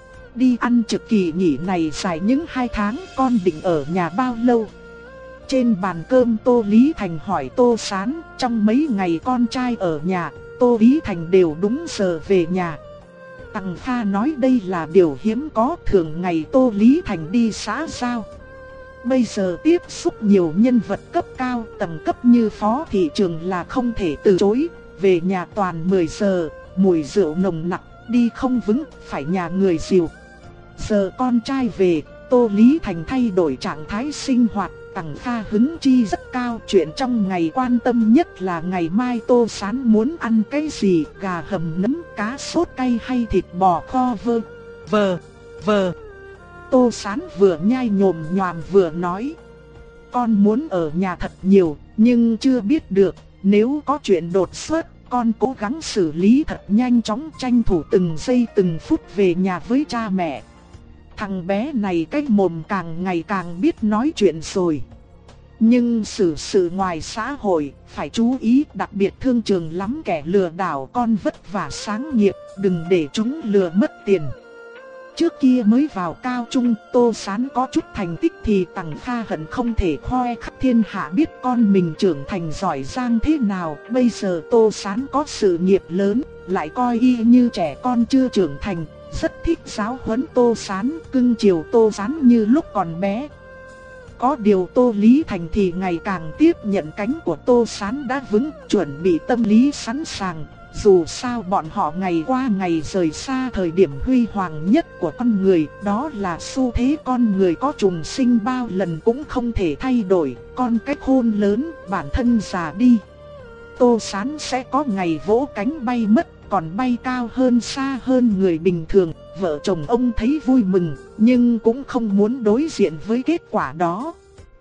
Đi ăn trực kỳ nghỉ này dài những hai tháng, con định ở nhà bao lâu? Trên bàn cơm Tô Lý Thành hỏi Tô Sán, trong mấy ngày con trai ở nhà, Tô Lý Thành đều đúng giờ về nhà. Tằng Kha nói đây là điều hiếm có, thường ngày Tô Lý Thành đi xã giao. Bây giờ tiếp xúc nhiều nhân vật cấp cao, tầng cấp như Phó thị trưởng là không thể từ chối. Về nhà toàn mười giờ, mùi rượu nồng nặc, đi không vững, phải nhà người dìu. Giờ con trai về, Tô Lý Thành thay đổi trạng thái sinh hoạt. Tằng Kha hứng chi rất cao, chuyện trong ngày quan tâm nhất là ngày mai Tô Sán muốn ăn cái gì, gà hầm nấm, cá sốt cay hay thịt bò kho vơ, vờ, vờ. Tô Sán vừa nhai nhồm nhòm vừa nói, con muốn ở nhà thật nhiều, nhưng chưa biết được, nếu có chuyện đột xuất, con cố gắng xử lý thật nhanh chóng, tranh thủ từng giây từng phút về nhà với cha mẹ. Thằng bé này cái mồm càng ngày càng biết nói chuyện rồi. Nhưng xử sự ngoài xã hội, phải chú ý, đặc biệt thương trường lắm kẻ lừa đảo, con vất vả sáng nghiệp, đừng để chúng lừa mất tiền. Trước kia mới vào cao trung, Tô Sán có chút thành tích thì Tằng Kha hận không thể khoe khắp thiên hạ biết con mình trưởng thành giỏi giang thế nào. Bây giờ Tô Sán có sự nghiệp lớn, lại coi y như trẻ con chưa trưởng thành, rất thích giáo huấn Tô Sán, cưng chiều Tô Sán như lúc còn bé. Có điều Tô Lý Thành thì ngày càng tiếp nhận cánh của Tô Sán đã vững, chuẩn bị tâm lý sẵn sàng. Dù sao bọn họ ngày qua ngày rời xa thời điểm huy hoàng nhất của con người, đó là xu thế con người có trùng sinh bao lần cũng không thể thay đổi, con cái khôn lớn, bản thân già đi. Tô Sán sẽ có ngày vỗ cánh bay mất, còn bay cao hơn xa hơn người bình thường. Vợ chồng ông thấy vui mừng, nhưng cũng không muốn đối diện với kết quả đó.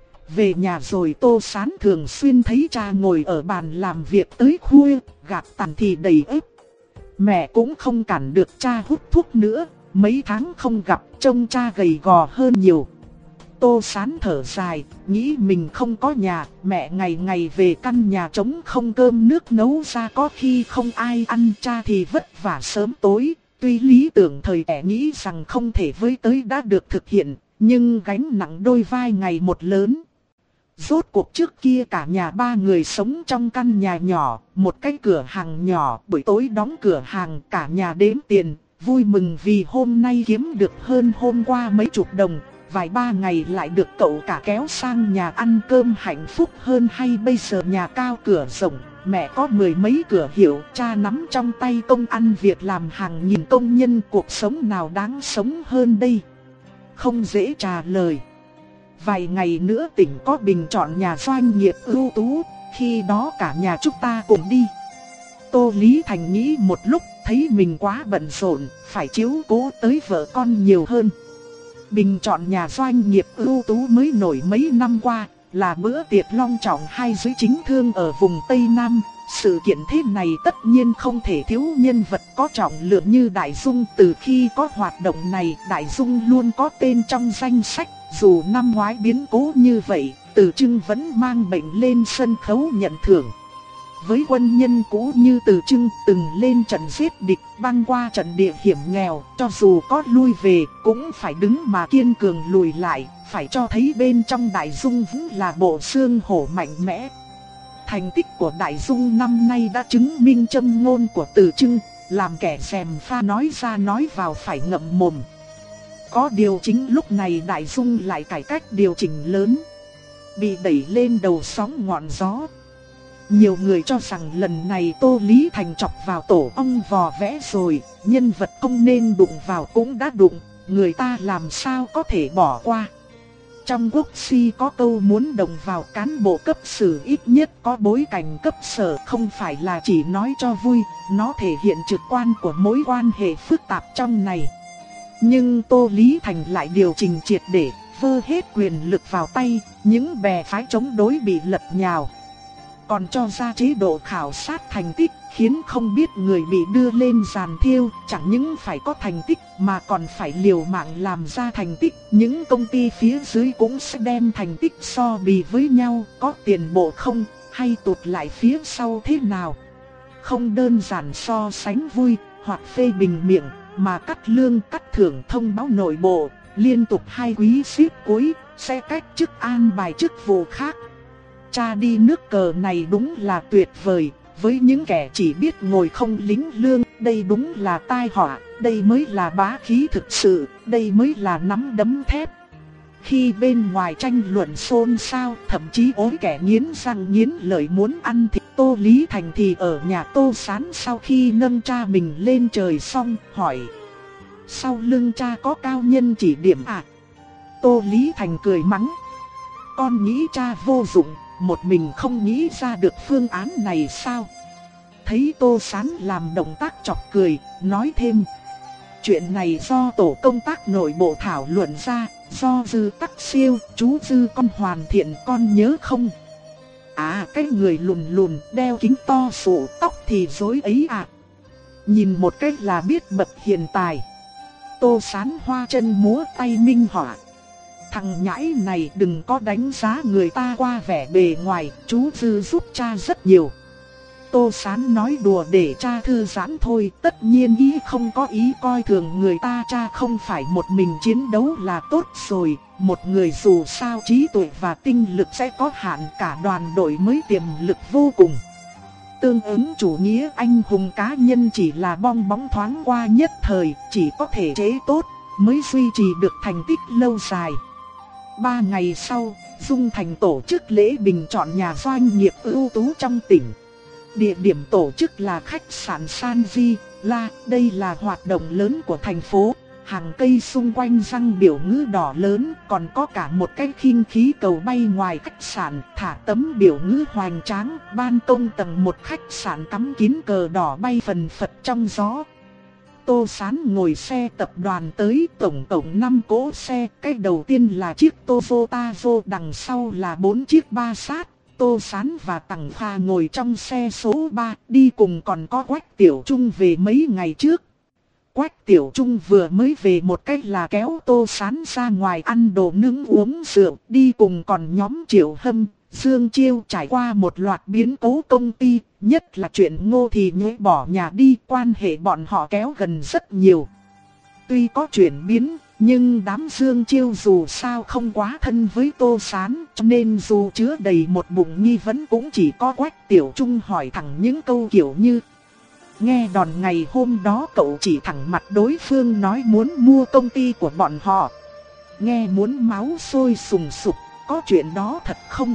Về nhà rồi Tô Sán thường xuyên thấy cha ngồi ở bàn làm việc tới khuya, gạt tàn thì đầy ếp. Mẹ cũng không cản được cha hút thuốc nữa, mấy tháng không gặp trông cha gầy gò hơn nhiều. Tô Sán thở dài, nghĩ mình không có nhà, mẹ ngày ngày về căn nhà trống không cơm nước nấu ra có khi không ai ăn, cha thì vất vả sớm tối. Tuy lý tưởng thời trẻ nghĩ rằng không thể với tới đã được thực hiện, nhưng gánh nặng đôi vai ngày một lớn. Rốt cuộc trước kia cả nhà ba người sống trong căn nhà nhỏ, một cái cửa hàng nhỏ, buổi tối đóng cửa hàng, cả nhà đếm tiền, vui mừng vì hôm nay kiếm được hơn hôm qua mấy chục đồng, vài ba ngày lại được cậu cả kéo sang nhà ăn cơm hạnh phúc hơn. Hay bây giờ nhà cao cửa rộng, mẹ có mười mấy cửa hiệu, cha nắm trong tay công ăn việc làm hàng nghìn công nhân, cuộc sống nào đáng sống hơn đây? Không dễ trả lời. Vài ngày nữa tỉnh có bình chọn nhà doanh nghiệp ưu tú, khi đó cả nhà chúng ta cùng đi. Tô Lý Thành nghĩ một lúc, thấy mình quá bận rộn, phải chiếu cố tới vợ con nhiều hơn. Bình chọn nhà doanh nghiệp ưu tú mới nổi mấy năm qua, là bữa tiệc long trọng hai giới chính thương ở vùng Tây Nam. Sự kiện thế này tất nhiên không thể thiếu nhân vật có trọng lượng như Đại Dung. Từ khi có hoạt động này, Đại Dung luôn có tên trong danh sách. Dù năm ngoái biến cố như vậy, Từ Trưng vẫn mang bệnh lên sân khấu nhận thưởng. với quân nhân cũ như Từ Trưng từng lên trận giết địch, băng qua trận địa hiểm nghèo, cho dù có lui về cũng phải đứng mà kiên cường lùi lại, phải cho thấy bên trong Đại Dung vẫn là bộ xương hổ mạnh mẽ. Thành tích của Đại Dung năm nay đã chứng minh châm ngôn của Từ Trưng, làm kẻ gièm pha nói ra nói vào phải ngậm mồm. Có điều chính lúc này Đại Dung lại cải cách điều chỉnh lớn, bị đẩy lên đầu sóng ngọn gió. Nhiều người cho rằng lần này Tô Lý Thành chọc vào tổ ong vò vẽ rồi, nhân vật không nên đụng vào cũng đã đụng, người ta làm sao có thể bỏ qua. Trong quốc si có câu muốn đồng vào cán bộ cấp sử ít nhất có bối cảnh cấp sở, không phải là chỉ nói cho vui, nó thể hiện trực quan của mối quan hệ phức tạp trong này. Nhưng Tô Lý Thành lại điều chỉnh triệt để, vơ hết quyền lực vào tay, những bè phái chống đối bị lật nhào. Còn cho ra chế độ khảo sát thành tích, khiến không biết người bị đưa lên giàn thiêu, chẳng những phải có thành tích mà còn phải liều mạng làm ra thành tích. Những công ty phía dưới cũng sẽ đem thành tích so bì với nhau, có tiền bộ không, hay tụt lại phía sau thế nào. Không đơn giản so sánh vui, hoặc phê bình miệng, mà cắt lương cắt thưởng thông báo nội bộ, liên tục hai quý xếp cuối, sẽ cách chức an bài chức vụ khác. Cha đi nước cờ này đúng là tuyệt vời, với những kẻ chỉ biết ngồi không lính lương, đây đúng là tai họa, đây mới là bá khí thực sự, đây mới là nắm đấm thép. Khi bên ngoài tranh luận xôn xao, thậm chí ối kẻ nghiến răng nghiến lợi muốn ăn thịt Tô Lý Thành thì ở nhà Tô Sán sau khi nâng cha mình lên trời xong, hỏi: sau lưng cha có cao nhân chỉ điểm à? Tô Lý Thành cười mắng: con nghĩ cha vô dụng, một mình không nghĩ ra được phương án này sao? Thấy Tô Sán làm động tác chọc cười, nói thêm: chuyện này do tổ công tác nội bộ thảo luận ra, do Dư Tắc Siêu, chú Dư con hoàn thiện, con nhớ không? À, cái người lùn lùn đeo kính to sụ tóc thì rối ấy à? Nhìn một cách là biết bậc hiền tài. Tô Sán hoa chân múa tay minh họa: thằng nhãi này đừng có đánh giá người ta qua vẻ bề ngoài, chú Dư giúp cha rất nhiều. Tô Sán nói đùa để cha thư giãn thôi, tất nhiên ý không có ý coi thường người ta. Cha không phải một mình chiến đấu là tốt rồi, một người dù sao trí tuệ và tinh lực sẽ có hạn, cả đoàn đội mới tiềm lực vô cùng. Tương ứng chủ nghĩa anh hùng cá nhân chỉ là bong bóng thoáng qua nhất thời, chỉ có thể chế tốt mới duy trì được thành tích lâu dài. Ba ngày sau, Dung Thành tổ chức lễ bình chọn nhà doanh nghiệp ưu tú trong tỉnh. Địa điểm tổ chức là khách sạn San Di La, đây là hoạt động lớn của thành phố. Hàng cây xung quanh răng biểu ngữ đỏ lớn, còn có cả một cái khinh khí cầu bay ngoài khách sạn, thả tấm biểu ngữ hoành tráng. Ban công tầng một khách sạn cắm kín cờ đỏ bay phần phật trong gió. Tô Sán ngồi xe tập đoàn tới, tổng cộng năm cỗ xe. Cái đầu tiên là chiếc Toyota vô, đằng sau là bốn chiếc Passat. Tô Sán và Tằng Kha ngồi trong xe số ba, đi cùng còn có Quách Tiểu Trung về mấy ngày trước. Quách Tiểu Trung vừa mới về một cách là kéo Tô Sán ra ngoài ăn đồ nướng uống rượu, đi cùng còn nhóm Triệu Hâm, Dương Chiêu. Trải qua một loạt biến cố công ty, nhất là chuyện Ngô Thì Nhế bỏ nhà đi, quan hệ bọn họ kéo gần rất nhiều. Tuy có chuyển biến, nhưng đám Dương Chiêu dù sao không quá thân với Tô Sán, cho nên dù chứa đầy một bụng nghi vấn cũng chỉ có Quách Tiểu Trung hỏi thẳng những câu kiểu như: nghe đòn ngày hôm đó cậu chỉ thẳng mặt đối phương nói muốn mua công ty của bọn họ. Nghe muốn máu sôi sùng sục, có chuyện đó thật không?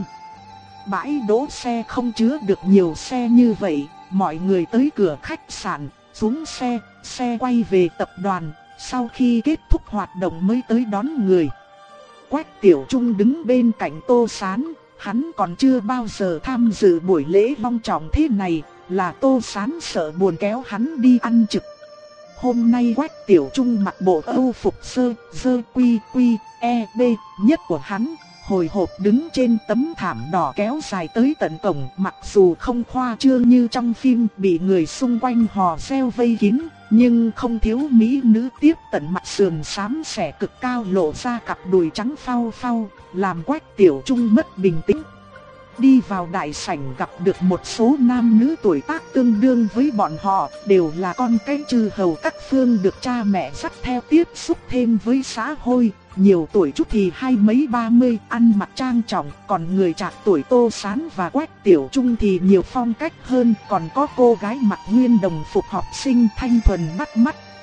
Bãi đỗ xe không chứa được nhiều xe như vậy, mọi người tới cửa khách sạn, xuống xe, xe quay về tập đoàn. Sau khi kết thúc hoạt động mới tới đón người. Quách Tiểu Trung đứng bên cạnh Tô Sán, hắn còn chưa bao giờ tham dự buổi lễ long trọng thế này, là Tô Sán sợ buồn kéo hắn đi ăn trực. Hôm nay Quách Tiểu Trung mặc bộ Âu phục sơ, sơ quy quy, e, b nhất của hắn, hồi hộp đứng trên tấm thảm đỏ kéo dài tới tận cổng. Mặc dù không khoa trương như trong phim bị người xung quanh hò reo vây kín, nhưng không thiếu mỹ nữ tiếp tận mặt sườn xám xẻ cực cao lộ ra cặp đùi trắng phau phau, làm Quách Tiểu Trung mất bình tĩnh. Đi vào đại sảnh gặp được một số nam nữ tuổi tác tương đương với bọn họ, đều là con cái chư hầu các phương được cha mẹ dắt theo tiếp xúc thêm với xã hội. Nhiều tuổi chút thì hai mấy ba mươi, ăn mặc trang trọng, còn người trạc tuổi Tô Sán và Quách Tiểu Trung thì nhiều phong cách hơn, còn có cô gái mặc nguyên đồng phục học sinh thanh thuần bắt mắt.